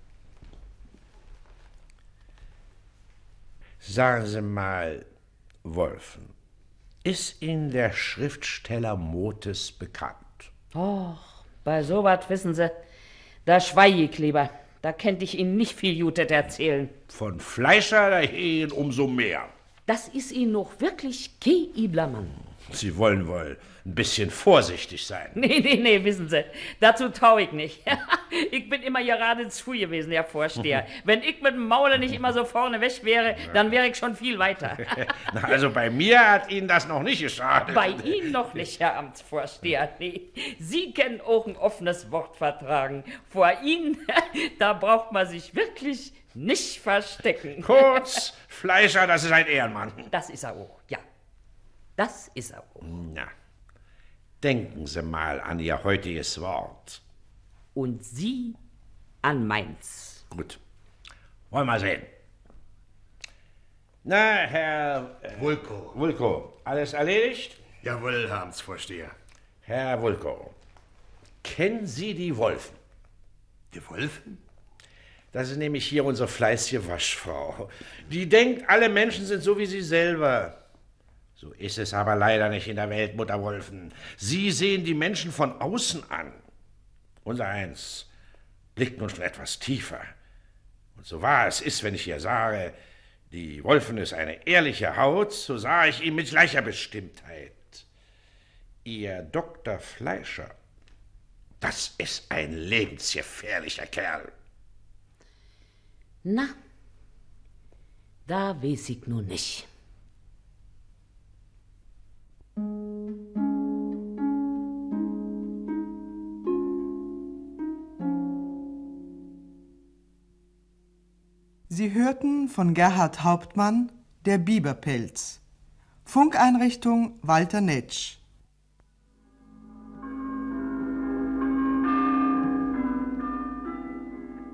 J: Sagen Sie mal, Wolfen, ist Ihnen der Schriftsteller Motes bekannt?
N: Och, bei sowas wissen Sie, da schweige ich lieber. Da kennt ich Ihnen nicht viel Jutet erzählen.
J: Von Fleischer dagegen umso mehr.
N: Das ist Ihnen noch wirklich kein übler Mann.
J: Sie wollen wohl ein bisschen vorsichtig sein.
N: Nee, nee, nee, wissen Sie, dazu tau ich nicht. Ich bin immer geradezu gewesen, Herr Vorsteher. Wenn ich mit dem Maule nicht immer so vorne weg wäre, dann wäre ich schon viel weiter.
J: Na, also bei mir hat Ihnen das noch nicht geschadet.
N: Bei Ihnen noch nicht, Herr Amtsvorsteher. Nee, Sie können auch ein offenes Wort vertragen. Vor Ihnen, da braucht man sich wirklich nicht verstecken.
J: Kurz, Fleischer, das ist ein Ehrenmann.
N: Das ist er auch, ja. Das ist er auch.
J: Na, denken Sie mal an Ihr heutiges Wort.
N: Und Sie an meins.
J: Gut. Wollen wir sehen. Na, Herr... Äh,
F: Wulko.
J: Wulko, alles erledigt?
F: Jawohl, Herr Amtsvorsteher.
J: Herr Wulko, kennen Sie die Wolfen?
F: Die Wolfen?
J: Das ist nämlich hier unsere fleißige Waschfrau. Die denkt, alle Menschen sind so wie sie selber. So ist es aber leider nicht in der Welt, Mutter Wolfen. Sie sehen die Menschen von außen an. Unser Eins blickt nun schon etwas tiefer. Und so wahr es ist, wenn ich hier sage, die Wolfen ist eine ehrliche Haut, so sah ich ihn mit gleicher Bestimmtheit. Ihr Doktor Fleischer, das ist ein lebensgefährlicher Kerl.
N: Na, da weiß ich nun nicht.
S: Sie hörten von Gerhard Hauptmann Der Biberpelz. Funkeinrichtung Walter Netsch.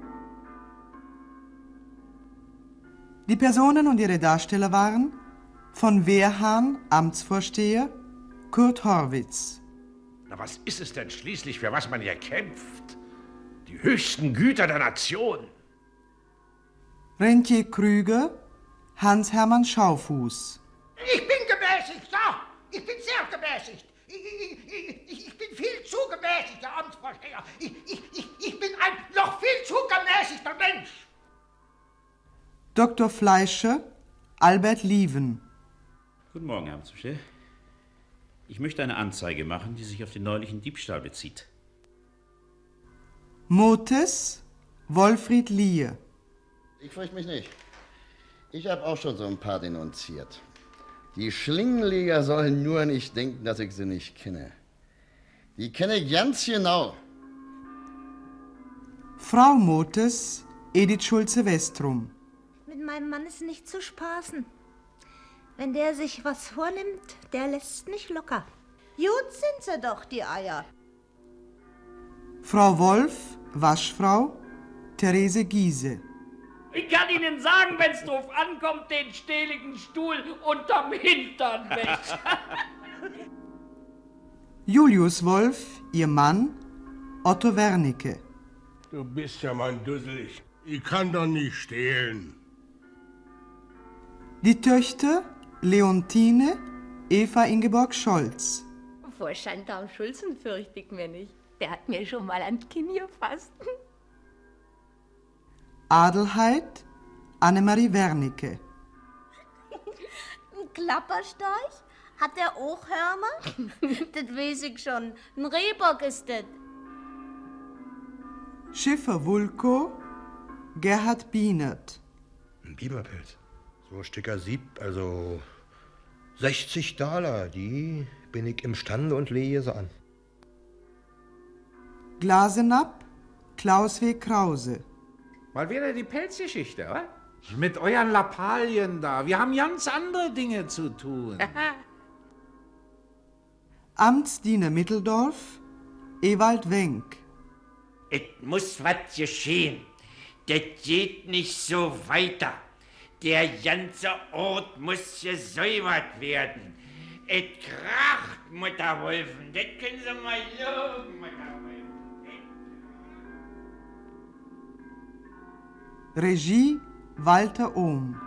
S: Die Personen und ihre Darsteller waren Von Wehrhahn, Amtsvorsteher, Kurt Horwitz.
J: Na, was ist es denn schließlich, für was man hier kämpft? Die höchsten Güter der Nation.
S: Rentier Krüger, Hans-Hermann Schaufuß.
L: Ich bin gemäßigt, ja. Ich bin sehr gemäßigt. Ich, ich, ich, ich bin viel zu gemäßigt, Herr Amtsvorsteher. Ich, ich, ich, ich bin ein noch viel zu gemäßigter Mensch.
S: Doktor Fleischer, Albert Lieven.
R: Guten Morgen, Herr Amtsvorsteher. Ich möchte eine Anzeige machen, die sich auf den neulichen Diebstahl bezieht.
S: Motes, Wolfried Lier.
H: Ich fürchte mich nicht. Ich habe auch schon so ein paar denunziert. Die Schlingenleger sollen nur nicht denken, dass ich sie nicht kenne. Die kenne ich ganz genau.
S: Frau Motes, Edith Schulze-Westrum.
C: Mit meinem Mann ist nicht zu spaßen. Wenn der sich was vornimmt, der lässt nicht locker.
T: Gut sind sie doch, die Eier.
S: Frau Wolf, Waschfrau, Therese Giese.
G: Ich kann Ihnen sagen, wenn's drauf ankommt, den stehligen Stuhl unterm Hintern weg.
S: Julius Wolf, ihr Mann, Otto Wernicke.
A: Du bist ja mein Dusselig. Ich kann doch nicht stehlen.
S: Die Töchter Leontine, Eva Ingeborg Scholz.
E: Vor Schandam Schulzen fürchte ich mir nicht. Der hat mir schon mal an Kinn gefasst.
S: Adelheid, Annemarie Wernicke.
P: Ein Klapperstorch? Hat der auch Hörner? Das weiß ich schon. Ein Rehbock ist das.
S: Schiffer Wulko, Gerhard Bienert.
F: Ein Biberpelz. So Sticker Sieb, also sechzig Daler, die bin ich imstande und lege sie an.
S: Glasenapp, Klaus W. Krause.
K: Mal wieder die Pelzgeschichte, wa? Mit euren Lappalien da. Wir haben ganz andere Dinge zu tun.
S: Amtsdiener Mitteldorf, Ewald Wenk.
I: Es muss was geschehen. Das geht nicht so weiter. Der ganze Ort muss gesäubert werden. Es kracht, Mutter Wolfen. Das können Sie mal loben, Mutter Wolfen.
S: Regie Walter Ohm.